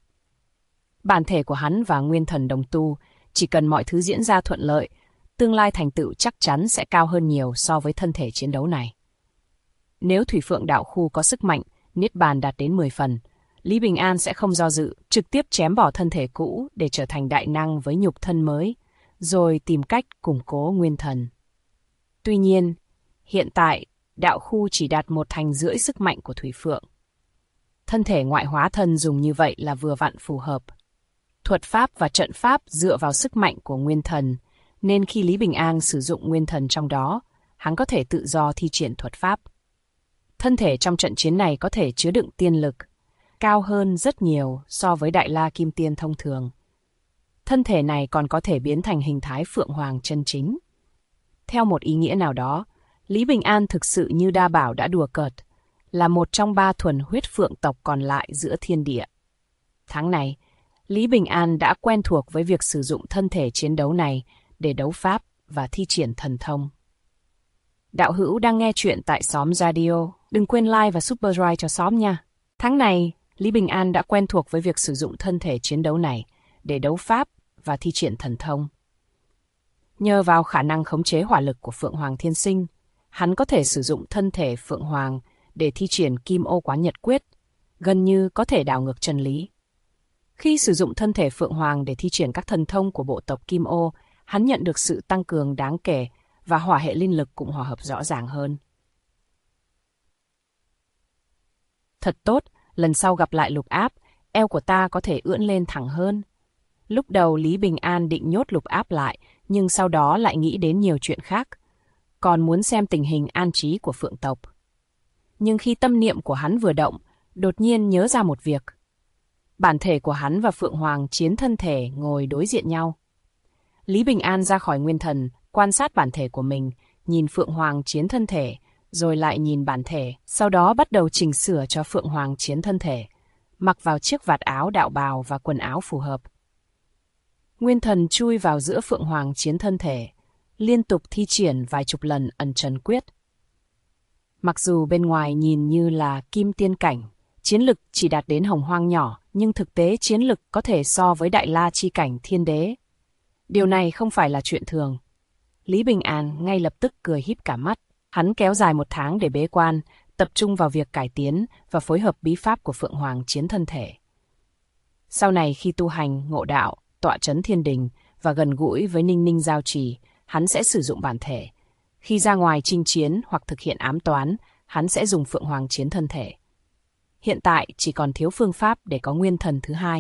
Bản thể của hắn và nguyên thần đồng tu, chỉ cần mọi thứ diễn ra thuận lợi, tương lai thành tựu chắc chắn sẽ cao hơn nhiều so với thân thể chiến đấu này. Nếu Thủy Phượng đạo khu có sức mạnh, niết bàn đạt đến 10 phần, Lý Bình An sẽ không do dự, trực tiếp chém bỏ thân thể cũ để trở thành đại năng với nhục thân mới, rồi tìm cách củng cố nguyên thần. Tuy nhiên, hiện tại, đạo khu chỉ đạt 1/10 sức mạnh của Thủy Phượng. Thân thể ngoại hóa thân dùng như vậy là vừa vặn phù hợp. Thuật pháp và trận pháp dựa vào sức mạnh của nguyên thần, nên khi Lý Bình An sử dụng nguyên thần trong đó, hắn có thể tự do thi triển thuật pháp. Thân thể trong trận chiến này có thể chứa đựng tiên lực, cao hơn rất nhiều so với Đại La Kim Tiên thông thường. Thân thể này còn có thể biến thành hình thái Phượng Hoàng chân chính. Theo một ý nghĩa nào đó, Lý Bình An thực sự như Đa Bảo đã đùa cợt, là một trong 3 thuần huyết phượng tộc còn lại giữa thiên địa. Tháng này, Lý Bình An đã quen thuộc với việc sử dụng thân thể chiến đấu này để đấu pháp và thi triển thần thông. Đạo hữu đang nghe chuyện tại Xóm Radio, đừng quên like và subscribe cho xóm nha. Tháng này, Lý Bình An đã quen thuộc với việc sử dụng thân thể chiến đấu này để đấu pháp và thi triển thần thông. Nhờ vào khả năng khống chế hỏa lực của Phượng Hoàng Thiên Sinh, hắn có thể sử dụng thân thể Phượng Hoàng để thi triển Kim Ô Quán Nhật Quyết, gần như có thể đảo ngược chân lý. Khi sử dụng thân thể Phượng Hoàng để thi triển các thần thông của bộ tộc Kim Ô, hắn nhận được sự tăng cường đáng kể và hỏa hệ linh lực cũng hòa hợp rõ ràng hơn. Thật tốt, lần sau gặp lại Lục Áp, eo của ta có thể ưỡn lên thẳng hơn. Lúc đầu Lý Bình An định nhốt Lục Áp lại, nhưng sau đó lại nghĩ đến nhiều chuyện khác, còn muốn xem tình hình an trí của Phượng tộc. Nhưng khi tâm niệm của hắn vừa động, đột nhiên nhớ ra một việc. Bản thể của hắn và Phượng Hoàng chiến thân thể ngồi đối diện nhau. Lý Bình An ra khỏi nguyên thần, quan sát bản thể của mình, nhìn Phượng Hoàng chiến thân thể, rồi lại nhìn bản thể, sau đó bắt đầu chỉnh sửa cho Phượng Hoàng chiến thân thể, mặc vào chiếc vạt áo đạo bào và quần áo phù hợp. Nguyên thần chui vào giữa Phượng Hoàng chiến thân thể, liên tục thi triển vài chục lần ẩn trần quyết. Mặc dù bên ngoài nhìn như là kim tiên cảnh, chiến lực chỉ đạt đến hồng hoang nhỏ, nhưng thực tế chiến lực có thể so với Đại La chi cảnh thiên đế. Điều này không phải là chuyện thường. Lý Bình An ngay lập tức cười híp cả mắt. Hắn kéo dài 1 tháng để bế quan, tập trung vào việc cải tiến và phối hợp bí pháp của Phượng Hoàng chiến thân thể. Sau này khi tu hành, ngộ đạo, tọa chấn thiên đình, và gần gũi với Ninh Ninh Giao Trì, hắn sẽ sử dụng bản thể. Khi ra ngoài chinh chiến hoặc thực hiện ám toán, hắn sẽ dùng Phượng Hoàng chiến thân thể. Hiện tại chỉ còn thiếu phương pháp để có nguyên thần thứ hai.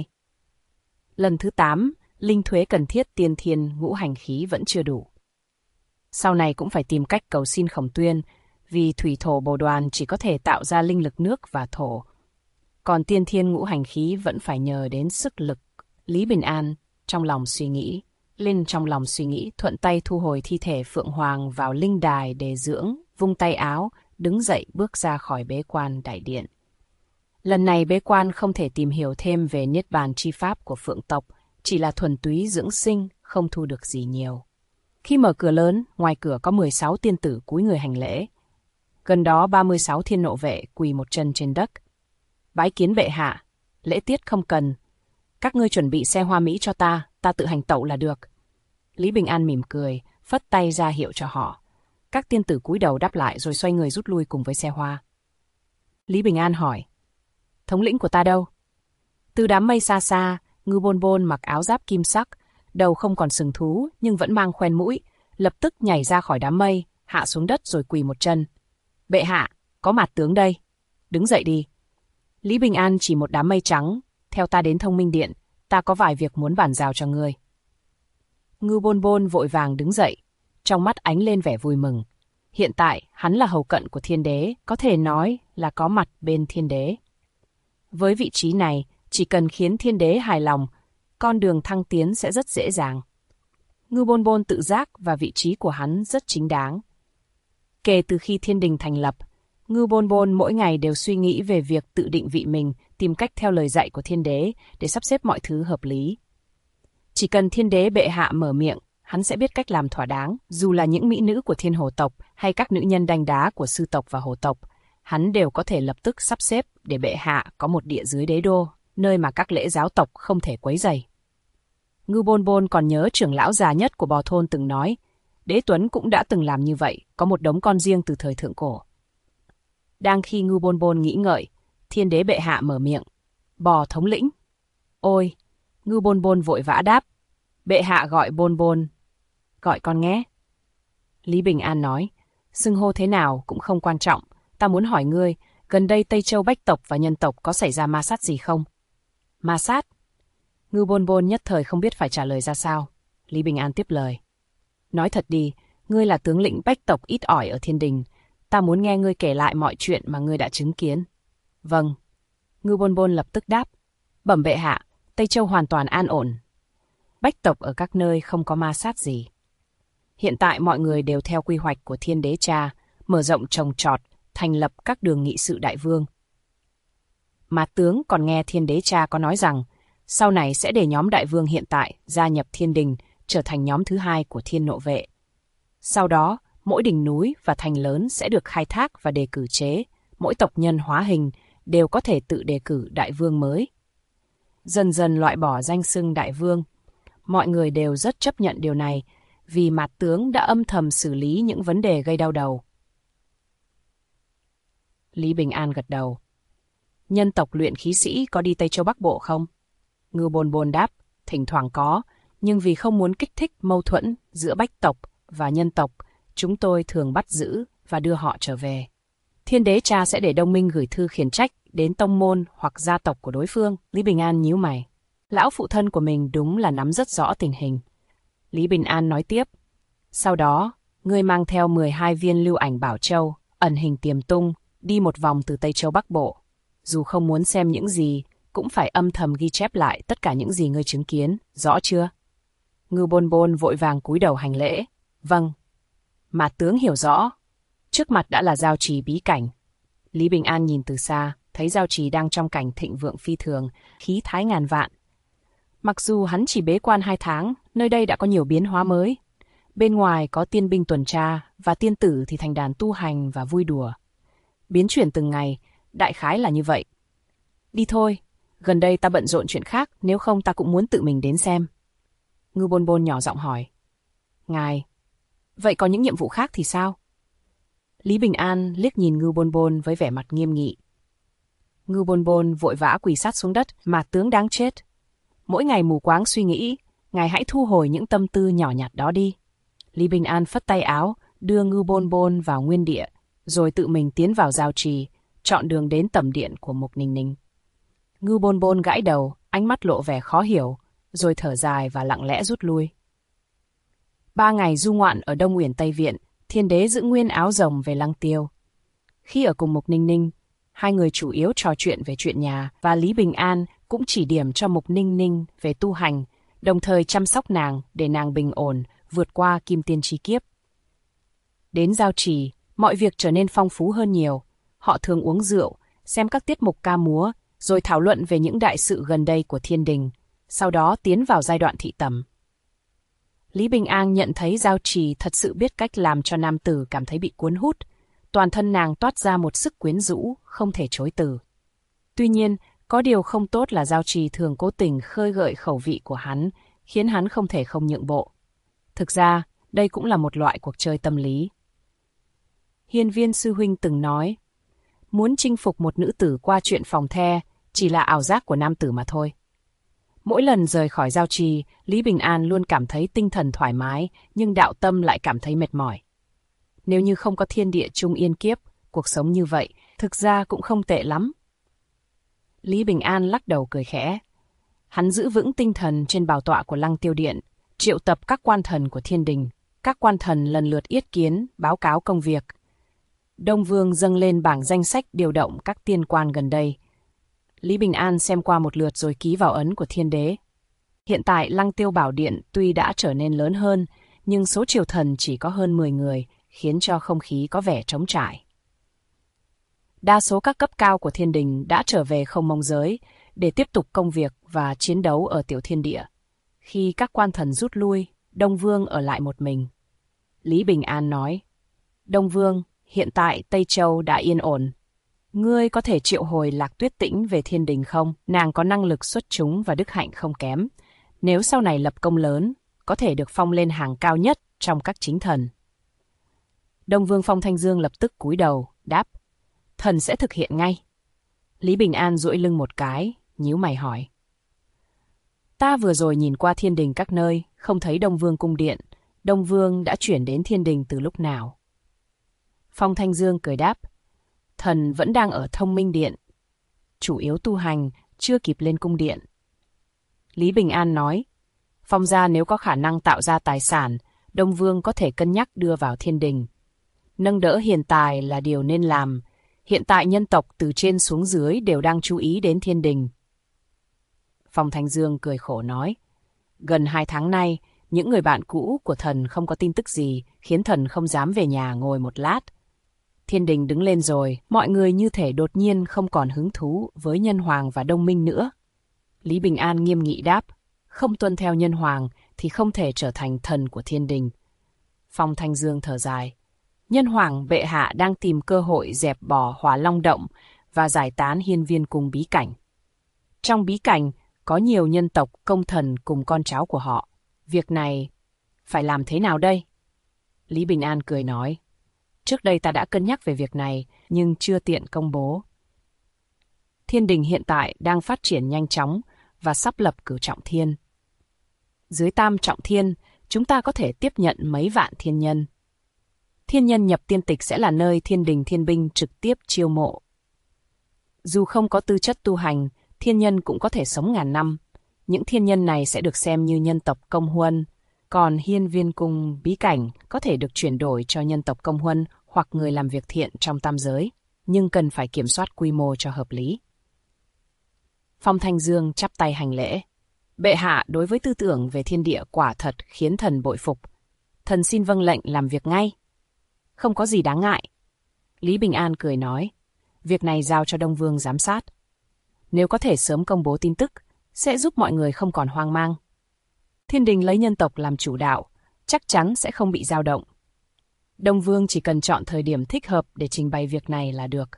Lần thứ 8, linh thuế cần thiết tiên thiên ngũ hành khí vẫn chưa đủ. Sau này cũng phải tìm cách cầu xin Khổng Tuyên, vì thủy thổ bồ đoàn chỉ có thể tạo ra linh lực nước và thổ. Còn tiên thiên ngũ hành khí vẫn phải nhờ đến sức lực. Lý Bình An trong lòng suy nghĩ. Linh trong lòng suy nghĩ, thuận tay thu hồi thi thể Phượng Hoàng vào linh đài để dưỡng, vung tay áo, đứng dậy bước ra khỏi bế quan đại điện. Lần này bế quan không thể tìm hiểu thêm về niết bàn chi pháp của Phượng tộc, chỉ là thuần túy dưỡng sinh, không thu được gì nhiều. Khi mở cửa lớn, ngoài cửa có 16 tiên tử cúi người hành lễ. Gần đó 36 thiên nộ vệ quỳ một chân trên đất. Bái kiến bệ hạ, lễ tiết không cần. Các ngươi chuẩn bị xe hoa mỹ cho ta tự hành tẩu là được. Lý Bình An mỉm cười, phất tay ra hiệu cho họ. Các tiên tử cúi đầu đáp lại rồi xoay người rút lui cùng với xe hoa. Lý Bình An hỏi, thống lĩnh của ta đâu? Từ đám mây xa xa, Ngưu Bôn Bôn mặc áo giáp kim sắc, đầu không còn sừng thú nhưng vẫn mang khoen mũi, lập tức nhảy ra khỏi đám mây, hạ xuống đất rồi quỳ một chân. Bệ hạ, có Mạt tướng đây. Đứng dậy đi. Lý Bình An chỉ một đám mây trắng, theo ta đến Thông Minh Điện, ta có vài việc muốn bàn giao cho ngươi. Ngưu Bôn Bôn vội vàng đứng dậy, trong mắt ánh lên vẻ vui mừng. Hiện tại, hắn là hầu cận của thiên đế, có thể nói là có mặt bên thiên đế. Với vị trí này, chỉ cần khiến thiên đế hài lòng, con đường thăng tiến sẽ rất dễ dàng. Ngưu Bôn Bôn tự giác và vị trí của hắn rất chính đáng. Kể từ khi thiên đình thành lập, Ngưu Bôn Bôn mỗi ngày đều suy nghĩ về việc tự định vị mình, tìm cách theo lời dạy của thiên đế để sắp xếp mọi thứ hợp lý. Chỉ cần thiên đế bệ hạ mở miệng, hắn sẽ biết cách làm thỏa đáng, dù là những mỹ nữ của thiên hồ tộc hay các nữ nhân đanh đá của sư tộc và hồ tộc, hắn đều có thể lập tức sắp xếp để bệ hạ có một địa dưới đế đô, nơi mà các lễ giáo tộc không thể quấy rầy. Ngưu Bôn Bôn còn nhớ trưởng lão già nhất của Bò Thôn từng nói, Đế Tuấn cũng đã từng làm như vậy, có một đống con riêng từ thời thượng cổ. Đang khi Ngưu Bôn Bôn nghĩ ngợi, thiên đế bệ hạ mở miệng. Bò thống lĩnh. Ôi, Ngưu Bôn Bôn vội vã đáp. Bệ hạ gọi Bôn Bôn. Gọi con nghe. Lý Bình An nói, xưng hô thế nào cũng không quan trọng. Ta muốn hỏi ngươi, gần đây Tây Châu Bách tộc và nhân tộc có xảy ra ma sát gì không? Ma sát? Ngưu Bôn Bôn nhất thời không biết phải trả lời ra sao. Lý Bình An tiếp lời. Nói thật đi, ngươi là tướng lĩnh Bách tộc ít ỏi ở thiên đình. Ta muốn nghe ngươi kể lại mọi chuyện mà ngươi đã chứng kiến. Vâng. Ngưu Bôn Bôn lập tức đáp. Bẩm bệ hạ, Tây Châu hoàn toàn an ổn. Bách tộc ở các nơi không có ma sát gì. Hiện tại mọi người đều theo quy hoạch của thiên đế cha, mở rộng trồng trọt, thành lập các đường nghị sự đại vương. Mà tướng còn nghe thiên đế cha có nói rằng, sau này sẽ để nhóm đại vương hiện tại gia nhập thiên đình, trở thành nhóm thứ hai của thiên nộ vệ. Sau đó, mỗi đỉnh núi và thành lớn sẽ được khai thác và đề cử chế, mỗi tộc nhân hóa hình đều có thể tự đề cử đại vương mới. Dần dần loại bỏ danh xưng đại vương, mọi người đều rất chấp nhận điều này, vì Mạt tướng đã âm thầm xử lý những vấn đề gây đau đầu. Lý Bình An gật đầu. Nhân tộc luyện khí sĩ có đi Tây Châu Bắc Bộ không? Ngưu Bôn Bôn đáp, thỉnh thoảng có, nhưng vì không muốn kích thích mâu thuẫn giữa Bách tộc và nhân tộc, chúng tôi thường bắt giữ và đưa họ trở về. Thiên đế cha sẽ để Đông Minh gửi thư khiển trách đến tông môn hoặc gia tộc của đối phương. Lý Bình An nhíu mày. Lão phụ thân của mình đúng là nắm rất rõ tình hình. Lý Bình An nói tiếp. Sau đó, ngươi mang theo 12 viên lưu ảnh Bảo Châu, ẩn hình tiềm tung, đi một vòng từ Tây Châu Bắc Bộ. Dù không muốn xem những gì, cũng phải âm thầm ghi chép lại tất cả những gì ngươi chứng kiến, rõ chưa? Ngưu Bôn Bôn vội vàng cúi đầu hành lễ. Vâng. Mà tướng hiểu rõ. Trước mặt đã là giao trì bí cảnh. Lý Bình An nhìn từ xa, thấy giao trì đang trong cảnh thịnh vượng phi thường, khí thái ngàn vạn. Mặc dù hắn chỉ bế quan 2 tháng, nơi đây đã có nhiều biến hóa mới. Bên ngoài có tiên binh tuần tra, và tiên tử thì thành đàn tu hành và vui đùa. Biến chuyển từng ngày, đại khái là như vậy. Đi thôi, gần đây ta bận rộn chuyện khác, nếu không ta cũng muốn tự mình đến xem. Ngưu Bôn Bôn nhỏ giọng hỏi. Ngài, vậy có những nhiệm vụ khác thì sao? Lý Bình An liếc nhìn Ngưu Bôn Bôn với vẻ mặt nghiêm nghị. Ngưu Bôn Bôn vội vã quỳ sát xuống đất, mà tướng đáng chết. Mỗi ngày mù quáng suy nghĩ, ngài hãy thu hồi những tâm tư nhỏ nhặt đó đi. Lý Bình An phất tay áo, đưa Ngưu Bôn Bôn vào nguyên địa, rồi tự mình tiến vào giao trì, chọn đường đến tẩm điện của Mục Ninh Ninh. Ngưu Bôn Bôn gãi đầu, ánh mắt lộ vẻ khó hiểu, rồi thở dài và lặng lẽ rút lui. 3 ngày du ngoạn ở Đông Uyển Tây Viện, Thiên Đế giữ nguyên áo rồng về Lăng Tiêu. Khi ở cùng Mục Ninh Ninh, hai người chủ yếu trò chuyện về chuyện nhà và Lý Bình An cũng chỉ điểm cho Mục Ninh Ninh về tu hành, đồng thời chăm sóc nàng để nàng bình ổn vượt qua kim tiên chi kiếp. Đến giao trì, mọi việc trở nên phong phú hơn nhiều. Họ thường uống rượu, xem các tiết mục ca múa, rồi thảo luận về những đại sự gần đây của thiên đình, sau đó tiến vào giai đoạn thị tẩm. Lý Bình An nhận thấy giao trì thật sự biết cách làm cho nam tử cảm thấy bị cuốn hút, toàn thân nàng toát ra một sức quyến rũ, không thể chối từ. Tuy nhiên, có điều không tốt là giao trì thường cố tình khơi gợi khẩu vị của hắn, khiến hắn không thể không nhượng bộ. Thực ra, đây cũng là một loại cuộc chơi tâm lý. Hiên Viên sư huynh từng nói, muốn chinh phục một nữ tử qua chuyện phòng the chỉ là ảo giác của nam tử mà thôi. Mỗi lần rời khỏi giao trì, Lý Bình An luôn cảm thấy tinh thần thoải mái, nhưng đạo tâm lại cảm thấy mệt mỏi. Nếu như không có thiên địa chung yên kiếp, cuộc sống như vậy thực ra cũng không tệ lắm. Lý Bình An lắc đầu cười khẽ. Hắn giữ vững tinh thần trên bảo tọa của Lăng Tiêu Điện, triệu tập các quan thần của thiên đình. Các quan thần lần lượt yết kiến, báo cáo công việc. Đông Vương dâng lên bảng danh sách điều động các tiên quan gần đây. Lý Bình An xem qua một lượt rồi ký vào ấn của thiên đế. Hiện tại Lăng Tiêu Bảo Điện tuy đã trở nên lớn hơn, nhưng số triều thần chỉ có hơn 10 người, khiến cho không khí có vẻ trống trải. Đa số các cấp cao của thiên đình đã trở về Không Mông Giới để tiếp tục công việc và chiến đấu ở Tiểu Thiên Địa. Khi các quan thần rút lui, Đông Vương ở lại một mình. Lý Bình An nói, Đông Vương, hiện tại Tây Châu đã yên ổn. Ngươi có thể triệu hồi Lạc Tuyết Tĩnh về thiên đình không? Nàng có năng lực xuất chúng và đức hạnh không kém. Nếu sau này lập công lớn, có thể được phong lên hàng cao nhất trong các chính thần. Đông Vương Phong Thanh Dương lập tức cúi đầu, đáp, thần sẽ thực hiện ngay. Lý Bình An duỗi lưng một cái, nhíu mày hỏi. Ta vừa rồi nhìn qua thiên đình các nơi, không thấy Đông Vương cung điện. Đông Vương đã chuyển đến thiên đình từ lúc nào? Phong Thanh Dương cười đáp, thần vẫn đang ở Thông Minh Điện. Chủ yếu tu hành, chưa kịp lên cung điện. Lý Bình An nói, Phong gia nếu có khả năng tạo ra tài sản, Đông Vương có thể cân nhắc đưa vào thiên đình. Nâng đỡ hiền tài là điều nên làm. Hiện tại nhân tộc từ trên xuống dưới đều đang chú ý đến thiên đình. Phong Thanh Dương cười khổ nói, gần 2 tháng nay, những người bạn cũ của thần không có tin tức gì, khiến thần không dám về nhà ngồi một lát. Thiên đình đứng lên rồi, mọi người như thể đột nhiên không còn hứng thú với Nhân Hoàng và Đông Minh nữa. Lý Bình An nghiêm nghị đáp, không tuân theo Nhân Hoàng thì không thể trở thành thần của thiên đình. Phong Thanh Dương thở dài, Nhân Hoàng bệ hạ đang tìm cơ hội dẹp bỏ Hỏa Long Động và giải tán Hiên Viên Cung bí cảnh. Trong bí cảnh có nhiều nhân tộc công thần cùng con cháu của họ. Việc này phải làm thế nào đây? Lý Bình An cười nói, trước đây ta đã cân nhắc về việc này, nhưng chưa tiện công bố. Thiên đình hiện tại đang phát triển nhanh chóng và sắp lập cửu trọng thiên. Dưới tam trọng thiên, chúng ta có thể tiếp nhận mấy vạn thiên nhân. Thiên nhân nhập tiên tịch sẽ là nơi thiên đình thiên binh trực tiếp chiêu mộ. Dù không có tư chất tu hành, thiên nhân cũng có thể sống ngàn năm. Những thiên nhân này sẽ được xem như nhân tộc công huân, còn Hiên Viên Cung bí cảnh có thể được chuyển đổi cho nhân tộc công huân hoặc người làm việc thiện trong tam giới, nhưng cần phải kiểm soát quy mô cho hợp lý. Phong Thanh Dương chắp tay hành lễ. Bệ hạ đối với tư tưởng về thiên địa quả thật khiến thần bội phục. Thần xin vâng lệnh làm việc ngay. Không có gì đáng ngại. Lý Bình An cười nói, việc này giao cho Đông Vương giám sát. Nếu có thể sớm công bố tin tức, sẽ giúp mọi người không còn hoang mang. Thiên đình lấy nhân tộc làm chủ đạo, chắc chắn sẽ không bị dao động. Đông Vương chỉ cần chọn thời điểm thích hợp để trình bày việc này là được.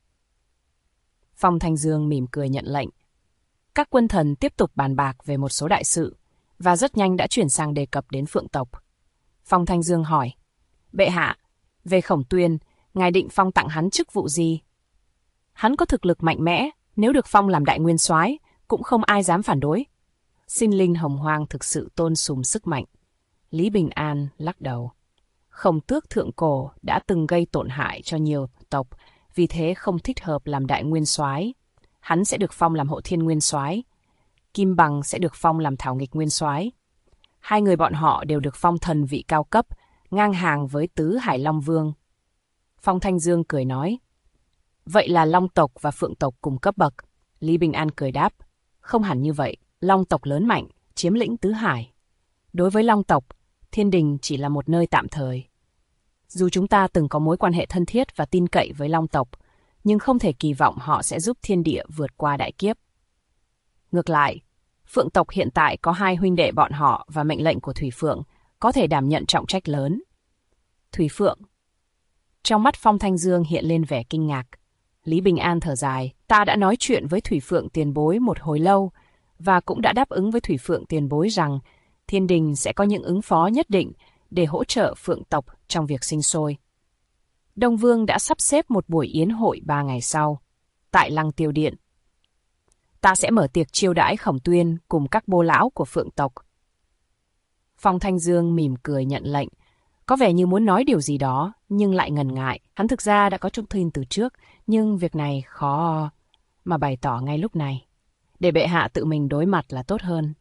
Phong Thanh Dương mỉm cười nhận lệnh. Các quân thần tiếp tục bàn bạc về một số đại sự, và rất nhanh đã chuyển sang đề cập đến Phượng tộc. Phong Thanh Dương hỏi, bệ hạ, về Khổng Tuyên, ngài định phong tặng hắn chức vụ gì? Hắn có thực lực mạnh mẽ, nếu được phong làm đại nguyên soái, cũng không ai dám phản đối. Sinh linh hồng hoang thực sự tôn sùng sức mạnh. Lý Bình An lắc đầu. Khổng Tước thượng cổ đã từng gây tổn hại cho nhiều tộc, vì thế không thích hợp làm đại nguyên soái. Hắn sẽ được phong làm Hộ Thiên nguyên soái. Kim Bằng sẽ được phong làm Thảo Nghịch nguyên soái. Hai người bọn họ đều được phong thần vị cao cấp, ngang hàng với Tứ Hải Long Vương. Phong Thanh Dương cười nói. Vậy là Long tộc và Phượng tộc cùng cấp bậc. Lý Bình An cười đáp. Không hẳn như vậy, Long tộc lớn mạnh, chiếm lĩnh Tứ Hải. Đối với Long tộc, Thiên Đình chỉ là một nơi tạm thời. Dù chúng ta từng có mối quan hệ thân thiết và tin cậy với Long tộc, nhưng không thể kỳ vọng họ sẽ giúp thiên địa vượt qua đại kiếp. Ngược lại, Phượng tộc hiện tại có hai huynh đệ bọn họ và mệnh lệnh của Thủy Phượng có thể đảm nhận trọng trách lớn. Thủy Phượng. Trong mắt Phong Thanh Dương hiện lên vẻ kinh ngạc. Lý Bình An thở dài. Ta đã nói chuyện với Thủy Phượng tiền bối một hồi lâu và cũng đã đáp ứng với Thủy Phượng tiền bối rằng Thiên Đình sẽ có những ứng phó nhất định để hỗ trợ Phượng tộc trong việc sinh sôi. Đông Vương đã sắp xếp một buổi yến hội 3 ngày sau, tại Lăng Tiêu Điện. Ta sẽ mở tiệc chiêu đãi Khổng Tuyên cùng các bô lão của Phượng tộc. Phong Thanh Dương mỉm cười nhận lệnh, có vẻ như muốn nói điều gì đó, nhưng lại ngần ngại. Hắn thực ra đã có thông tin từ trước, nhưng việc này khó mà bày tỏ ngay lúc này. Để bệ hạ tự mình đối mặt là tốt hơn.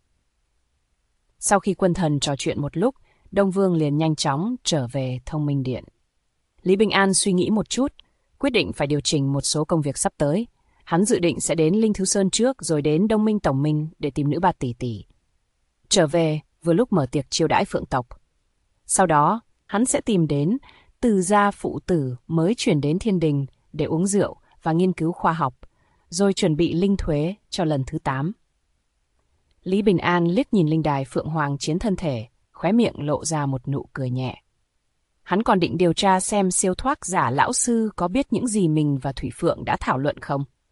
Sau khi quân thần trò chuyện một lúc, Đông Vương liền nhanh chóng trở về Thông Minh Điện. Lý Bình An suy nghĩ một chút, quyết định phải điều chỉnh một số công việc sắp tới. Hắn dự định sẽ đến Linh Thú Sơn trước rồi đến Đông Minh Tổng Minh để tìm nữ bà tỷ tỷ. Trở về vừa lúc mở tiệc chiêu đãi Phượng tộc. Sau đó, hắn sẽ tìm đến Từ gia phụ tử mới chuyển đến Thiên Đình để uống rượu và nghiên cứu khoa học, rồi chuẩn bị linh thuế cho lần thứ 8. Lý Bình An liếc nhìn linh đài Phượng Hoàng chiến thân thể, khóe miệng lộ ra một nụ cười nhẹ. Hắn còn định điều tra xem siêu thoát giả lão sư có biết những gì mình và Thủy Phượng đã thảo luận không.